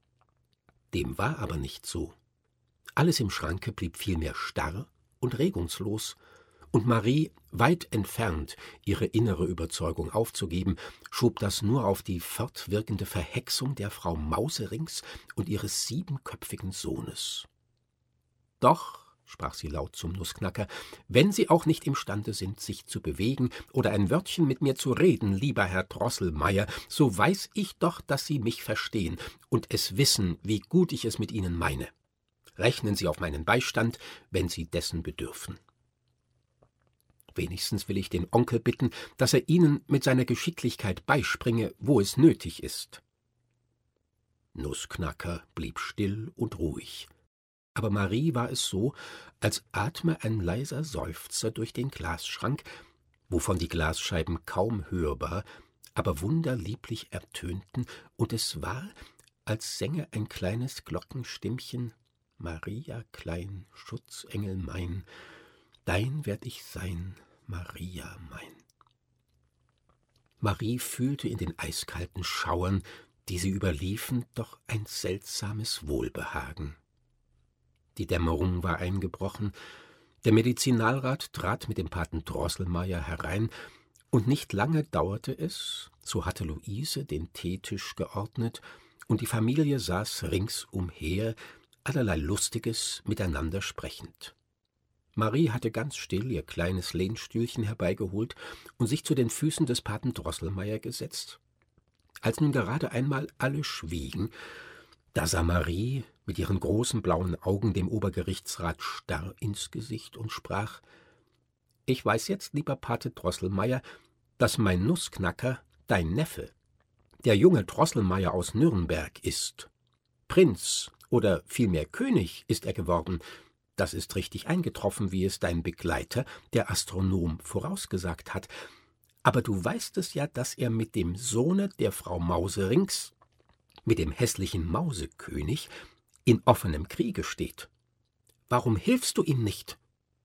Dem war aber nicht so. Alles im Schranke blieb vielmehr starr und regungslos, und Marie, weit entfernt, ihre innere Überzeugung aufzugeben, schob das nur auf die fortwirkende Verhexung der Frau Mauserings und ihres 7köpfigen Sohnes. »Doch«, sprach sie laut zum Nussknacker, »wenn Sie auch nicht imstande sind, sich zu bewegen oder ein Wörtchen mit mir zu reden, lieber Herr Drosselmeier, so weiß ich doch, dass Sie mich verstehen und es wissen, wie gut ich es mit Ihnen meine. Rechnen Sie auf meinen Beistand, wenn Sie dessen bedürfen. Wenigstens will ich den Onkel bitten, dass er Ihnen mit seiner Geschicklichkeit beispringe, wo es nötig ist.« Nussknacker blieb still und ruhig. Aber Marie war es so, als atme ein leiser Seufzer durch den Glasschrank, wovon die Glasscheiben kaum hörbar, aber wunderlieblich ertönten, und es war, als sänge ein kleines Glockenstimmchen: »Maria klein, Schutzengel mein, dein werd ich sein, Maria mein.« Marie fühlte in den eiskalten Schauern, die sie überliefen, doch ein seltsames Wohlbehagen. Die Dämmerung war eingebrochen, der Medizinalrat trat mit dem Paten Drosselmayer herein, und nicht lange dauerte es, so hatte Luise den Teetisch geordnet, und die Familie saß ringsumher, allerlei Lustiges miteinander sprechend. Marie hatte ganz still ihr kleines Lehnstühlchen herbeigeholt und sich zu den Füßen des Paten Drosselmayer gesetzt. Als nun gerade einmal alle schwiegen, da sah Marie mit ihren großen blauen Augen dem Obergerichtsrat starr ins Gesicht und sprach: »Ich weiß jetzt, lieber Pate Drosselmayer, dass mein Nussknacker dein Neffe, der junge Drosselmayer aus Nürnberg, ist. Prinz oder vielmehr König ist er geworden. Das ist richtig eingetroffen, wie es dein Begleiter, der Astronom, vorausgesagt hat. Aber du weißt es ja, dass er mit dem Sohne der Frau Mauserings, mit dem hässlichen Mausekönig, in offenem Kriege steht. Warum hilfst du ihm nicht?«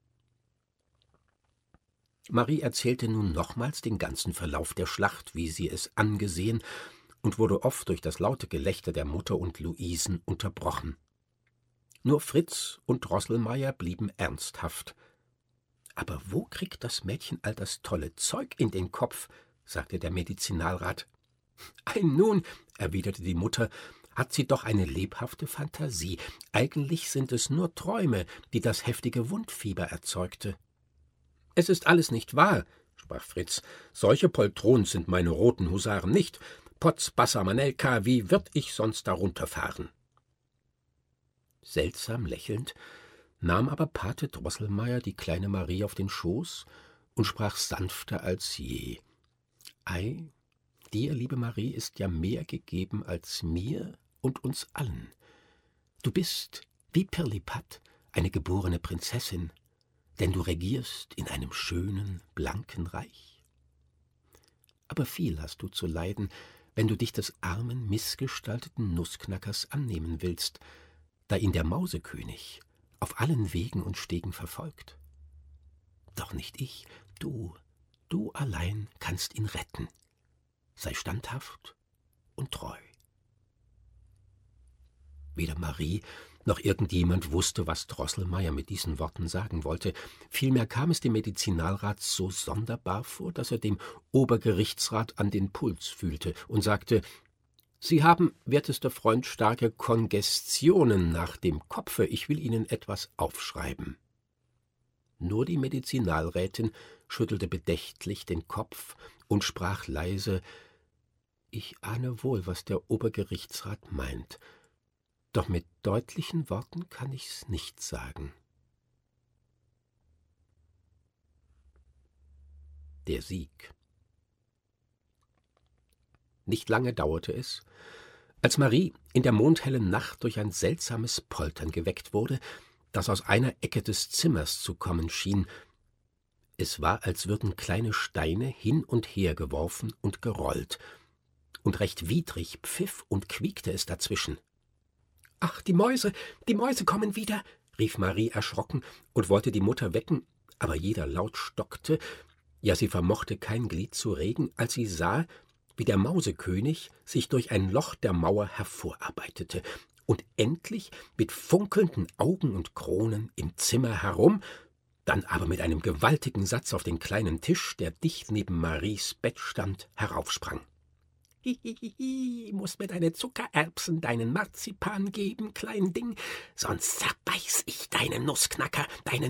Marie erzählte nun nochmals den ganzen Verlauf der Schlacht, wie sie es angesehen, und wurde oft durch das laute Gelächter der Mutter und Luisen unterbrochen. Nur Fritz und Drosselmayer blieben ernsthaft. »Aber wo kriegt das Mädchen all das tolle Zeug in den Kopf?« sagte der Medizinalrat. »Ei nun«, erwiderte die Mutter, »hat sie doch eine lebhafte Fantasie. Eigentlich sind es nur Träume, die das heftige Wundfieber erzeugte.« »Es ist alles nicht wahr«, sprach Fritz. »Solche Poltrons sind meine roten Husaren nicht. Potz, Bassa, Manelka, wie wird ich sonst darunter fahren?« Seltsam lächelnd nahm aber Pate Drosselmayer die kleine Marie auf den Schoß und sprach sanfter als je. »Ei, dir, liebe Marie, ist ja mehr gegeben als mir und uns allen. Du bist, wie Pirlipat, eine geborene Prinzessin, denn du regierst in einem schönen, blanken Reich. Aber viel hast du zu leiden, wenn du dich des armen, missgestalteten Nussknackers annehmen willst, da ihn der Mausekönig auf allen Wegen und Stegen verfolgt. Doch nicht ich, du allein kannst ihn retten. Sei standhaft und treu.« Weder Marie noch irgendjemand wusste, was Drosselmayer mit diesen Worten sagen wollte. Vielmehr kam es dem Medizinalrat so sonderbar vor, dass er dem Obergerichtsrat an den Puls fühlte und sagte: »Sie haben, wertester Freund, starke Kongestionen nach dem Kopfe. Ich will Ihnen etwas aufschreiben.« Nur die Medizinalrätin schüttelte bedächtlich den Kopf und sprach leise: »Ich ahne wohl, was der Obergerichtsrat meint. Doch mit deutlichen Worten kann ich's nicht sagen.« Der Sieg. Nicht lange dauerte es, als Marie in der mondhellen Nacht durch ein seltsames Poltern geweckt wurde, das aus einer Ecke des Zimmers zu kommen schien. Es war, als würden kleine Steine hin und her geworfen und gerollt, und recht widrig pfiff und quiekte es dazwischen. »Ach, die Mäuse kommen wieder«, rief Marie erschrocken und wollte die Mutter wecken, aber jeder Laut stockte, ja, sie vermochte kein Glied zu regen, als sie sah, wie der Mausekönig sich durch ein Loch der Mauer hervorarbeitete und endlich mit funkelnden Augen und Kronen im Zimmer herum, dann aber mit einem gewaltigen Satz auf den kleinen Tisch, der dicht neben Maries Bett stand, heraufsprang. »Hihihihi, musst mir deine Zuckererbsen, deinen Marzipan geben, klein Ding, sonst zerbeiß ich deinen Nussknacker.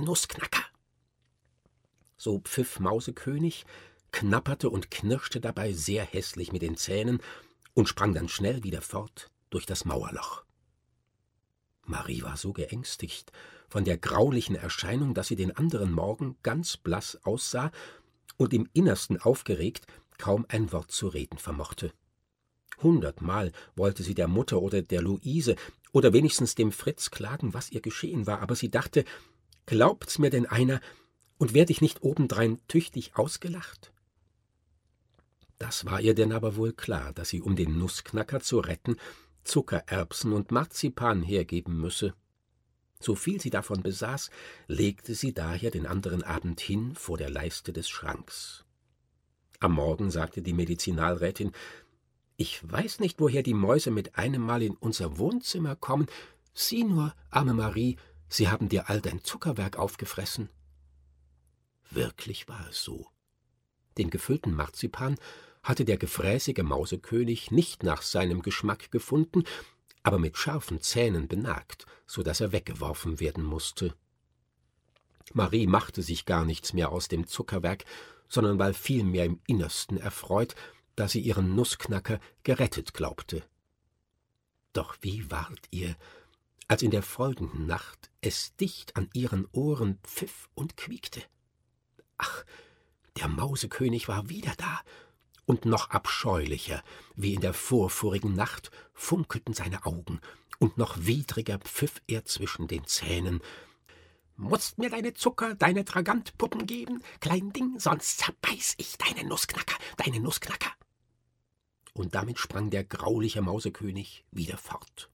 So pfiff Mausekönig, knapperte und knirschte dabei sehr hässlich mit den Zähnen und sprang dann schnell wieder fort durch das Mauerloch. Marie war so geängstigt von der graulichen Erscheinung, dass sie den anderen Morgen ganz blass aussah und im Innersten aufgeregt kaum ein Wort zu reden vermochte. 100-mal wollte sie der Mutter oder der Luise oder wenigstens dem Fritz klagen, was ihr geschehen war, aber sie dachte, glaubt's mir denn einer und werd ich nicht obendrein tüchtig ausgelacht? Das war ihr denn aber wohl klar, dass sie, um den Nussknacker zu retten, Zuckererbsen und Marzipan hergeben müsse. So viel sie davon besaß, legte sie daher den anderen Abend hin vor der Leiste des Schranks. Am Morgen sagte die Medizinalrätin, Ich weiß nicht, woher die Mäuse mit einem Mal in unser Wohnzimmer kommen. Sieh nur, arme Marie, sie haben dir all dein Zuckerwerk aufgefressen.« Wirklich war es so. Den gefüllten Marzipan hatte der gefräßige Mausekönig nicht nach seinem Geschmack gefunden, aber mit scharfen Zähnen benagt, so daß er weggeworfen werden musste. Marie machte sich gar nichts mehr aus dem Zuckerwerk, sondern war vielmehr im Innersten erfreut, da sie ihren Nussknacker gerettet glaubte. Doch wie ward ihr, als in der folgenden Nacht es dicht an ihren Ohren pfiff und quiekte? Ach, der Mausekönig war wieder da, und noch abscheulicher, wie in der vorvorigen Nacht, funkelten seine Augen, und noch widriger pfiff er zwischen den Zähnen. »Mußt mir deine Zucker, deine Tragantpuppen geben, klein Ding, sonst zerbeiß ich deine Nussknacker, deine Nussknacker!« Und damit sprang der grauliche Mausekönig wieder fort.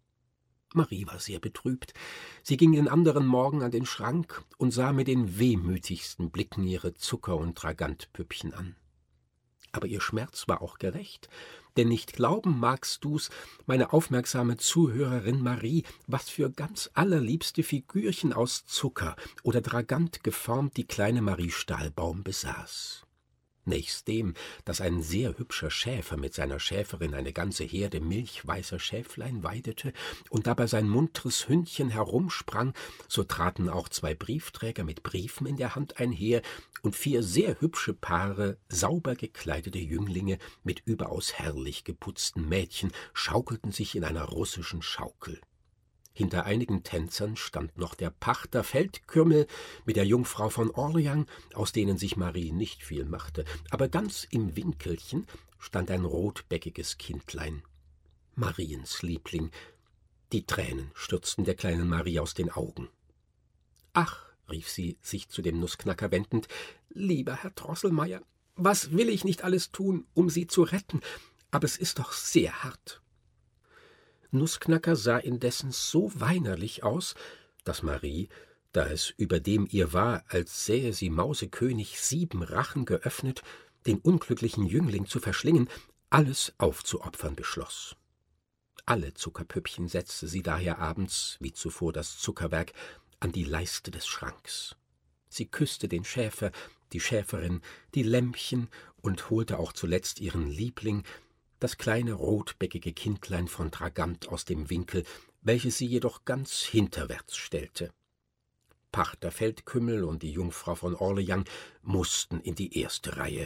Marie war sehr betrübt. Sie ging den anderen Morgen an den Schrank und sah mit den wehmütigsten Blicken ihre Zucker- und Tragantpüppchen an. Aber ihr Schmerz war auch gerecht, denn nicht glauben magst du's, meine aufmerksame Zuhörerin Marie, was für ganz allerliebste Figürchen aus Zucker oder Dragant geformt die kleine Marie Stahlbaum besaß. Nächst dem, dass ein sehr hübscher Schäfer mit seiner Schäferin eine ganze Herde milchweißer Schäflein weidete und dabei sein muntres Hündchen herumsprang, so traten auch 2 Briefträger mit Briefen in der Hand einher und 4 sehr hübsche Paare sauber gekleidete Jünglinge mit überaus herrlich geputzten Mädchen schaukelten sich in einer russischen Schaukel. Hinter einigen Tänzern stand noch der Pachter Feldkümmel mit der Jungfrau von Orleans, aus denen sich Marie nicht viel machte, aber ganz im Winkelchen stand ein rotbäckiges Kindlein, Mariens Liebling. Die Tränen stürzten der kleinen Marie aus den Augen. »Ach«, rief sie, sich zu dem Nussknacker wendend, »lieber Herr Drosselmeier, was will ich nicht alles tun, um Sie zu retten, aber es ist doch sehr hart.« Nussknacker sah indessen so weinerlich aus, dass Marie, da es überdem ihr war, als sähe sie Mausekönig 7 Rachen geöffnet, den unglücklichen Jüngling zu verschlingen, alles aufzuopfern beschloss. Alle Zuckerpüppchen setzte sie daher abends, wie zuvor das Zuckerwerk, an die Leiste des Schranks. Sie küsste den Schäfer, die Schäferin, die Lämmchen und holte auch zuletzt ihren Liebling, das kleine rotbäckige Kindlein von Dragant, aus dem Winkel, welches sie jedoch ganz hinterwärts stellte. Pachter Feldkümmel und die Jungfrau von Orleans mussten in die erste Reihe.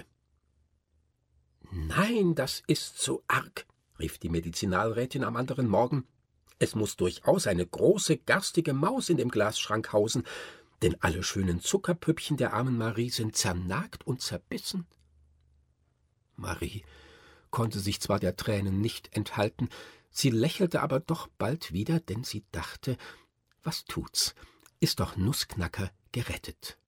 »Nein, das ist zu arg«, rief die Medizinalrätin am anderen Morgen. »Es muß durchaus eine große, garstige Maus in dem Glasschrank hausen, denn alle schönen Zuckerpüppchen der armen Marie sind zernagt und zerbissen.« Marie konnte sich zwar der Tränen nicht enthalten, sie lächelte aber doch bald wieder, denn sie dachte, was tut's, ist doch Nussknacker gerettet.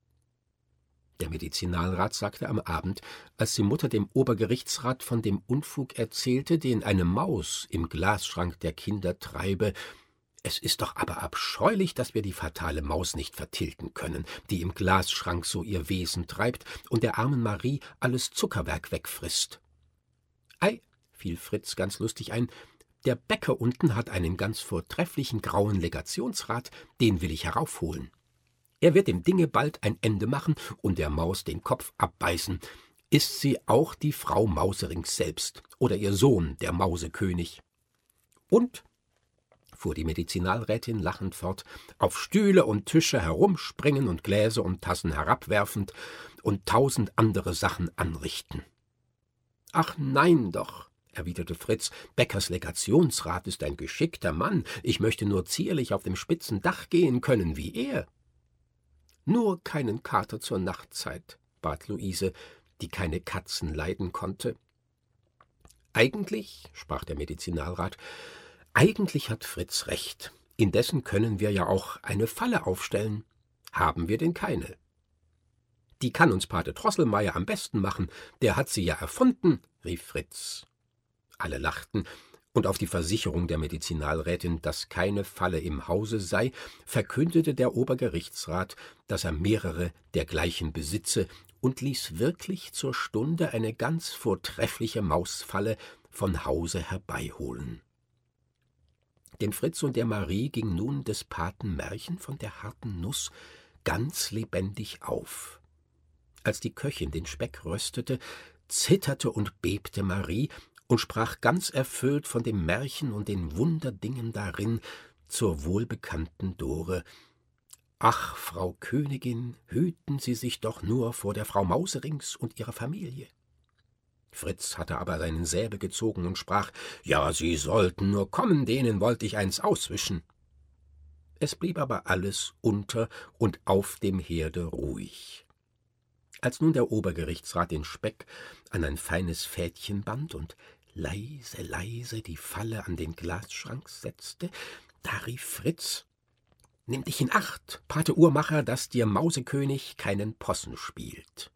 Der Medizinalrat sagte am Abend, als die Mutter dem Obergerichtsrat von dem Unfug erzählte, den eine Maus im Glasschrank der Kinder treibe, »Es ist doch aber abscheulich, dass wir die fatale Maus nicht vertilgen können, die im Glasschrank so ihr Wesen treibt und der armen Marie alles Zuckerwerk wegfrisst.« »Ei«, fiel Fritz ganz lustig ein, »der Bäcker unten hat einen ganz vortrefflichen grauen Legationsrat, den will ich heraufholen. Er wird dem Dinge bald ein Ende machen und der Maus den Kopf abbeißen. Ist sie auch die Frau Mauserings selbst oder ihr Sohn, der Mausekönig? Und«, fuhr die Medizinalrätin lachend fort, »auf Stühle und Tische herumspringen und Gläser und Tassen herabwerfend und 1000 andere Sachen anrichten.« »Ach nein doch«, erwiderte Fritz, »Bäckers Legationsrat ist ein geschickter Mann, ich möchte nur zierlich auf dem spitzen Dach gehen können wie er.« »Nur keinen Kater zur Nachtzeit«, bat Luise, die keine Katzen leiden konnte. »Eigentlich«, sprach der Medizinalrat, »eigentlich hat Fritz recht, indessen können wir ja auch eine Falle aufstellen. Haben wir denn keine?« »Die kann uns Pate Drosselmeier am besten machen, der hat sie ja erfunden«, rief Fritz. Alle lachten, und auf die Versicherung der Medizinalrätin, dass keine Falle im Hause sei, verkündete der Obergerichtsrat, dass er mehrere dergleichen besitze und ließ wirklich zur Stunde eine ganz vortreffliche Mausfalle von Hause herbeiholen. Dem Fritz und der Marie ging nun des Paten Märchen von der harten Nuss ganz lebendig auf. Als die Köchin den Speck röstete, zitterte und bebte Marie und sprach ganz erfüllt von dem Märchen und den Wunderdingen darin zur wohlbekannten Dore: »Ach, Frau Königin, hüten Sie sich doch nur vor der Frau Mauserings und ihrer Familie.« Fritz hatte aber seinen Säbel gezogen und sprach: »Ja, Sie sollten nur kommen, denen wollte ich eins auswischen.« Es blieb aber alles unter und auf dem Herde ruhig. Als nun der Obergerichtsrat den Speck an ein feines Fädchen band und leise, leise die Falle an den Glasschrank setzte, da rief Fritz: »Nimm dich in Acht, Pate Uhrmacher, dass dir Mausekönig keinen Possen spielt.«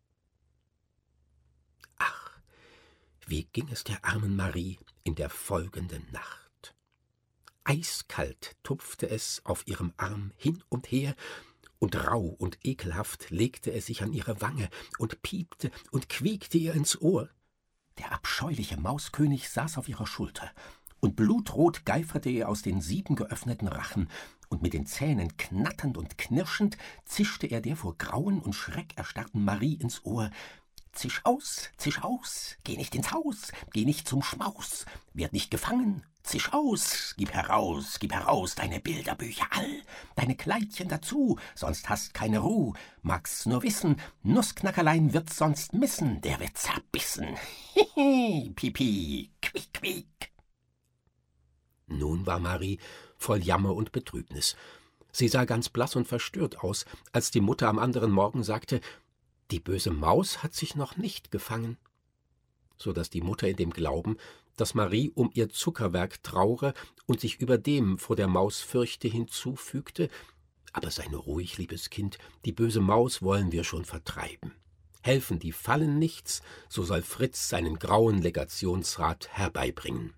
Ach, wie ging es der armen Marie in der folgenden Nacht? Eiskalt tupfte es auf ihrem Arm hin und her, und rauh und ekelhaft legte es sich an ihre Wange und piepte und quiekte ihr ins Ohr. Der abscheuliche Mauskönig saß auf ihrer Schulter, und blutrot geiferte er aus den 7 geöffneten Rachen, und mit den Zähnen knatternd und knirschend zischte er der vor Grauen und Schreck erstarrten Marie ins Ohr: »Zisch aus, geh nicht ins Haus, geh nicht zum Schmaus, werd nicht gefangen, zisch aus, gib heraus deine Bilderbücher all, deine Kleidchen dazu, sonst hast keine Ruh, magst's nur wissen, Nussknackerlein wird's sonst missen, der wird zerbissen, hihi, pipi, quiek, quiek.« Nun war Marie voll Jammer und Betrübnis. Sie sah ganz blass und verstört aus, als die Mutter am anderen Morgen sagte: »Die böse Maus hat sich noch nicht gefangen«, so daß die Mutter in dem Glauben, dass Marie um ihr Zuckerwerk traure und sich überdem vor der Maus fürchte, hinzufügte: »Aber sei nur ruhig, liebes Kind, die böse Maus wollen wir schon vertreiben. Helfen die Fallen nichts, so soll Fritz seinen grauen Legationsrat herbeibringen.«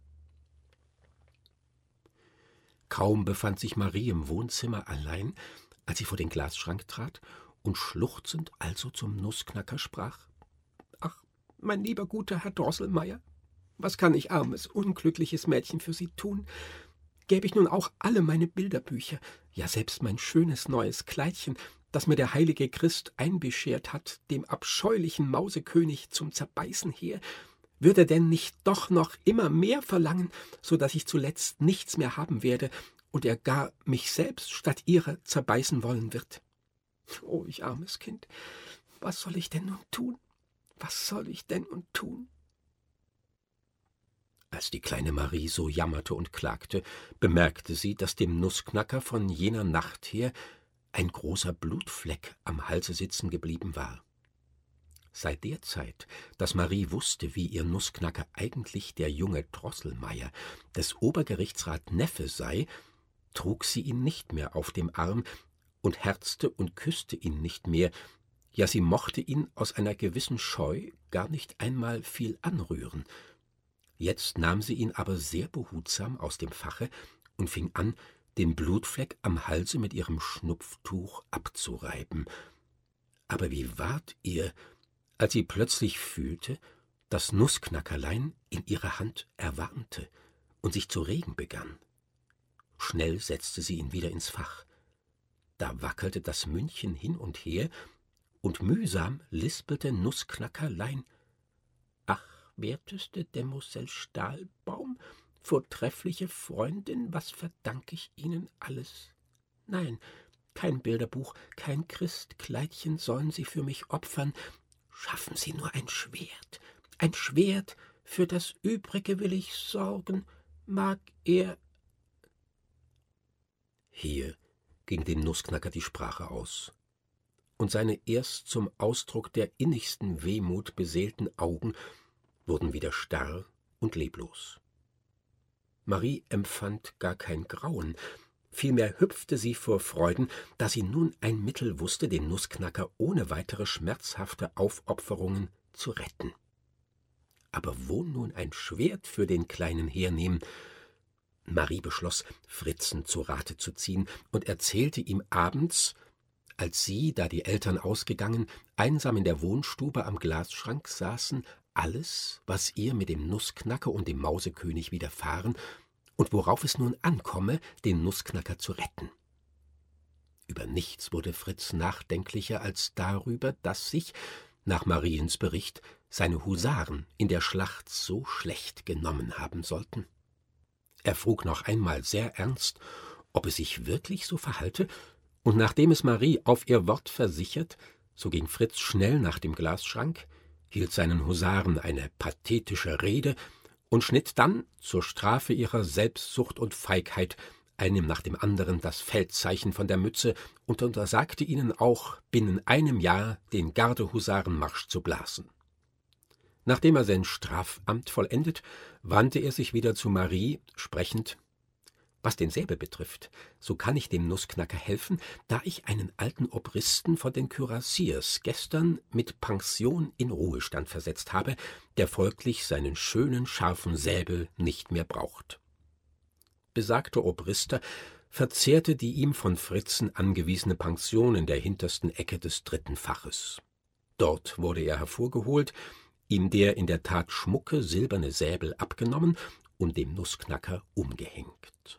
Kaum befand sich Marie im Wohnzimmer allein, als sie vor den Glasschrank trat und schluchzend also zum Nussknacker sprach: »Ach, mein lieber guter Herr Drosselmeier, was kann ich, armes, unglückliches Mädchen, für Sie tun? Gäbe ich nun auch alle meine Bilderbücher, ja selbst mein schönes neues Kleidchen, das mir der heilige Christ einbeschert hat, dem abscheulichen Mausekönig zum Zerbeißen her, würde er denn nicht doch noch immer mehr verlangen, so daß ich zuletzt nichts mehr haben werde und er gar mich selbst statt ihrer zerbeißen wollen wird? Oh, ich armes Kind, was soll ich denn nun tun? Was soll ich denn nun tun?« Als die kleine Marie so jammerte und klagte, bemerkte sie, dass dem Nussknacker von jener Nacht her ein großer Blutfleck am Halse sitzen geblieben war. Seit der Zeit, dass Marie wusste, wie ihr Nussknacker eigentlich der junge Drosselmeier, des Obergerichtsrat Neffe sei, trug sie ihn nicht mehr auf dem Arm und herzte und küßte ihn nicht mehr, ja, sie mochte ihn aus einer gewissen Scheu gar nicht einmal viel anrühren. Jetzt nahm sie ihn aber sehr behutsam aus dem Fache und fing an, den Blutfleck am Halse mit ihrem Schnupftuch abzureiben. Aber wie ward ihr, als sie plötzlich fühlte, dass Nussknackerlein in ihrer Hand erwarmte und sich zu regen begann. Schnell setzte sie ihn wieder ins Fach. Da wackelte das Mündchen hin und her, und mühsam lispelte Nussknackerlein: »Ach, werteste Demoiselle Stahlbaum, vortreffliche Freundin, was verdank ich Ihnen alles? Nein, kein Bilderbuch, kein Christkleidchen sollen Sie für mich opfern. Schaffen Sie nur ein Schwert, für das Übrige will ich sorgen, mag er.« Hier ging dem Nussknacker die Sprache aus, und seine erst zum Ausdruck der innigsten Wehmut beseelten Augen wurden wieder starr und leblos. Marie empfand gar kein Grauen, vielmehr hüpfte sie vor Freuden, da sie nun ein Mittel wusste, den Nussknacker ohne weitere schmerzhafte Aufopferungen zu retten. Aber wo nun ein Schwert für den Kleinen hernehmen? Marie beschloss, Fritzen zu Rate zu ziehen und erzählte ihm abends, als sie, da die Eltern ausgegangen, einsam in der Wohnstube am Glasschrank saßen, alles, was ihr mit dem Nussknacker und dem Mausekönig widerfahren und worauf es nun ankomme, den Nussknacker zu retten. Über nichts wurde Fritz nachdenklicher als darüber, dass sich, nach Mariens Bericht, seine Husaren in der Schlacht so schlecht genommen haben sollten. Er frug noch einmal sehr ernst, ob es sich wirklich so verhalte, und nachdem es Marie auf ihr Wort versichert, so ging Fritz schnell nach dem Glasschrank, hielt seinen Husaren eine pathetische Rede und schnitt dann, zur Strafe ihrer Selbstsucht und Feigheit, einem nach dem anderen das Feldzeichen von der Mütze und untersagte ihnen auch, binnen einem Jahr den Gardehusarenmarsch zu blasen. Nachdem er sein Strafamt vollendet, wandte er sich wieder zu Marie, sprechend: »Was den Säbel betrifft, so kann ich dem Nussknacker helfen, da ich einen alten Obristen von den Kürassiers gestern mit Pension in Ruhestand versetzt habe, der folglich seinen schönen, scharfen Säbel nicht mehr braucht.« Besagter Obrister verzehrte die ihm von Fritzen angewiesene Pension in der hintersten Ecke des 3. Faches. Dort wurde er hervorgeholt, ihm der in der Tat schmucke, silberne Säbel abgenommen und dem Nussknacker umgehängt.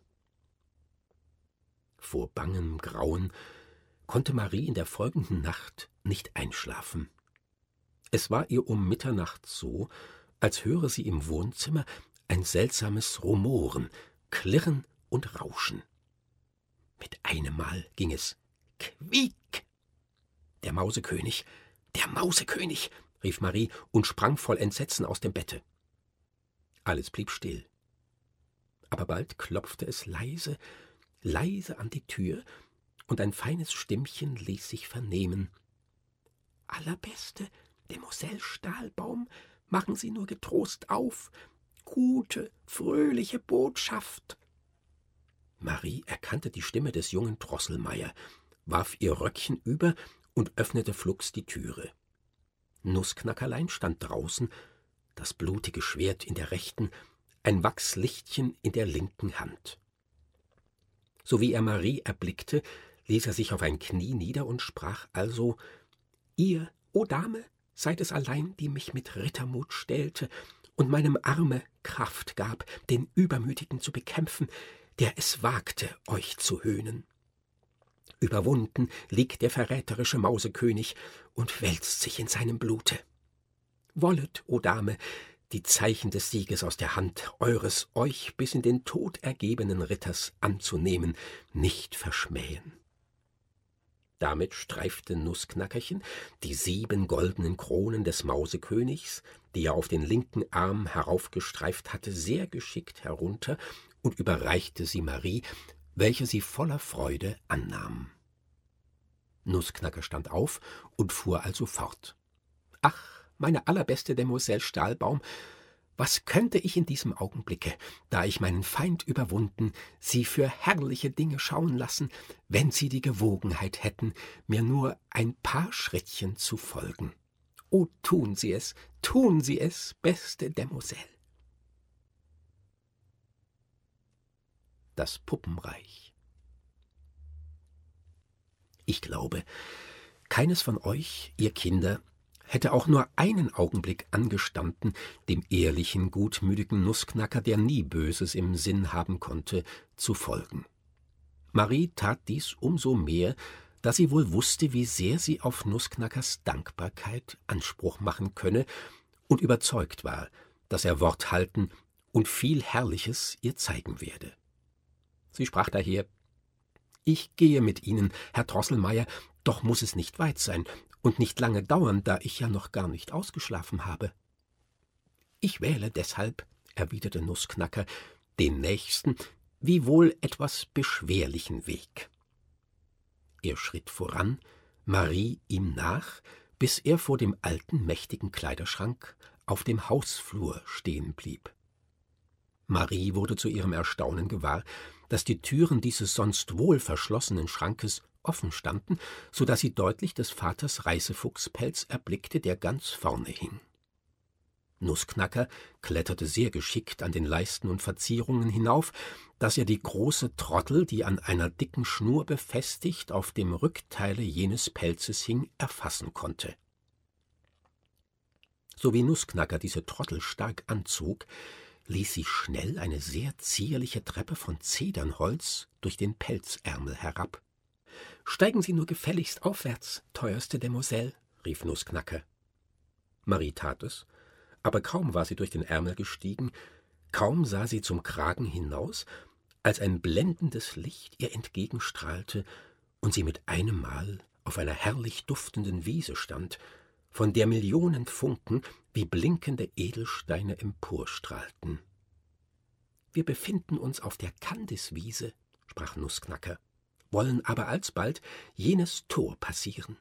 Vor bangem Grauen konnte Marie in der folgenden Nacht nicht einschlafen. Es war ihr um Mitternacht so, als höre sie im Wohnzimmer ein seltsames Rumoren, Klirren und Rauschen. Mit einem Mal ging es quiek. »Der Mausekönig, der Mausekönig«, rief Marie und sprang voll Entsetzen aus dem Bette. Alles blieb still. Aber bald klopfte es leise, leise an die Tür, und ein feines Stimmchen ließ sich vernehmen. »Allerbeste Demoiselle Stahlbaum, machen Sie nur getrost auf. Gute, fröhliche Botschaft.« Marie erkannte die Stimme des jungen Drosselmeier, warf ihr Röckchen über und öffnete flugs die Türe. Nussknackerlein stand draußen, das blutige Schwert in der rechten, ein Wachslichtchen in der linken Hand. Sowie er Marie erblickte, ließ er sich auf ein Knie nieder und sprach also: »Ihr, o Dame, seid es allein, die mich mit Rittermut stählte und meinem Arme Kraft gab, den Übermütigen zu bekämpfen, der es wagte, euch zu höhnen. Überwunden liegt der verräterische Mausekönig und wälzt sich in seinem Blute. Wollet, o Dame, die Zeichen des Sieges aus der Hand eures euch bis in den Tod ergebenen Ritters anzunehmen, nicht verschmähen.« Damit streifte Nussknackerchen die 7 goldenen Kronen des Mausekönigs, die er auf den linken Arm heraufgestreift hatte, sehr geschickt herunter und überreichte sie Marie, welche sie voller Freude annahm. Nussknacker stand auf und fuhr also fort. »Ach, meine allerbeste Demoiselle Stahlbaum, was könnte ich in diesem Augenblicke, da ich meinen Feind überwunden, Sie für herrliche Dinge schauen lassen, wenn Sie die Gewogenheit hätten, mir nur ein paar Schrittchen zu folgen. Oh, tun Sie es, beste Demoiselle.« Das Puppenreich. Ich glaube, keines von euch, ihr Kinder, hätte auch nur einen Augenblick angestanden, dem ehrlichen, gutmütigen Nussknacker, der nie Böses im Sinn haben konnte, zu folgen. Marie tat dies umso mehr, da sie wohl wusste, wie sehr sie auf Nussknackers Dankbarkeit Anspruch machen könne und überzeugt war, dass er Wort halten und viel Herrliches ihr zeigen werde. Sie sprach daher: »Ich gehe mit Ihnen, Herr Drosselmeier, doch muß es nicht weit sein und nicht lange dauern, da ich ja noch gar nicht ausgeschlafen habe.« »Ich wähle deshalb«, erwiderte Nussknacker, »den nächsten, wiewohl etwas beschwerlichen Weg.« Er schritt voran, Marie ihm nach, bis er vor dem alten, mächtigen Kleiderschrank auf dem Hausflur stehen blieb. Marie wurde zu ihrem Erstaunen gewahr, dass die Türen dieses sonst wohl verschlossenen Schrankes offen standen, so daß sie deutlich des Vaters Reißefuchspelz erblickte, der ganz vorne hing. Nussknacker kletterte sehr geschickt an den Leisten und Verzierungen hinauf, dass er die große Trottel, die an einer dicken Schnur befestigt auf dem Rückteile jenes Pelzes hing, erfassen konnte. So wie Nussknacker diese Trottel stark anzog, ließ sie schnell eine sehr zierliche Treppe von Zedernholz durch den Pelzärmel herab. »Steigen Sie nur gefälligst aufwärts, teuerste Demoiselle«, rief Nussknacker. Marie tat es, aber kaum war sie durch den Ärmel gestiegen, kaum sah sie zum Kragen hinaus, als ein blendendes Licht ihr entgegenstrahlte und sie mit einem Mal auf einer herrlich duftenden Wiese stand, von der Millionen Funken wie blinkende Edelsteine emporstrahlten. »Wir befinden uns auf der Kandiswiese«, sprach Nussknacker, »wollen aber alsbald jenes Tor passieren.«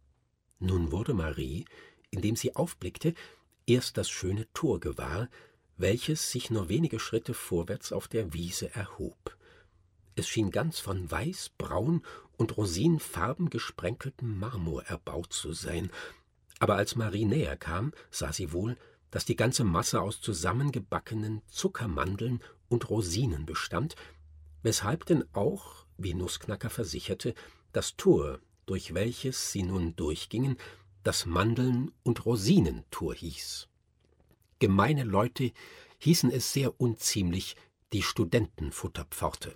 Nun wurde Marie, indem sie aufblickte, erst das schöne Tor gewahr, welches sich nur wenige Schritte vorwärts auf der Wiese erhob. Es schien ganz von weiß, braun und rosinenfarben gesprenkeltem Marmor erbaut zu sein, aber als Marie näher kam, sah sie wohl, dass die ganze Masse aus zusammengebackenen Zuckermandeln und Rosinen bestand, weshalb denn auch, wie Nussknacker versicherte, das Tor, durch welches sie nun durchgingen, das Mandeln- und Rosinentor hieß. Gemeine Leute hießen es sehr unziemlich die Studentenfutterpforte.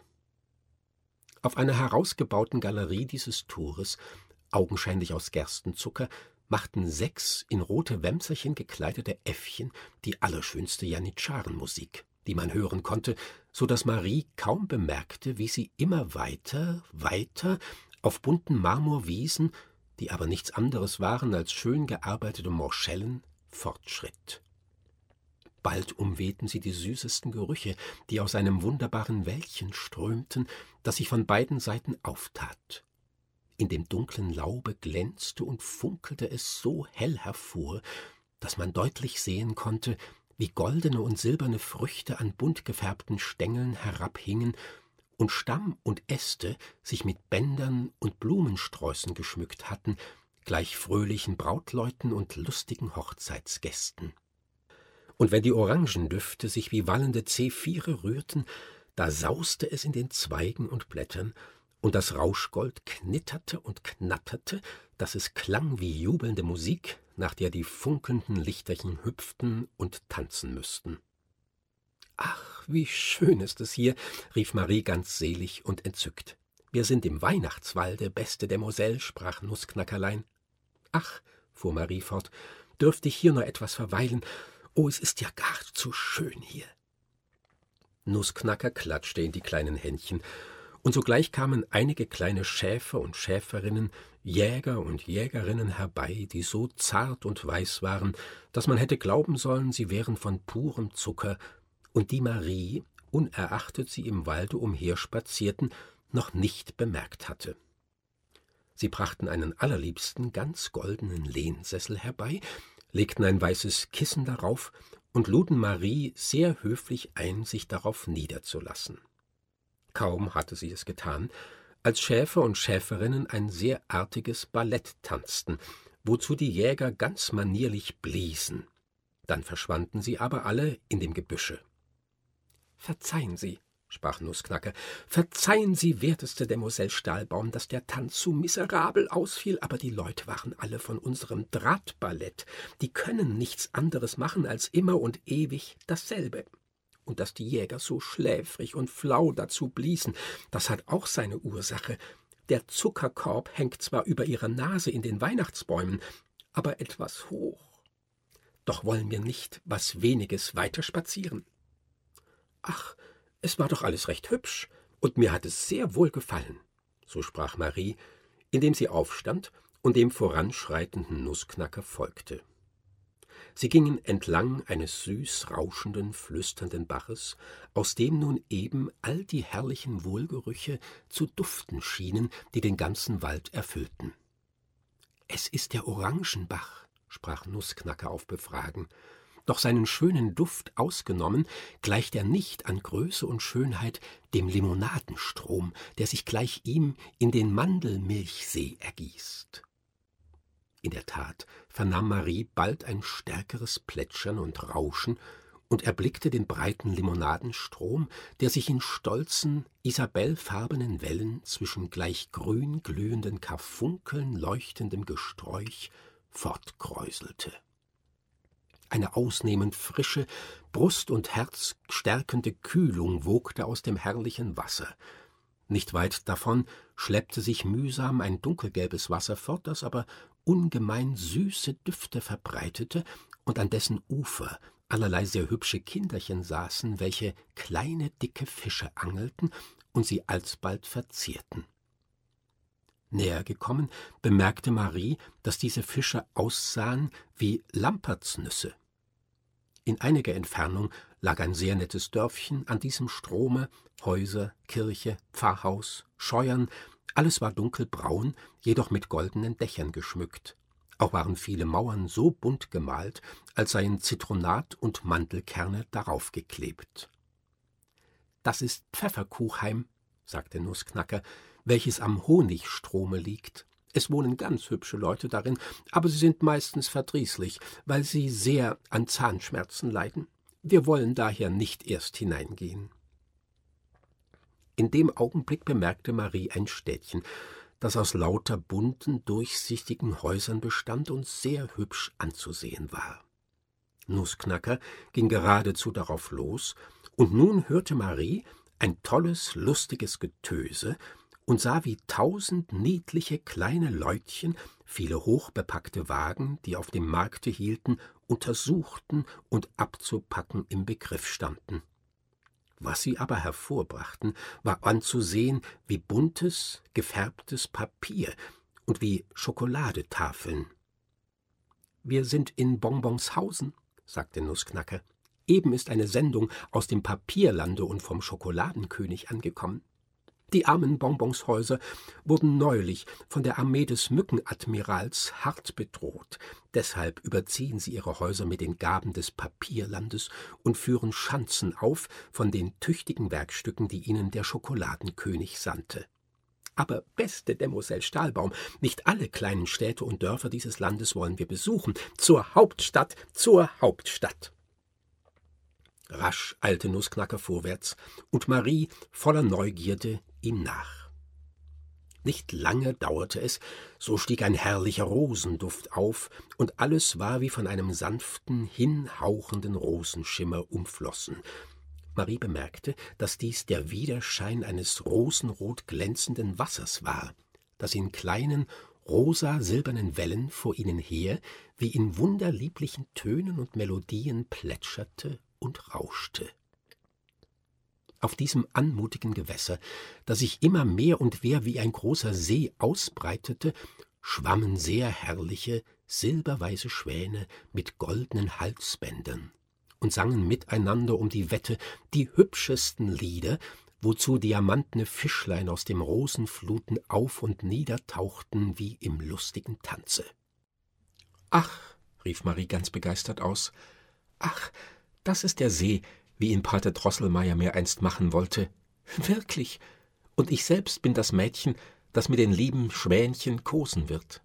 Auf einer herausgebauten Galerie dieses Tores, augenscheinlich aus Gerstenzucker, machten 6 in rote Wämserchen gekleidete Äffchen die allerschönste Janitscharenmusik, die man hören konnte, so daß Marie kaum bemerkte, wie sie immer weiter auf bunten Marmorwiesen, die aber nichts anderes waren als schön gearbeitete Morschellen, fortschritt. Bald umwehten sie die süßesten Gerüche, die aus einem wunderbaren Wäldchen strömten, das sich von beiden Seiten auftat. In dem dunklen Laube glänzte und funkelte es so hell hervor, dass man deutlich sehen konnte, wie goldene und silberne Früchte an bunt gefärbten Stängeln herabhingen und Stamm und Äste sich mit Bändern und Blumensträußen geschmückt hatten, gleich fröhlichen Brautleuten und lustigen Hochzeitsgästen. Und wenn die Orangendüfte sich wie wallende Zephire rührten, da sauste es in den Zweigen und Blättern, und das Rauschgold knitterte und knatterte, dass es klang wie jubelnde Musik, nach der die funkelnden Lichterchen hüpften und tanzen müssten. »Ach, wie schön ist es hier«, rief Marie ganz selig und entzückt. »Wir sind im Weihnachtswalde, beste Demoiselle«, sprach Nussknackerlein. »Ach«, fuhr Marie fort, »dürfte ich hier nur etwas verweilen? Oh, es ist ja gar zu schön hier.« Nussknacker klatschte in die kleinen Händchen, und sogleich kamen einige kleine Schäfer und Schäferinnen, Jäger und Jägerinnen herbei, die so zart und weiß waren, dass man hätte glauben sollen, sie wären von purem Zucker, und die Marie, unerachtet sie im Walde umherspazierten, noch nicht bemerkt hatte. Sie brachten einen allerliebsten, ganz goldenen Lehnsessel herbei, legten ein weißes Kissen darauf und luden Marie sehr höflich ein, sich darauf niederzulassen. Kaum hatte sie es getan, als Schäfer und Schäferinnen ein sehr artiges Ballett tanzten, wozu die Jäger ganz manierlich bliesen. Dann verschwanden sie aber alle in dem Gebüsche. »Verzeihen Sie«, sprach Nussknacker, »verzeihen Sie, werteste Demoiselle Stahlbaum, dass der Tanz so miserabel ausfiel, aber die Leute waren alle von unserem Drahtballett. Die können nichts anderes machen als immer und ewig dasselbe. Und dass die Jäger so schläfrig und flau dazu bliesen, das hat auch seine Ursache. Der Zuckerkorb hängt zwar über ihrer Nase in den Weihnachtsbäumen, aber etwas hoch. Doch wollen wir nicht was Weniges weiterspazieren?« »Ach, es war doch alles recht hübsch, und mir hat es sehr wohl gefallen«, so sprach Marie, indem sie aufstand und dem voranschreitenden Nussknacker folgte. Sie gingen entlang eines süß rauschenden, flüsternden Baches, aus dem nun eben all die herrlichen Wohlgerüche zu duften schienen, die den ganzen Wald erfüllten. »Es ist der Orangenbach«, sprach Nussknacker auf Befragen, »doch seinen schönen Duft ausgenommen, gleicht er nicht an Größe und Schönheit dem Limonadenstrom, der sich gleich ihm in den Mandelmilchsee ergießt.« In der Tat vernahm Marie bald ein stärkeres Plätschern und Rauschen und erblickte den breiten Limonadenstrom, der sich in stolzen, isabellfarbenen Wellen zwischen gleich grün glühenden Karfunkeln leuchtendem Gesträuch fortkräuselte. Eine ausnehmend frische, Brust und Herz stärkende Kühlung wogte aus dem herrlichen Wasser. Nicht weit davon schleppte sich mühsam ein dunkelgelbes Wasser fort, das aber ungemein süße Düfte verbreitete und an dessen Ufer allerlei sehr hübsche Kinderchen saßen, welche kleine, dicke Fische angelten und sie alsbald verzehrten. Näher gekommen, bemerkte Marie, dass diese Fische aussahen wie Lampertsnüsse. In einiger Entfernung lag ein sehr nettes Dörfchen an diesem Strome, Häuser, Kirche, Pfarrhaus, Scheuern, alles war dunkelbraun, jedoch mit goldenen Dächern geschmückt. Auch waren viele Mauern so bunt gemalt, als seien Zitronat und Mandelkerne darauf geklebt. »Das ist Pfefferkuchheim«, sagte Nussknacker, welches am Honigstrome liegt. Es wohnen ganz hübsche Leute darin, aber sie sind meistens verdrießlich, weil sie sehr an Zahnschmerzen leiden. Wir wollen daher nicht erst hineingehen. In dem Augenblick bemerkte Marie ein Städtchen, das aus lauter bunten, durchsichtigen Häusern bestand und sehr hübsch anzusehen war. Nussknacker ging geradezu darauf los, und nun hörte Marie ein tolles, lustiges Getöse und sah, wie 1000 niedliche kleine Leutchen, viele hochbepackte Wagen, die auf dem Markte hielten, untersuchten und abzupacken im Begriff standen. Was sie aber hervorbrachten, war anzusehen wie buntes, gefärbtes Papier und wie Schokoladetafeln. »Wir sind in Bonbonshausen«, sagte Nussknacker. »Eben ist eine Sendung aus dem Papierlande und vom Schokoladenkönig angekommen. Die armen Bonbonshäuser wurden neulich von der Armee des Mückenadmirals hart bedroht. Deshalb überziehen sie ihre Häuser mit den Gaben des Papierlandes und führen Schanzen auf von den tüchtigen Werkstücken, die ihnen der Schokoladenkönig sandte. Aber beste Demoiselle Stahlbaum, nicht alle kleinen Städte und Dörfer dieses Landes wollen wir besuchen. Zur Hauptstadt, zur Hauptstadt!« Rasch eilte Nussknacker vorwärts, und Marie, voller Neugierde, ihm nach. Nicht lange dauerte es, so stieg ein herrlicher Rosenduft auf, und alles war wie von einem sanften, hinhauchenden Rosenschimmer umflossen. Marie bemerkte, dass dies der Widerschein eines rosenrot glänzenden Wassers war, das in kleinen, rosa-silbernen Wellen vor ihnen her, wie in wunderlieblichen Tönen und Melodien plätscherte und rauschte. Auf diesem anmutigen Gewässer, das sich immer mehr und mehr wie ein großer See ausbreitete, schwammen sehr herrliche, silberweiße Schwäne mit goldenen Halsbändern und sangen miteinander um die Wette die hübschesten Lieder, wozu diamantene Fischlein aus dem Rosenfluten auf und nieder tauchten wie im lustigen Tanze. »Ach«, rief Marie ganz begeistert aus, »ach, das ist der See, wie ihn Pater Drosselmeier mir einst machen wollte. Wirklich, und ich selbst bin das Mädchen, das mit den lieben Schwänchen kosen wird.«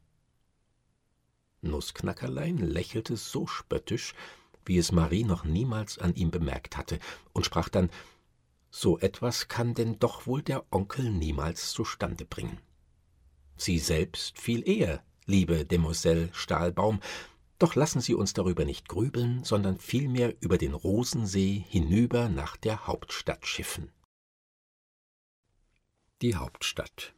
Nussknackerlein lächelte so spöttisch, wie es Marie noch niemals an ihm bemerkt hatte, und sprach dann: »So etwas kann denn doch wohl der Onkel niemals zustande bringen. Sie selbst viel eher, liebe Demoiselle Stahlbaum, doch lassen Sie uns darüber nicht grübeln, sondern vielmehr über den Rosensee hinüber nach der Hauptstadt schiffen.« Die Hauptstadt.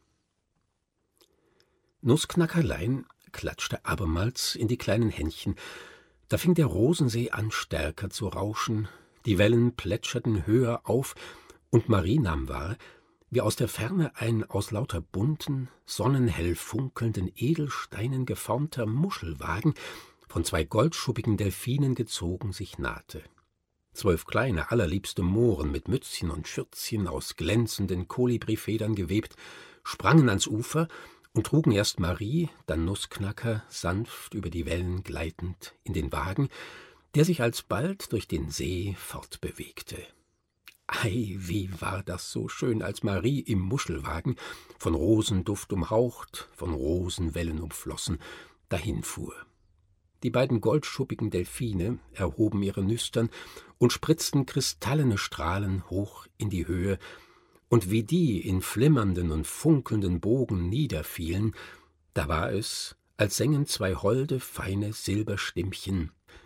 Nussknackerlein klatschte abermals in die kleinen Händchen. Da fing der Rosensee an, stärker zu rauschen, die Wellen plätscherten höher auf, und Marie nahm wahr, wie aus der Ferne ein aus lauter bunten, sonnenhell funkelnden Edelsteinen geformter Muschelwagen, von 2 goldschuppigen Delphinen gezogen, sich nahte. 12 kleine, allerliebste Mohren mit Mützchen und Schürzchen aus glänzenden Kolibrifedern gewebt, sprangen ans Ufer und trugen erst Marie, dann Nussknacker sanft über die Wellen gleitend in den Wagen, der sich alsbald durch den See fortbewegte. Ei, wie war das so schön, als Marie im Muschelwagen, von Rosenduft umhaucht, von Rosenwellen umflossen, dahinfuhr. Die beiden goldschuppigen Delphine erhoben ihre Nüstern und spritzten kristallene Strahlen hoch in die Höhe, und wie die in flimmernden und funkelnden Bogen niederfielen, da war es, als sängen 2 holde, feine Silberstimmchen: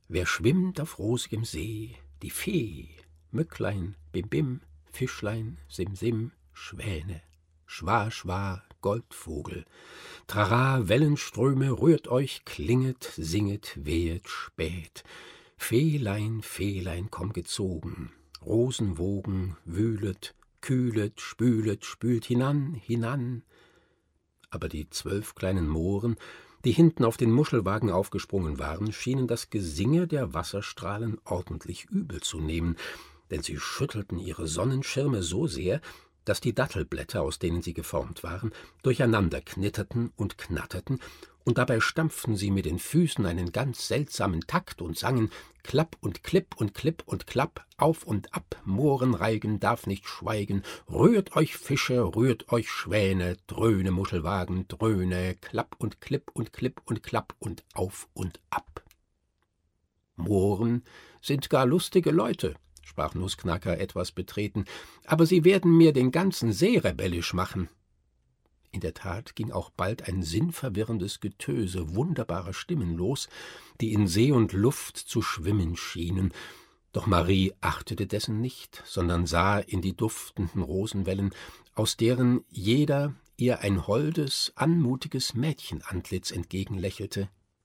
Wer schwimmt auf rosigem See? Die Fee. Mücklein, bim bim, Fischlein, sim sim, Schwäne. Schwa, schwa, Goldvogel. Trara, Wellenströme, rührt euch, klinget, singet, wehet, spät. Feelein, Feelein, komm gezogen. Rosenwogen, wühlet, kühlet, spület, spült hinan, hinan. Aber die 12 kleinen Mohren, die hinten auf den Muschelwagen aufgesprungen waren, schienen das Gesinge der Wasserstrahlen ordentlich übel zu nehmen, denn sie schüttelten ihre Sonnenschirme so sehr, dass die Dattelblätter, aus denen sie geformt waren, durcheinander knitterten und knatterten, und dabei stampften sie mit den Füßen einen ganz seltsamen Takt und sangen Klapp und Klipp und Klipp und Klapp, auf und ab, Mohrenreigen darf nicht schweigen, rührt euch Fische, rührt euch Schwäne, dröhne Muschelwagen, dröhne, Klapp und Klipp und Klipp und Klapp und auf und ab. Mohren sind gar lustige Leute, sprach Nussknacker etwas betreten, aber sie werden mir den ganzen See rebellisch machen. In der Tat ging auch bald ein sinnverwirrendes Getöse wunderbarer Stimmen los, die in See und Luft zu schwimmen schienen, doch Marie achtete dessen nicht, sondern sah in die duftenden Rosenwellen, aus deren jeder ihr ein holdes, anmutiges Mädchenantlitz entgegenlächelte.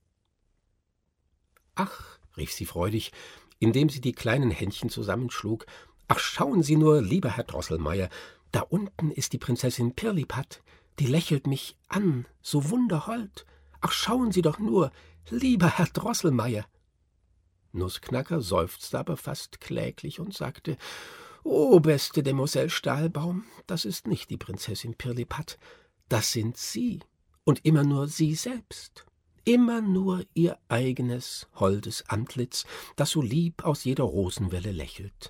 »Ach«, rief sie freudig, indem sie die kleinen Händchen zusammenschlug, »ach, schauen Sie nur, lieber Herr Drosselmeier, da unten ist die Prinzessin Pirlipat, die lächelt mich an, so wunderhold. Ach, schauen Sie doch nur, lieber Herr Drosselmeier.« Nussknacker seufzte aber fast kläglich und sagte, »O, beste Demoiselle Stahlbaum, das ist nicht die Prinzessin Pirlipat, das sind Sie, und immer nur Sie selbst. Immer nur Ihr eigenes, holdes Antlitz, das so lieb aus jeder Rosenwelle lächelt.«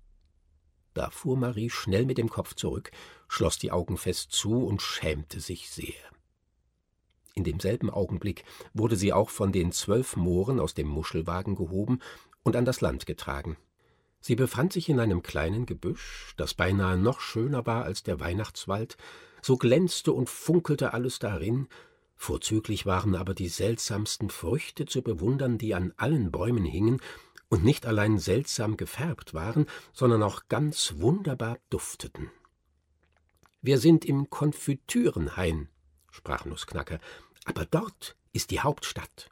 Da fuhr Marie schnell mit dem Kopf zurück, schloss die Augen fest zu und schämte sich sehr. In demselben Augenblick wurde sie auch von den 12 Mohren aus dem Muschelwagen gehoben und an das Land getragen. Sie befand sich in einem kleinen Gebüsch, das beinahe noch schöner war als der Weihnachtswald, so glänzte und funkelte alles darin, vorzüglich waren aber die seltsamsten Früchte zu bewundern, die an allen Bäumen hingen und nicht allein seltsam gefärbt waren, sondern auch ganz wunderbar dufteten. »Wir sind im Konfitürenhain«, sprach Nussknacker, »aber dort ist die Hauptstadt.«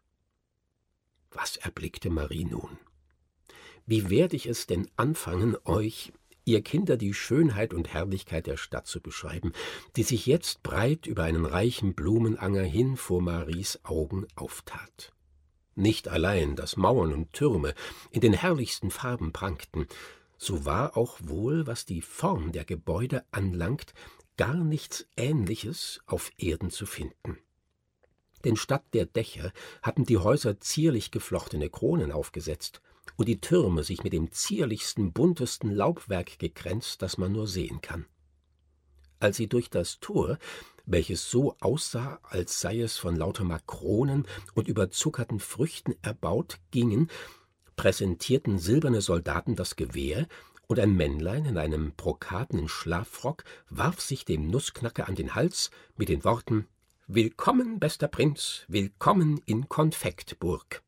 Was erblickte Marie nun? Wie werde ich es denn anfangen, euch, ihr Kinder, die Schönheit und Herrlichkeit der Stadt zu beschreiben, die sich jetzt breit über einen reichen Blumenanger hin vor Maries Augen auftat? Nicht allein, dass Mauern und Türme in den herrlichsten Farben prangten, so war auch wohl, was die Form der Gebäude anlangt, gar nichts Ähnliches auf Erden zu finden. Denn statt der Dächer hatten die Häuser zierlich geflochtene Kronen aufgesetzt und die Türme sich mit dem zierlichsten, buntesten Laubwerk gekränzt, das man nur sehen kann. Als sie durch das Tor, welches so aussah, als sei es von lauter Makronen und überzuckerten Früchten erbaut, gingen, präsentierten silberne Soldaten das Gewehr, und ein Männlein in einem brokatenen Schlafrock warf sich dem Nussknacker an den Hals mit den Worten »Willkommen, bester Prinz, willkommen in Konfektburg.«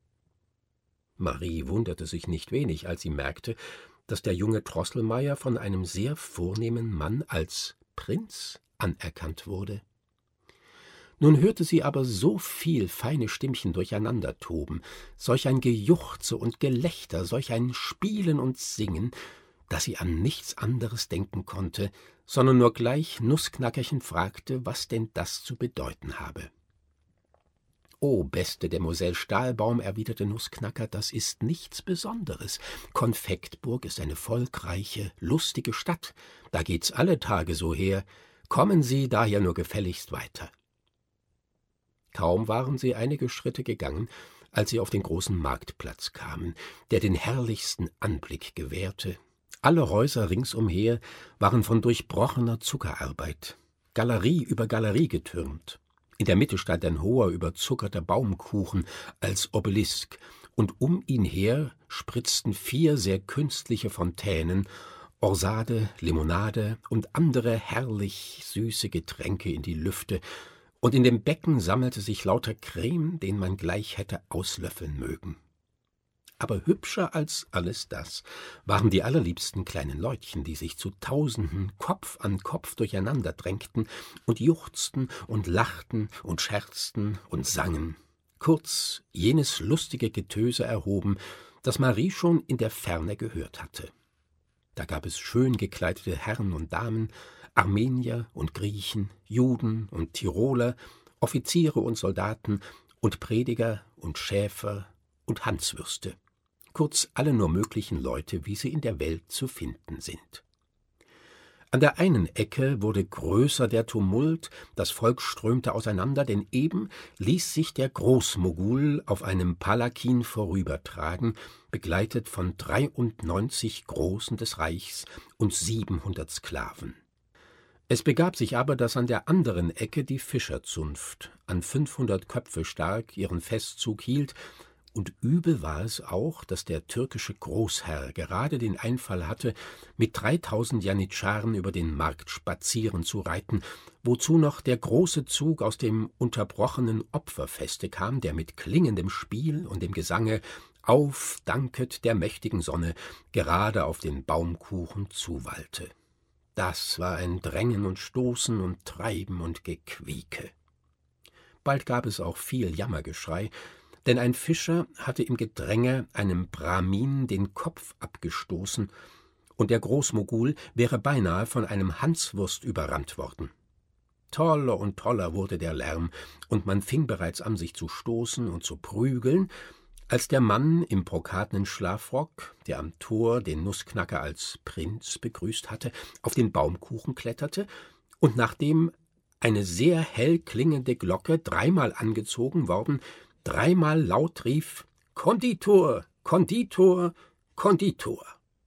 Marie wunderte sich nicht wenig, als sie merkte, dass der junge Drosselmeier von einem sehr vornehmen Mann als Prinz anerkannt wurde. Nun hörte sie aber so viel feine Stimmchen durcheinander toben, solch ein Gejuchze und Gelächter, solch ein Spielen und Singen, dass sie an nichts anderes denken konnte, sondern nur gleich Nussknackerchen fragte, was denn das zu bedeuten habe. »O, beste Demoiselle Stahlbaum«, erwiderte Nussknacker, »das ist nichts Besonderes. Konfektburg ist eine volkreiche, lustige Stadt. Da geht's alle Tage so her. Kommen Sie daher nur gefälligst weiter.« Kaum waren sie einige Schritte gegangen, als sie auf den großen Marktplatz kamen, der den herrlichsten Anblick gewährte. Alle Häuser ringsumher waren von durchbrochener Zuckerarbeit, Galerie über Galerie getürmt. In der Mitte stand ein hoher, überzuckerter Baumkuchen als Obelisk, und um ihn her spritzten 4 sehr künstliche Fontänen, Orsade, Limonade und andere herrlich süße Getränke in die Lüfte, und in dem Becken sammelte sich lauter Creme, den man gleich hätte auslöffeln mögen. Aber hübscher als alles das waren die allerliebsten kleinen Leutchen, die sich zu Tausenden Kopf an Kopf durcheinander drängten und juchzten und lachten und scherzten und sangen. Kurz jenes lustige Getöse erhoben, das Marie schon in der Ferne gehört hatte. Da gab es schön gekleidete Herren und Damen, Armenier und Griechen, Juden und Tiroler, Offiziere und Soldaten und Prediger und Schäfer und Hanswürste. Kurz alle nur möglichen Leute, wie sie in der Welt zu finden sind. An der einen Ecke wurde größer der Tumult, das Volk strömte auseinander, denn eben ließ sich der Großmogul auf einem Palakin vorübertragen, begleitet von 93 Großen des Reichs und 700 Sklaven. Es begab sich aber, dass an der anderen Ecke die Fischerzunft an 500 Köpfe stark ihren Festzug hielt, und übel war es auch, dass der türkische Großherr gerade den Einfall hatte, mit 3000 Janitscharen über den Markt spazieren zu reiten, wozu noch der große Zug aus dem unterbrochenen Opferfeste kam, der mit klingendem Spiel und dem Gesange »Auf, danket der mächtigen Sonne« gerade auf den Baumkuchen zuwallte. Das war ein Drängen und Stoßen und Treiben und Gequieke. Bald gab es auch viel Jammergeschrei, denn ein Fischer hatte im Gedränge einem Brahmin den Kopf abgestoßen, und der Großmogul wäre beinahe von einem Hanswurst überrannt worden. Toller und toller wurde der Lärm, und man fing bereits an, sich zu stoßen und zu prügeln, als der Mann im brokatenen Schlafrock, der am Tor den Nussknacker als Prinz begrüßt hatte, auf den Baumkuchen kletterte und nachdem eine sehr hell klingende Glocke dreimal angezogen worden, dreimal laut rief: »Konditor, Konditor, Konditor!«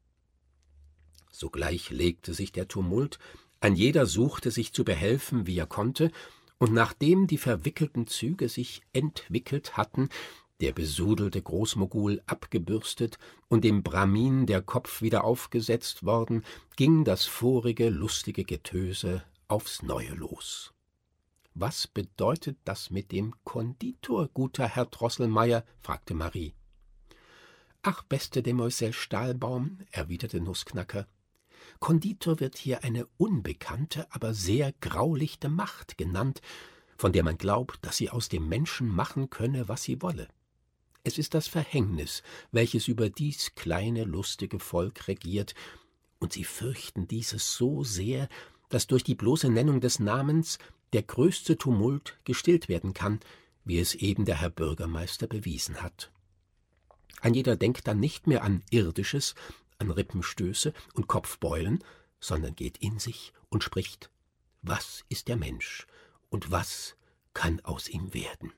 Sogleich legte sich der Tumult, ein jeder suchte sich zu behelfen, wie er konnte, und nachdem die verwickelten Züge sich entwickelt hatten, der besudelte Großmogul abgebürstet und dem Brahmin der Kopf wieder aufgesetzt worden, ging das vorige lustige Getöse aufs Neue los. »Was bedeutet das mit dem Konditor, guter Herr Drosselmeier?« fragte Marie. »Ach, beste Demoiselle Stahlbaum«, erwiderte Nussknacker, »Konditor wird hier eine unbekannte, aber sehr graulichte Macht genannt, von der man glaubt, dass sie aus dem Menschen machen könne, was sie wolle. Es ist das Verhängnis, welches über dies kleine, lustige Volk regiert, und sie fürchten dieses so sehr, dass durch die bloße Nennung des Namens der größte Tumult gestillt werden kann, wie es eben der Herr Bürgermeister bewiesen hat. Ein jeder denkt dann nicht mehr an Irdisches, an Rippenstöße und Kopfbeulen, sondern geht in sich und spricht: Was ist der Mensch und was kann aus ihm werden?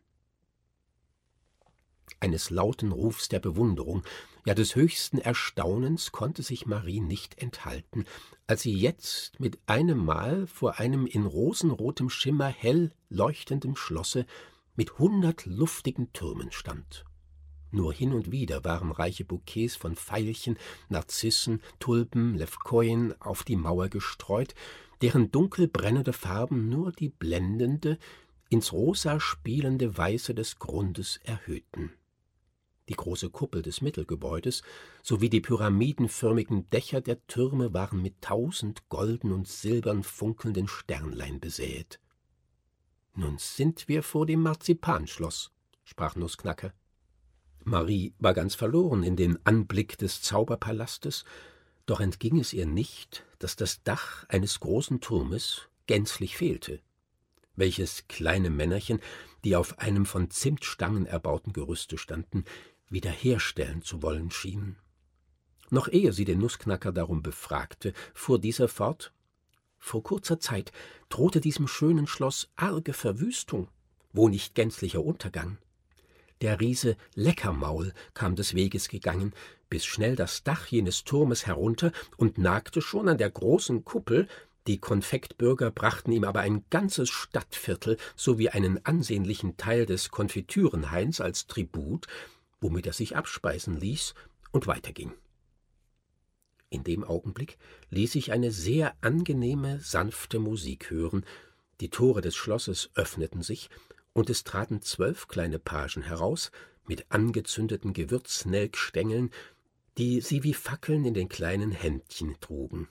Eines lauten Rufs der Bewunderung, ja des höchsten Erstaunens konnte sich Marie nicht enthalten, als sie jetzt mit einem Mal vor einem in rosenrotem Schimmer hell leuchtenden Schlosse mit 100 luftigen Türmen stand. Nur hin und wieder waren reiche Bouquets von Veilchen, Narzissen, Tulpen, Levkojen auf die Mauer gestreut, deren dunkel brennende Farben nur die blendende, ins Rosa spielende Weiße des Grundes erhöhten. Die große Kuppel des Mittelgebäudes sowie die pyramidenförmigen Dächer der Türme waren mit 1000 golden und silbern funkelnden Sternlein besäet. »Nun sind wir vor dem Marzipanschloss«, sprach Nussknacker. Marie war ganz verloren in den Anblick des Zauberpalastes, doch entging es ihr nicht, dass das Dach eines großen Turmes gänzlich fehlte, welches kleine Männerchen, die auf einem von Zimtstangen erbauten Gerüste standen, wiederherstellen zu wollen schienen. Noch ehe sie den Nussknacker darum befragte, fuhr dieser fort: »Vor kurzer Zeit drohte diesem schönen Schloss arge Verwüstung, wo nicht gänzlicher Untergang. Der Riese Leckermaul kam des Weges gegangen, bis schnell das Dach jenes Turmes herunter und nagte schon an der großen Kuppel. Die Konfektbürger brachten ihm aber ein ganzes Stadtviertel sowie einen ansehnlichen Teil des Konfitürenhains als Tribut, womit er sich abspeisen ließ und weiterging. In dem Augenblick ließ sich eine sehr angenehme, sanfte Musik hören, die Tore des Schlosses öffneten sich, und es traten 12 kleine Pagen heraus, mit angezündeten Gewürznelkstängeln, die sie wie Fackeln in den kleinen Händchen trugen.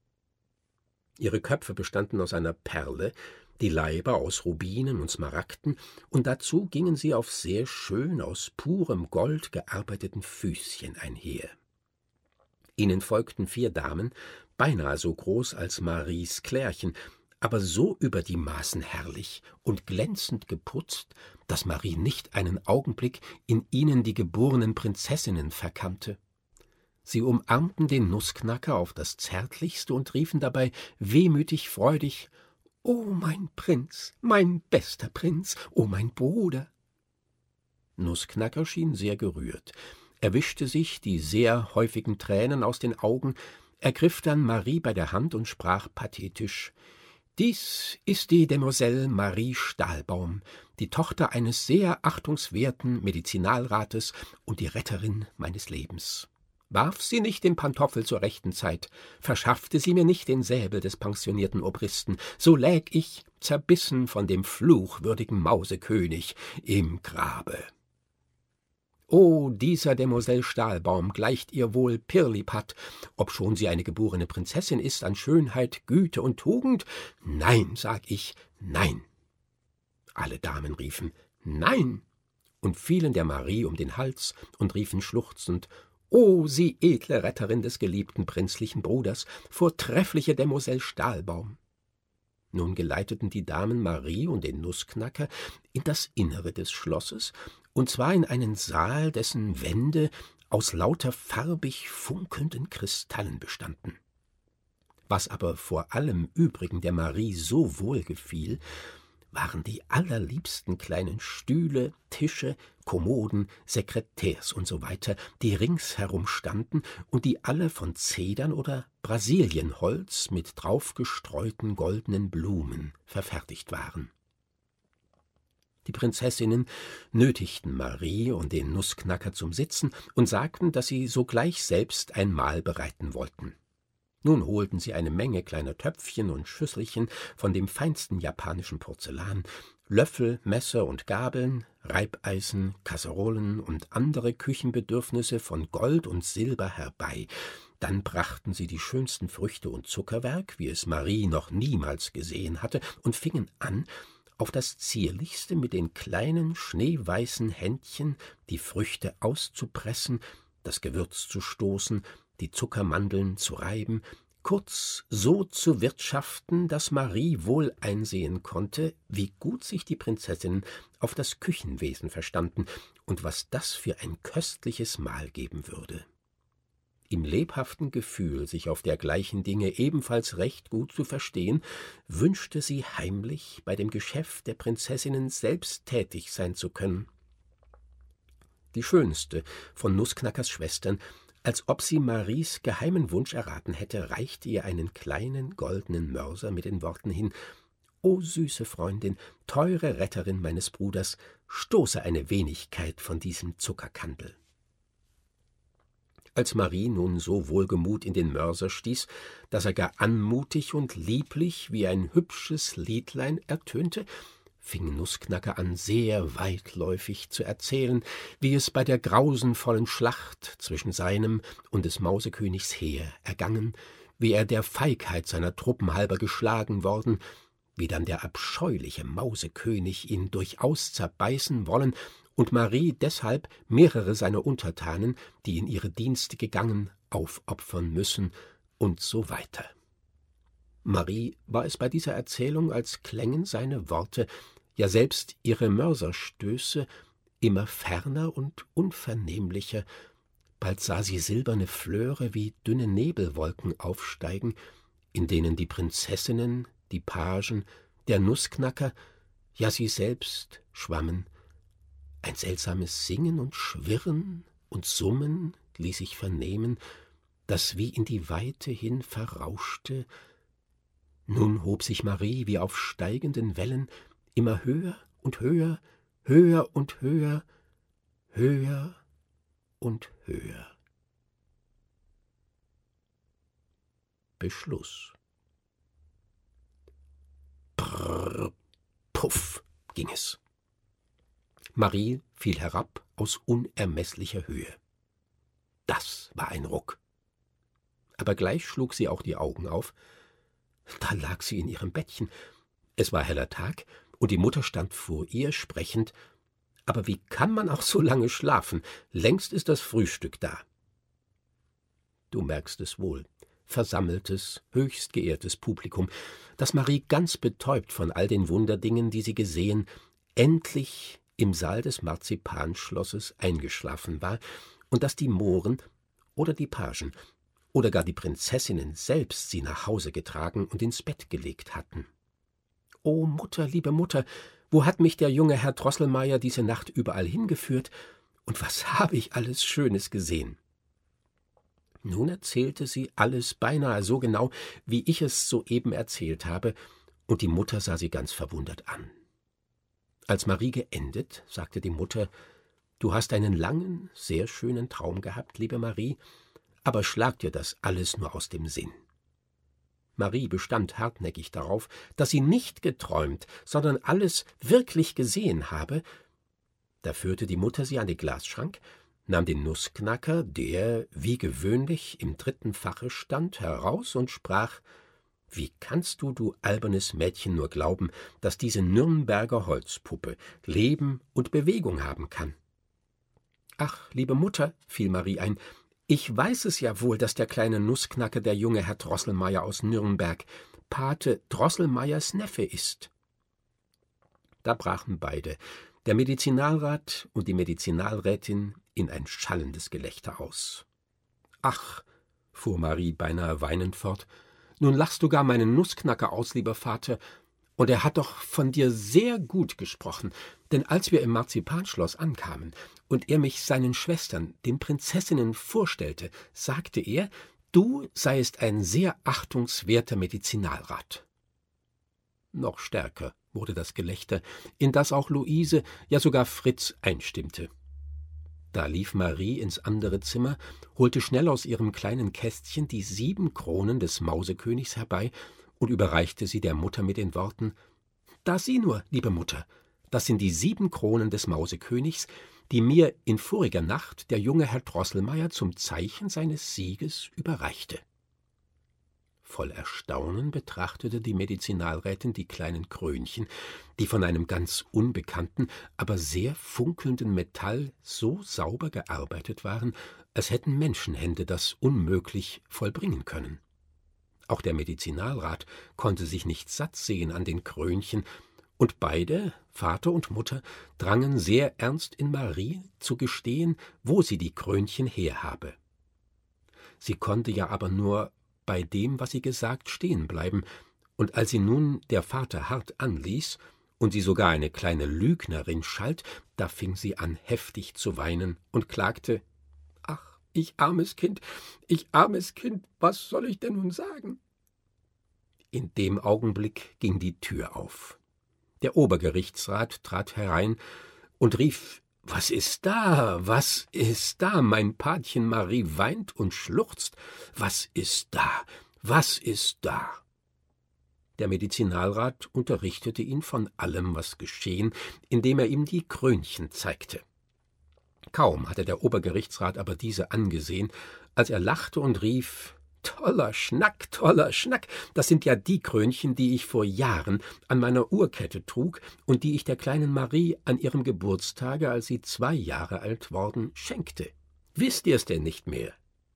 Ihre Köpfe bestanden aus einer Perle, die Leiber aus Rubinen und Smaragden, und dazu gingen sie auf sehr schön aus purem Gold gearbeiteten Füßchen einher. Ihnen folgten 4 Damen, beinahe so groß als Maries Klärchen, aber so über die Maßen herrlich und glänzend geputzt, dass Marie nicht einen Augenblick in ihnen die geborenen Prinzessinnen verkannte. Sie umarmten den Nussknacker auf das Zärtlichste und riefen dabei wehmütig freudig: »O mein Prinz, mein bester Prinz, o mein Bruder!« Nussknacker schien sehr gerührt. Er wischte sich die sehr häufigen Tränen aus den Augen, ergriff dann Marie bei der Hand und sprach pathetisch: »Dies ist die Demoiselle Marie Stahlbaum, die Tochter eines sehr achtungswerten Medizinalrates und die Retterin meines Lebens. Warf sie nicht den Pantoffel zur rechten Zeit, verschaffte sie mir nicht den Säbel des pensionierten Obristen, so läg ich, zerbissen von dem fluchwürdigen Mausekönig, im Grabe. »O, dieser Demoiselle Stahlbaum gleicht ihr wohl Pirlipat, obschon sie eine geborene Prinzessin ist an Schönheit, Güte und Tugend? Nein, sag ich, nein!« Alle Damen riefen »Nein!« und fielen der Marie um den Hals und riefen schluchzend: »O, Sie edle Retterin des geliebten prinzlichen Bruders, vortreffliche Demoiselle Stahlbaum!« Nun geleiteten die Damen Marie und den Nussknacker in das Innere des Schlosses, und zwar in einen Saal, dessen Wände aus lauter farbig funkelnden Kristallen bestanden. Was aber vor allem übrigen der Marie so wohl gefiel, waren die allerliebsten kleinen Stühle, Tische, Kommoden, Sekretärs usw., die ringsherum standen und die alle von Zedern oder Brasilienholz mit draufgestreuten goldenen Blumen verfertigt waren. Die Prinzessinnen nötigten Marie und den Nussknacker zum Sitzen und sagten, dass sie sogleich selbst ein Mahl bereiten wollten. Nun holten sie eine Menge kleiner Töpfchen und Schüsselchen von dem feinsten japanischen Porzellan, Löffel, Messer und Gabeln, Reibeisen, Kasserolen und andere Küchenbedürfnisse von Gold und Silber herbei. Dann brachten sie die schönsten Früchte und Zuckerwerk, wie es Marie noch niemals gesehen hatte, und fingen an, auf das Zierlichste mit den kleinen, schneeweißen Händchen die Früchte auszupressen, das Gewürz zu stoßen, die Zuckermandeln zu reiben, kurz so zu wirtschaften, dass Marie wohl einsehen konnte, wie gut sich die Prinzessinnen auf das Küchenwesen verstanden und was das für ein köstliches Mahl geben würde. Im lebhaften Gefühl, sich auf dergleichen Dinge ebenfalls recht gut zu verstehen, wünschte sie heimlich, bei dem Geschäft der Prinzessinnen selbst tätig sein zu können. Die schönste von Nussknackers Schwestern, als ob sie Maries geheimen Wunsch erraten hätte, reichte ihr einen kleinen goldenen Mörser mit den Worten hin: »O süße Freundin, teure Retterin meines Bruders, stoße eine Wenigkeit von diesem Zuckerkandel.« Als Marie nun so wohlgemut in den Mörser stieß, dass er gar anmutig und lieblich wie ein hübsches Liedlein ertönte, fing Nussknacker an, sehr weitläufig zu erzählen, wie es bei der grausenvollen Schlacht zwischen seinem und des Mausekönigs Heer ergangen, wie er der Feigheit seiner Truppen halber geschlagen worden, wie dann der abscheuliche Mausekönig ihn durchaus zerbeißen wollen und Marie deshalb mehrere seiner Untertanen, die in ihre Dienste gegangen, aufopfern müssen und so weiter. Marie war es bei dieser Erzählung, als klängen seine Worte, ja selbst ihre Mörserstöße, immer ferner und unvernehmlicher. Bald sah sie silberne Flöre wie dünne Nebelwolken aufsteigen, in denen die Prinzessinnen, die Pagen, der Nussknacker, ja sie selbst schwammen. Ein seltsames Singen und Schwirren und Summen ließ sich vernehmen, das wie in die Weite hin verrauschte. Nun hob sich Marie wie auf steigenden Wellen immer höher und höher, höher und höher, höher und höher. Beschluss. Brrr, puff ging es. Marie fiel herab aus unermeßlicher Höhe. Das war ein Ruck. Aber gleich schlug sie auch die Augen auf. Da lag sie in ihrem Bettchen. Es war heller Tag, und die Mutter stand vor ihr, sprechend: »Aber wie kann man auch so lange schlafen? Längst ist das Frühstück da.« Du merkst es wohl, versammeltes, höchst geehrtes Publikum, dass Marie ganz betäubt von all den Wunderdingen, die sie gesehen, endlich im Saal des Marzipanschlosses eingeschlafen war, und dass die Mohren oder die Pagen oder gar die Prinzessinnen selbst sie nach Hause getragen und ins Bett gelegt hatten. »O Mutter, liebe Mutter, wo hat mich der junge Herr Drosselmayer diese Nacht überall hingeführt, und was habe ich alles Schönes gesehen?« Nun erzählte sie alles beinahe so genau, wie ich es soeben erzählt habe, und die Mutter sah sie ganz verwundert an. Als Marie geendet, sagte die Mutter: »Du hast einen langen, sehr schönen Traum gehabt, liebe Marie, aber schlag dir das alles nur aus dem Sinn.« Marie bestand hartnäckig darauf, dass sie nicht geträumt, sondern alles wirklich gesehen habe. Da führte die Mutter sie an den Glasschrank, nahm den Nussknacker, der, wie gewöhnlich, im 3. Fache stand, heraus und sprach: »Wie kannst du albernes Mädchen, nur glauben, dass diese Nürnberger Holzpuppe Leben und Bewegung haben kann?« »Ach, liebe Mutter«, fiel Marie ein, »ich weiß es ja wohl, dass der kleine Nussknacker der junge Herr Drosselmayer aus Nürnberg, Pate Drosselmeyers Neffe ist.« Da brachen beide, der Medizinalrat und die Medizinalrätin, in ein schallendes Gelächter aus. »Ach«, fuhr Marie beinahe weinend fort, »nun lachst du gar meinen Nussknacker aus, lieber Vater, und er hat doch von dir sehr gut gesprochen, denn als wir im Marzipanschloss ankamen und er mich seinen Schwestern, den Prinzessinnen, vorstellte, sagte er, du seiest ein sehr achtungswerter Medizinalrat.« Noch stärker wurde das Gelächter, in das auch Luise, ja sogar Fritz einstimmte. Da lief Marie ins andere Zimmer, holte schnell aus ihrem kleinen Kästchen die 7 Kronen des Mausekönigs herbei und überreichte sie der Mutter mit den Worten: »Da sieh nur, liebe Mutter, das sind die 7 Kronen des Mausekönigs, die mir in voriger Nacht der junge Herr Drosselmayer zum Zeichen seines Sieges überreichte.« Voll Erstaunen betrachtete die Medizinalrätin die kleinen Krönchen, die von einem ganz unbekannten, aber sehr funkelnden Metall so sauber gearbeitet waren, als hätten Menschenhände das unmöglich vollbringen können. Auch der Medizinalrat konnte sich nicht satt sehen an den Krönchen, und beide, Vater und Mutter, drangen sehr ernst in Marie zu gestehen, wo sie die Krönchen herhabe. Sie konnte ja aber nur bei dem, was sie gesagt, stehen bleiben, und als sie nun der Vater hart anließ und sie sogar eine kleine Lügnerin schalt, da fing sie an, heftig zu weinen und klagte: »Ach, ich armes Kind, was soll ich denn nun sagen?« In dem Augenblick ging die Tür auf. Der Obergerichtsrat trat herein und rief: »Was ist da? Was ist da? Mein Patchen Marie weint und schluchzt. Was ist da? Was ist da?« Der Medizinalrat unterrichtete ihn von allem, was geschehen, indem er ihm die Krönchen zeigte. Kaum hatte der Obergerichtsrat aber diese angesehen, als er lachte und rief: »Toller Schnack, das sind ja die Krönchen, die ich vor Jahren an meiner Uhrkette trug und die ich der kleinen Marie an ihrem Geburtstage, als sie 2 Jahre alt worden, schenkte. Wisst ihr's denn nicht mehr?«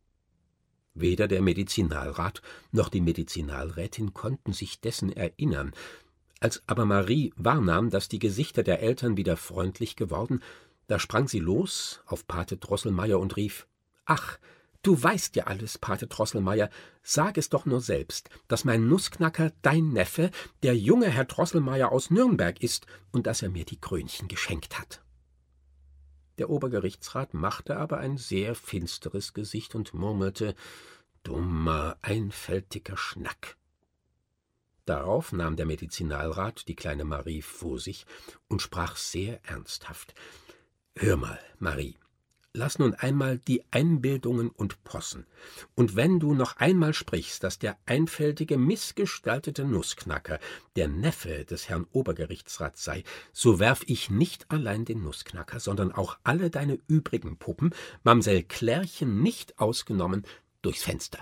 Weder der Medizinalrat noch die Medizinalrätin konnten sich dessen erinnern. Als aber Marie wahrnahm, dass die Gesichter der Eltern wieder freundlich geworden, da sprang sie los auf Pate Drosselmayer und rief: »Ach, du weißt ja alles, Pate Drosselmayer, sag es doch nur selbst, dass mein Nussknacker dein Neffe, der junge Herr Drosselmayer aus Nürnberg ist und dass er mir die Krönchen geschenkt hat.« Der Obergerichtsrat machte aber ein sehr finsteres Gesicht und murmelte: »Dummer, einfältiger Schnack.« Darauf nahm der Medizinalrat die kleine Marie vor sich und sprach sehr ernsthaft: »Hör mal, Marie, Lass nun einmal die Einbildungen und Possen. Und wenn du noch einmal sprichst, dass der einfältige, missgestaltete Nussknacker der Neffe des Herrn Obergerichtsrats sei, so werf ich nicht allein den Nussknacker, sondern auch alle deine übrigen Puppen, Mamsell Klärchen nicht ausgenommen, durchs Fenster.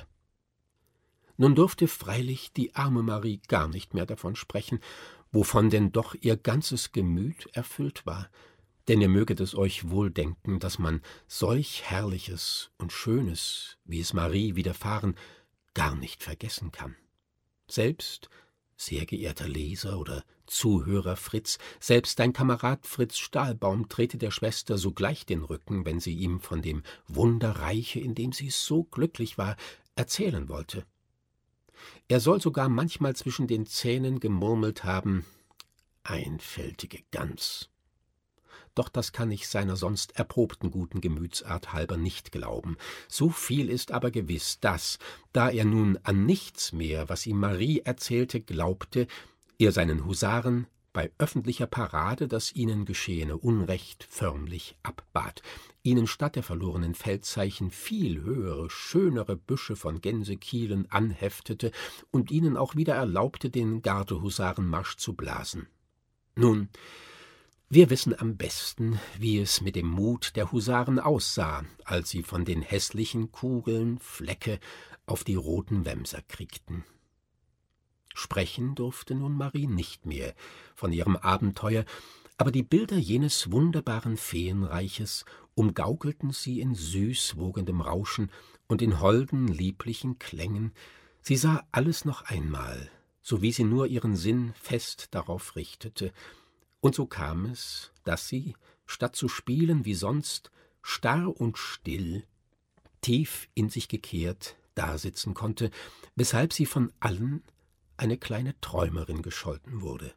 Nun durfte freilich die arme Marie gar nicht mehr davon sprechen, wovon denn doch ihr ganzes Gemüt erfüllt war. Denn ihr möget es euch wohl denken, dass man solch Herrliches und Schönes, wie es Marie widerfahren, gar nicht vergessen kann. Selbst, sehr geehrter Leser oder Zuhörer Fritz, selbst dein Kamerad Fritz Stahlbaum trete der Schwester sogleich den Rücken, wenn sie ihm von dem Wunderreiche, in dem sie so glücklich war, erzählen wollte. Er soll sogar manchmal zwischen den Zähnen gemurmelt haben: Einfältige Gans. Doch das kann ich seiner sonst erprobten guten Gemütsart halber nicht glauben. So viel ist aber gewiss, dass, da er nun an nichts mehr, was ihm Marie erzählte, glaubte, er seinen Husaren bei öffentlicher Parade das ihnen geschehene Unrecht förmlich abbat, ihnen statt der verlorenen Feldzeichen viel höhere, schönere Büsche von Gänsekielen anheftete und ihnen auch wieder erlaubte, den Gardehusarenmarsch zu blasen. Nun, wir wissen am besten, wie es mit dem Mut der Husaren aussah, als sie von den hässlichen Kugeln Flecke auf die roten Wämser kriegten. Sprechen durfte nun Marie nicht mehr von ihrem Abenteuer, aber die Bilder jenes wunderbaren Feenreiches umgaukelten sie in süß wogendem Rauschen und in holden, lieblichen Klängen. Sie sah alles noch einmal, so wie sie nur ihren Sinn fest darauf richtete. Und so kam es, dass sie, statt zu spielen wie sonst, starr und still, tief in sich gekehrt, dasitzen konnte, weshalb sie von allen eine kleine Träumerin gescholten wurde.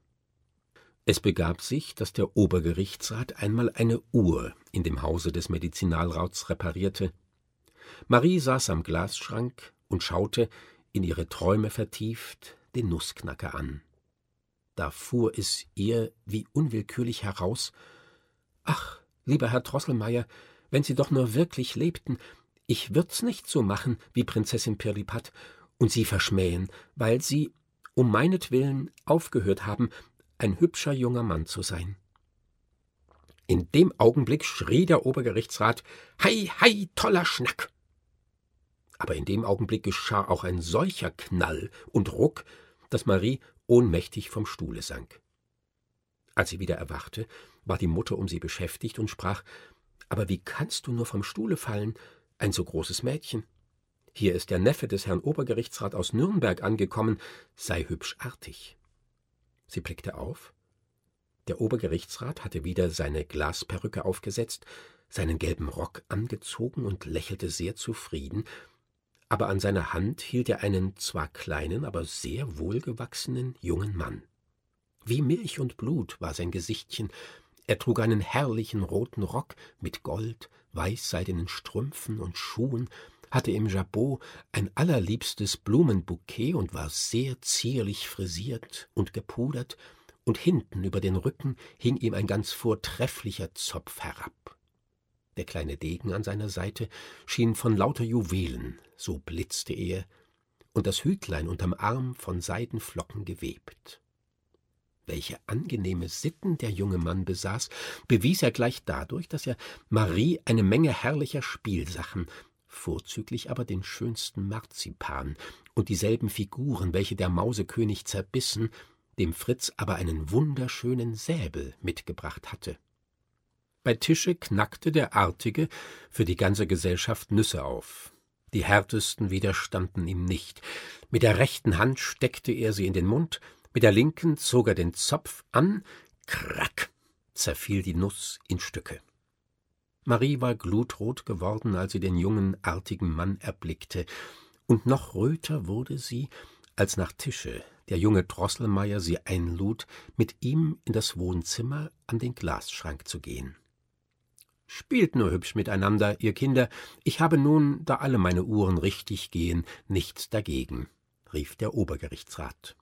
Es begab sich, dass der Obergerichtsrat einmal eine Uhr in dem Hause des Medizinalrats reparierte. Marie saß am Glasschrank und schaute, in ihre Träume vertieft, den Nussknacker an. Da fuhr es ihr wie unwillkürlich heraus: »Ach, lieber Herr Drosselmeier, wenn Sie doch nur wirklich lebten, ich würd's nicht so machen wie Prinzessin Pirlipat und Sie verschmähen, weil Sie um meinetwillen aufgehört haben, ein hübscher junger Mann zu sein.« In dem Augenblick schrie der Obergerichtsrat: »Hei, hei, toller Schnack!« Aber in dem Augenblick geschah auch ein solcher Knall und Ruck, dass Marie ohnmächtig vom Stuhle sank. Als sie wieder erwachte, war die Mutter um sie beschäftigt und sprach: »Aber wie kannst du nur vom Stuhle fallen, ein so großes Mädchen? Hier ist der Neffe des Herrn Obergerichtsrat aus Nürnberg angekommen, sei hübsch artig.« Sie blickte auf. Der Obergerichtsrat hatte wieder seine Glasperücke aufgesetzt, seinen gelben Rock angezogen und lächelte sehr zufrieden, aber an seiner Hand hielt er einen zwar kleinen, aber sehr wohlgewachsenen jungen Mann. Wie Milch und Blut war sein Gesichtchen. Er trug einen herrlichen roten Rock mit Gold, weißseidenen Strümpfen und Schuhen, hatte im Jabot ein allerliebstes Blumenbouquet und war sehr zierlich frisiert und gepudert, und hinten über den Rücken hing ihm ein ganz vortrefflicher Zopf herab. Der kleine Degen an seiner Seite schien von lauter Juwelen, so blitzte er, und das Hütlein unterm Arm von Seidenflocken gewebt. Welche angenehme Sitten der junge Mann besaß, bewies er gleich dadurch, dass er Marie eine Menge herrlicher Spielsachen, vorzüglich aber den schönsten Marzipan und dieselben Figuren, welche der Mausekönig zerbissen, dem Fritz aber einen wunderschönen Säbel mitgebracht hatte. Bei Tische knackte der Artige für die ganze Gesellschaft Nüsse auf. Die härtesten widerstanden ihm nicht. Mit der rechten Hand steckte er sie in den Mund, mit der linken zog er den Zopf an, krack, zerfiel die Nuss in Stücke. Marie war glutrot geworden, als sie den jungen, artigen Mann erblickte, und noch röter wurde sie, als nach Tische der junge Drosselmeier sie einlud, mit ihm in das Wohnzimmer an den Glasschrank zu gehen. »Spielt nur hübsch miteinander, ihr Kinder, ich habe nun, da alle meine Uhren richtig gehen, nichts dagegen«, rief der Obergerichtsrat.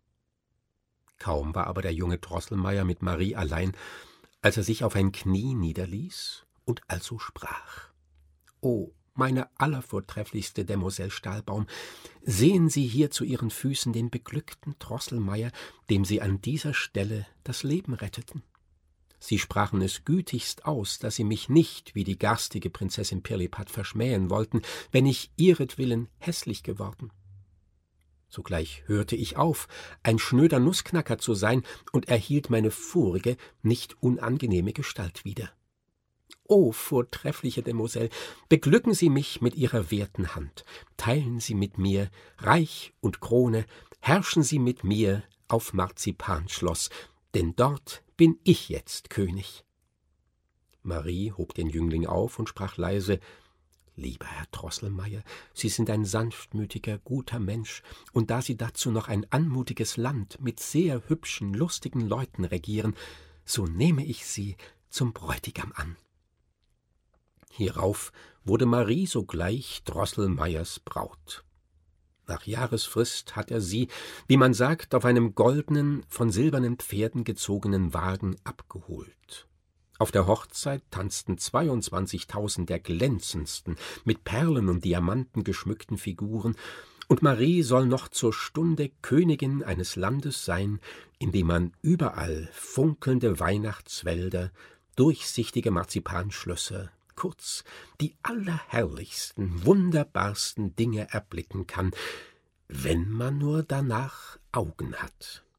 Kaum war aber der junge Drosselmeier mit Marie allein, als er sich auf ein Knie niederließ und also sprach: »O, meine allervortrefflichste Demoiselle Stahlbaum, sehen Sie hier zu Ihren Füßen den beglückten Drosselmeier, dem Sie an dieser Stelle das Leben retteten. Sie sprachen es gütigst aus, dass Sie mich nicht, wie die garstige Prinzessin Pirlipat, verschmähen wollten, wenn ich ihretwillen hässlich geworden. Sogleich hörte ich auf, ein schnöder Nussknacker zu sein, und erhielt meine vorige, nicht unangenehme Gestalt wieder. »O, vortreffliche Demoiselle, beglücken Sie mich mit Ihrer werten Hand, teilen Sie mit mir Reich und Krone, herrschen Sie mit mir auf Marzipanschloss, denn dort bin ich jetzt König.« Marie hob den Jüngling auf und sprach leise: »Lieber Herr Drosselmeier, Sie sind ein sanftmütiger, guter Mensch, und da Sie dazu noch ein anmutiges Land mit sehr hübschen, lustigen Leuten regieren, so nehme ich Sie zum Bräutigam an.« Hierauf wurde Marie sogleich Drosselmeiers Braut. Nach Jahresfrist hat er sie, wie man sagt, auf einem goldenen, von silbernen Pferden gezogenen Wagen abgeholt. Auf der Hochzeit tanzten 22.000 der glänzendsten, mit Perlen und Diamanten geschmückten Figuren, und Marie soll noch zur Stunde Königin eines Landes sein, in dem man überall funkelnde Weihnachtswälder, durchsichtige Marzipanschlösser, kurz die allerherrlichsten, wunderbarsten Dinge erblicken kann, wenn man nur danach Augen hat.